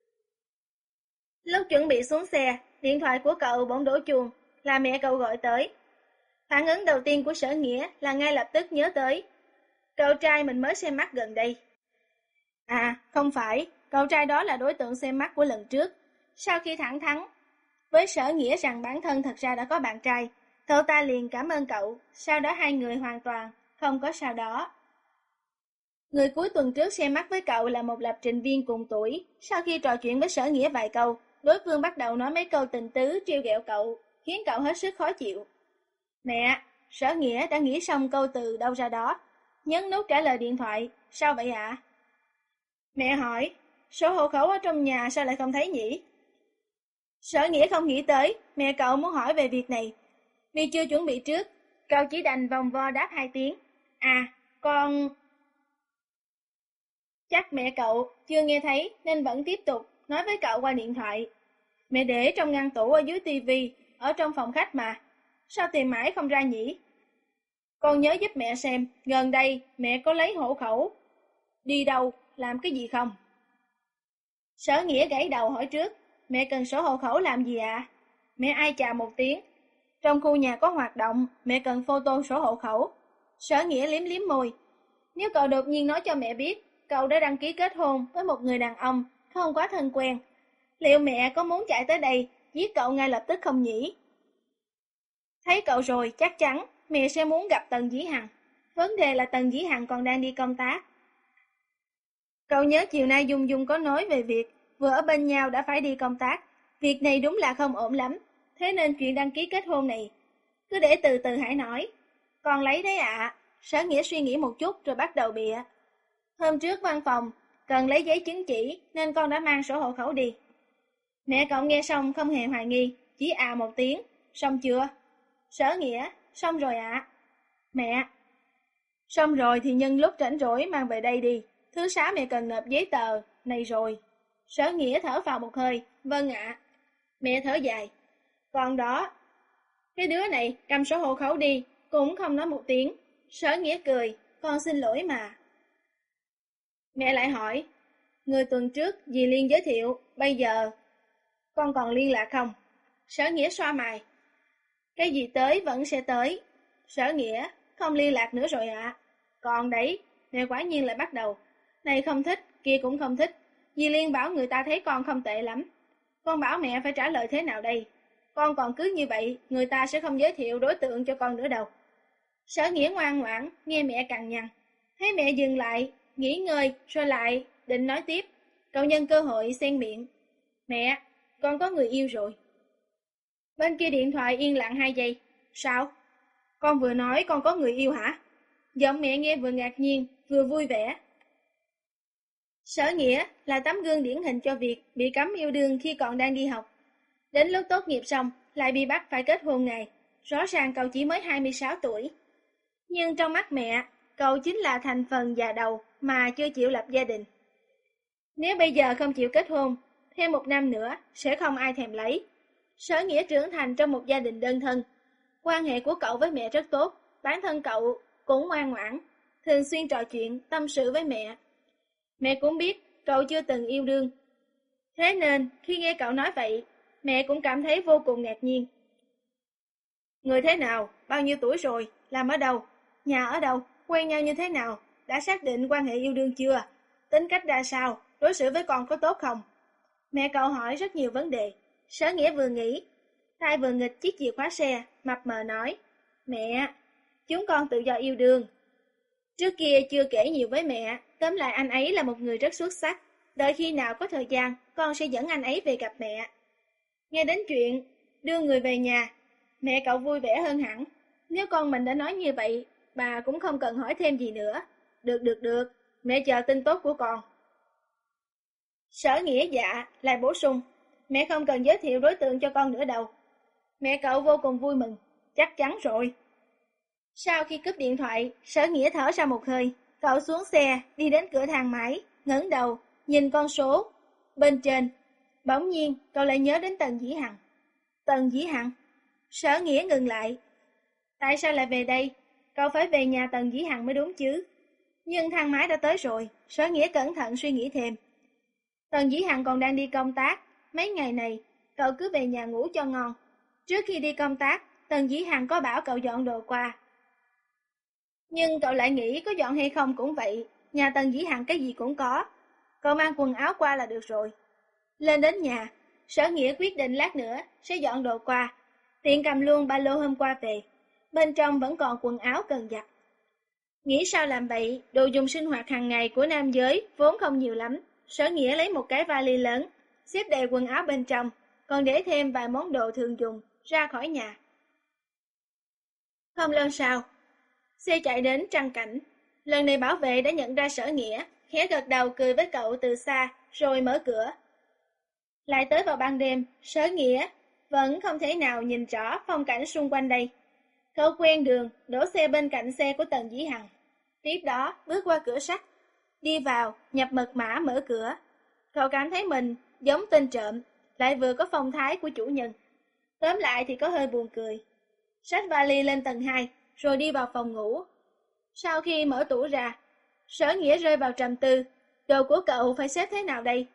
[SPEAKER 1] Lúc chuẩn bị xuống xe, điện thoại của cậu bỗng đổ chuông, là mẹ cậu gọi tới. Phản ứng đầu tiên của Sở Nghĩa là ngay lập tức nhớ tới cậu trai mình mới xem mắt gần đây. À, không phải, cậu trai đó là đối tượng xem mắt của lần trước. Sau khi thẳng thắn với Sở Nghĩa rằng bản thân thật ra đã có bạn trai, cậu ta liền cảm ơn cậu, sau đó hai người hoàn toàn không có sao đó. Người cuối tuần trước xem mắt với cậu là một lập trình viên cùng tuổi. Sau khi trò chuyện với Sở Nghĩa vài câu, đối phương bắt đầu nói mấy câu tình tứ trêu ghẹo cậu, khiến cậu hết sức khó chịu. Mẹ, Sở Nghĩa đã nghĩ xong câu từ đâu ra đó, nhấn nút trả lời điện thoại. Sao vậy ạ? À? Mẹ hỏi, số hộ khẩu ở trong nhà sao lại không thấy nhỉ? Sở Nghĩa không nghĩ tới, mẹ cậu muốn hỏi về việc này. Vì chưa chuẩn bị trước, cậu chỉ đành vòng vo đáp hai tiếng. À, con... Chắc mẹ cậu chưa nghe thấy nên vẫn tiếp tục nói với cậu qua điện thoại. Mẹ để trong ngăn tủ ở dưới tivi, ở trong phòng khách mà. Sao tìm mãi không ra nhỉ? Con nhớ giúp mẹ xem, gần đây mẹ có lấy hộ khẩu. Đi đâu, làm cái gì không? Sở Nghĩa gãy đầu hỏi trước, mẹ cần sổ hộ khẩu làm gì ạ? À? Mẹ ai chào một tiếng. Trong khu nhà có hoạt động, mẹ cần photo sổ hộ khẩu. Sở Nghĩa liếm liếm môi. Nếu cậu đột nhiên nói cho mẹ biết, cậu đã đăng ký kết hôn với một người đàn ông không quá thân quen, liệu mẹ có muốn chạy tới đây giết cậu ngay lập tức không nhỉ? Thấy cậu rồi chắc chắn mẹ sẽ muốn gặp Tần Dĩ Hằng. Vấn đề là Tần Dĩ Hằng còn đang đi công tác. Cậu nhớ chiều nay Dung Dung có nói về việc vừa ở bên nhau đã phải đi công tác. Việc này đúng là không ổn lắm. Thế nên chuyện đăng ký kết hôn này, cứ để từ từ hãy nói. Con lấy đấy ạ. À. Sở Nghĩa suy nghĩ một chút rồi bắt đầu bịa. Hôm trước văn phòng, cần lấy giấy chứng chỉ nên con đã mang sổ hộ khẩu đi. Mẹ cậu nghe xong không hề hoài nghi, chỉ à một tiếng. Xong chưa? Sở Nghĩa, xong rồi ạ. À. Mẹ. Xong rồi thì nhân lúc rảnh rỗi mang về đây đi. Thứ sáu mẹ cần nộp giấy tờ này rồi. Sở Nghĩa thở vào một hơi. Vâng ạ. À. Mẹ thở dài. Còn đó, cái đứa này cầm sổ hộ khẩu đi, cũng không nói một tiếng. Sở Nghĩa cười. Con xin lỗi mà. Mẹ lại hỏi. Người tuần trước dì Liên giới thiệu, bây giờ con còn liên lạc không? Sở Nghĩa xoa mày. Cái gì tới vẫn sẽ tới. Sở Nghĩa, không liên lạc nữa rồi ạ. À. Còn đấy, mẹ quả nhiên lại bắt đầu. Này không thích, kia cũng không thích. Dì Liên bảo người ta thấy con không tệ lắm. Con bảo mẹ phải trả lời thế nào đây? Con còn cứ như vậy, người ta sẽ không giới thiệu đối tượng cho con nữa đâu. Sở Nghĩa ngoan ngoãn, nghe mẹ cằn nhằn. Thấy mẹ dừng lại, nghỉ ngơi, rồi lại, định nói tiếp. Cậu nhân cơ hội xen miệng. Mẹ, con có người yêu rồi. Bên kia điện thoại yên lặng hai giây. Sao? Con vừa nói con có người yêu hả? Giọng mẹ nghe vừa ngạc nhiên, vừa vui vẻ. Sở Nghĩa là tấm gương điển hình cho việc bị cấm yêu đương khi còn đang đi học. Đến lúc tốt nghiệp xong, lại bị bắt phải kết hôn ngày. Rõ ràng cậu chỉ mới hai mươi sáu tuổi. Nhưng trong mắt mẹ, cậu chính là thành phần già đầu mà chưa chịu lập gia đình. Nếu bây giờ không chịu kết hôn, thêm một năm nữa sẽ không ai thèm lấy. Sở Nghĩa trưởng thành trong một gia đình đơn thân. Quan hệ của cậu với mẹ rất tốt, bản thân cậu cũng ngoan ngoãn, thường xuyên trò chuyện, tâm sự với mẹ. Mẹ cũng biết cậu chưa từng yêu đương. Thế nên khi nghe cậu nói vậy, mẹ cũng cảm thấy vô cùng ngạc nhiên. Người thế nào? Bao nhiêu tuổi rồi? Làm ở đâu? Nhà ở đâu? Quen nhau như thế nào? Đã xác định quan hệ yêu đương chưa? Tính cách ra sao? Đối xử với con có tốt không? Mẹ cậu hỏi rất nhiều vấn đề. Sở Nghĩa vừa nghĩ, tay vừa nghịch chiếc chìa khóa xe, mập mờ nói. Mẹ, chúng con tự do yêu đương. Trước kia chưa kể nhiều với mẹ, tóm lại anh ấy là một người rất xuất sắc. Đợi khi nào có thời gian, con sẽ dẫn anh ấy về gặp mẹ. Nghe đến chuyện đưa người về nhà, mẹ cậu vui vẻ hơn hẳn. Nếu con mình đã nói như vậy, bà cũng không cần hỏi thêm gì nữa. Được được được, mẹ chờ tin tốt của con. Sở Nghĩa dạ, lại bổ sung. Mẹ không cần giới thiệu đối tượng cho con nữa đâu. Mẹ cậu vô cùng vui mừng. Chắc chắn rồi. Sau khi cúp điện thoại, Sở Nghĩa thở ra một hơi. Cậu xuống xe, đi đến cửa thang máy, ngẩng đầu, nhìn con số. Bên trên, bỗng nhiên cậu lại nhớ đến Tần Dĩ Hằng. Tần Dĩ Hằng? Sở Nghĩa ngừng lại. Tại sao lại về đây? Cậu phải về nhà Tần Dĩ Hằng mới đúng chứ. Nhưng thang máy đã tới rồi, Sở Nghĩa cẩn thận suy nghĩ thêm. Tần Dĩ Hằng còn đang đi công tác. Mấy ngày này, cậu cứ về nhà ngủ cho ngon. Trước khi đi công tác, Tần Dĩ Hằng có bảo cậu dọn đồ qua. Nhưng cậu lại nghĩ có dọn hay không cũng vậy. Nhà Tần Dĩ Hằng cái gì cũng có. Cậu mang quần áo qua là được rồi. Lên đến nhà, Sở Nghĩa quyết định lát nữa sẽ dọn đồ qua. Tiện cầm luôn ba lô hôm qua về. Bên trong vẫn còn quần áo cần giặt. Nghĩ sao làm vậy, đồ dùng sinh hoạt hàng ngày của nam giới vốn không nhiều lắm. Sở Nghĩa lấy một cái vali lớn, xếp đầy quần áo bên trong, còn để thêm vài món đồ thường dùng, ra khỏi nhà. Không lâu sau, xe chạy đến Trăng Cảnh. Lần này bảo vệ đã nhận ra Sở Nghĩa, khẽ gật đầu cười với cậu từ xa, rồi mở cửa. Lại tới vào ban đêm, Sở Nghĩa vẫn không thể nào nhìn rõ phong cảnh xung quanh đây. Cậu quen đường, đổ xe bên cạnh xe của Tần Dĩ Hằng. Tiếp đó, bước qua cửa sắt, đi vào, nhập mật mã mở cửa. Cậu cảm thấy mình giống tên trộm, lại vừa có phong thái của chủ nhân. Tóm lại thì có hơi buồn cười. Xách vali lên tầng hai, rồi đi vào phòng ngủ. Sau khi mở tủ ra, Sở Nghĩa rơi vào trầm tư. Đồ của cậu phải xếp thế nào đây?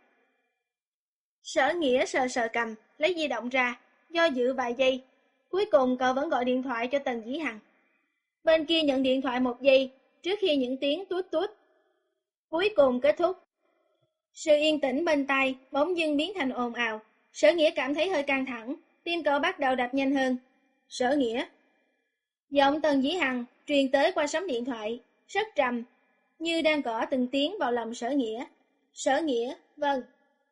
[SPEAKER 1] Sở Nghĩa sờ sờ cầm, lấy di động ra, do dự vài giây. Cuối cùng cậu vẫn gọi điện thoại cho Tần Dĩ Hằng. Bên kia nhận điện thoại một giây, trước khi những tiếng tút tút cuối cùng kết thúc. Sự yên tĩnh bên tai bỗng dưng biến thành ồn ào. Sở Nghĩa cảm thấy hơi căng thẳng, tim cậu bắt đầu đập nhanh hơn. Sở Nghĩa. Giọng Tần Dĩ Hằng truyền tới qua sóng điện thoại, rất trầm, như đang gõ từng tiếng vào lòng Sở Nghĩa. Sở Nghĩa, vâng.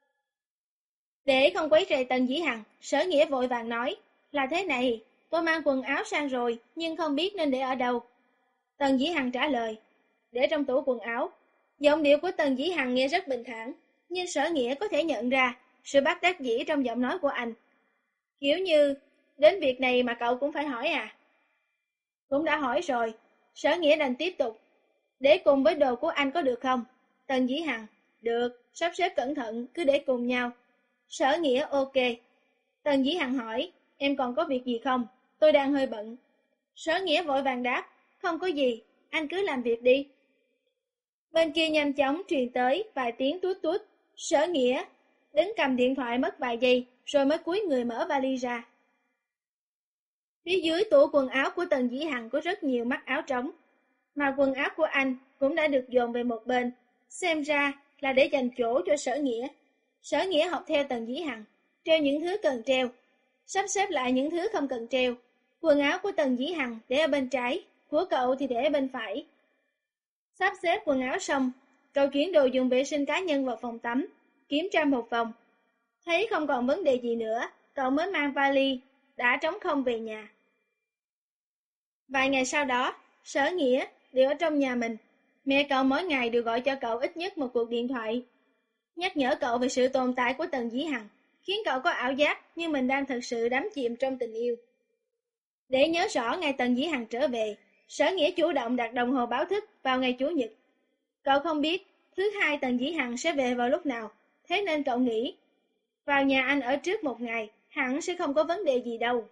[SPEAKER 1] Để không quấy rầy Tần Dĩ Hằng, Sở Nghĩa vội vàng nói, là thế này, tôi mang quần áo sang rồi, nhưng không biết nên để ở đâu. Tần Dĩ Hằng trả lời, để trong tủ quần áo. Giọng điệu của Tần Dĩ Hằng nghe rất bình thản, nhưng Sở Nghĩa có thể nhận ra sự bất đắc dĩ trong giọng nói của anh. Kiểu như, đến việc này mà cậu cũng phải hỏi à? Cũng đã hỏi rồi, Sở Nghĩa đành tiếp tục. Để cùng với đồ của anh có được không? Tần Dĩ Hằng, được, sắp xếp cẩn thận, cứ để cùng nhau. Sở Nghĩa ok. Tần Dĩ Hằng hỏi, em còn có việc gì không? Tôi đang hơi bận. Sở Nghĩa vội vàng đáp, không có gì, anh cứ làm việc đi. Bên kia nhanh chóng truyền tới vài tiếng tút tút. Sở Nghĩa đứng cầm điện thoại mất vài giây, rồi mới cúi người mở vali ra. Phía dưới tủ quần áo của Tần Dĩ Hằng có rất nhiều mắc áo trống, mà quần áo của anh cũng đã được dồn về một bên, xem ra là để dành chỗ cho Sở Nghĩa. Sở Nghĩa học theo Tần Dĩ Hằng, treo những thứ cần treo, sắp xếp lại những thứ không cần treo. Quần áo của Tần Dĩ Hằng để ở bên trái, của cậu thì để ở bên phải. Sắp xếp quần áo xong, cậu chuyển đồ dùng vệ sinh cá nhân vào phòng tắm, kiểm tra một vòng. Thấy không còn vấn đề gì nữa, cậu mới mang vali đã trống không về nhà. Vài ngày sau đó, Sở Nghĩa đều ở trong nhà mình. Mẹ cậu mỗi ngày đều gọi cho cậu ít nhất một cuộc điện thoại, nhắc nhở cậu về sự tồn tại của Tần Dĩ Hằng, khiến cậu có ảo giác như mình đang thật sự đắm chìm trong tình yêu. Để nhớ rõ ngày Tần Dĩ Hằng trở về, Sở Nghĩa chủ động đặt đồng hồ báo thức vào ngày Chủ nhật. Cậu không biết thứ hai Tần Dĩ Hằng sẽ về vào lúc nào, thế nên cậu nghĩ vào nhà anh ở trước một ngày, hẳn sẽ không có vấn đề gì đâu.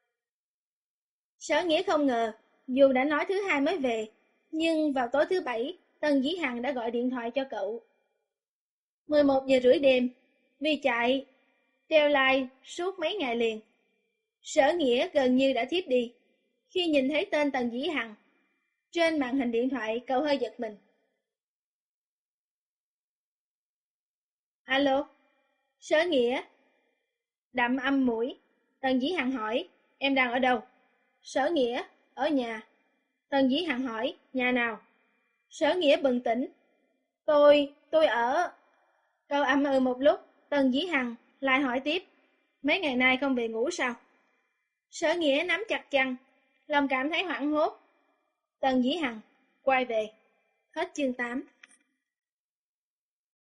[SPEAKER 1] Sở Nghĩa không ngờ, dù đã nói thứ hai mới về, nhưng vào tối thứ bảy, Tần Dĩ Hằng đã gọi điện thoại cho cậu. mười một giờ rưỡi đêm, vì chạy treo like suốt mấy ngày liền, Sở Nghĩa gần như đã thiếp đi. Khi nhìn thấy tên Tần Dĩ Hằng trên màn hình điện thoại, cậu hơi giật mình. Alo, Sở Nghĩa. Đậm âm mũi. Tần Dĩ Hằng hỏi, em đang ở đâu? Sở Nghĩa, ở nhà. Tần Dĩ Hằng hỏi, nhà nào? Sở Nghĩa bừng tỉnh. Tôi, tôi ở... Cậu ậm ừ một lúc, Tần Dĩ Hằng lại hỏi tiếp, mấy ngày nay không về ngủ sao? Sở Nghĩa nắm chặt chăn, lòng cảm thấy hoảng hốt. Tần Dĩ Hằng, quay về. Hết chương tám.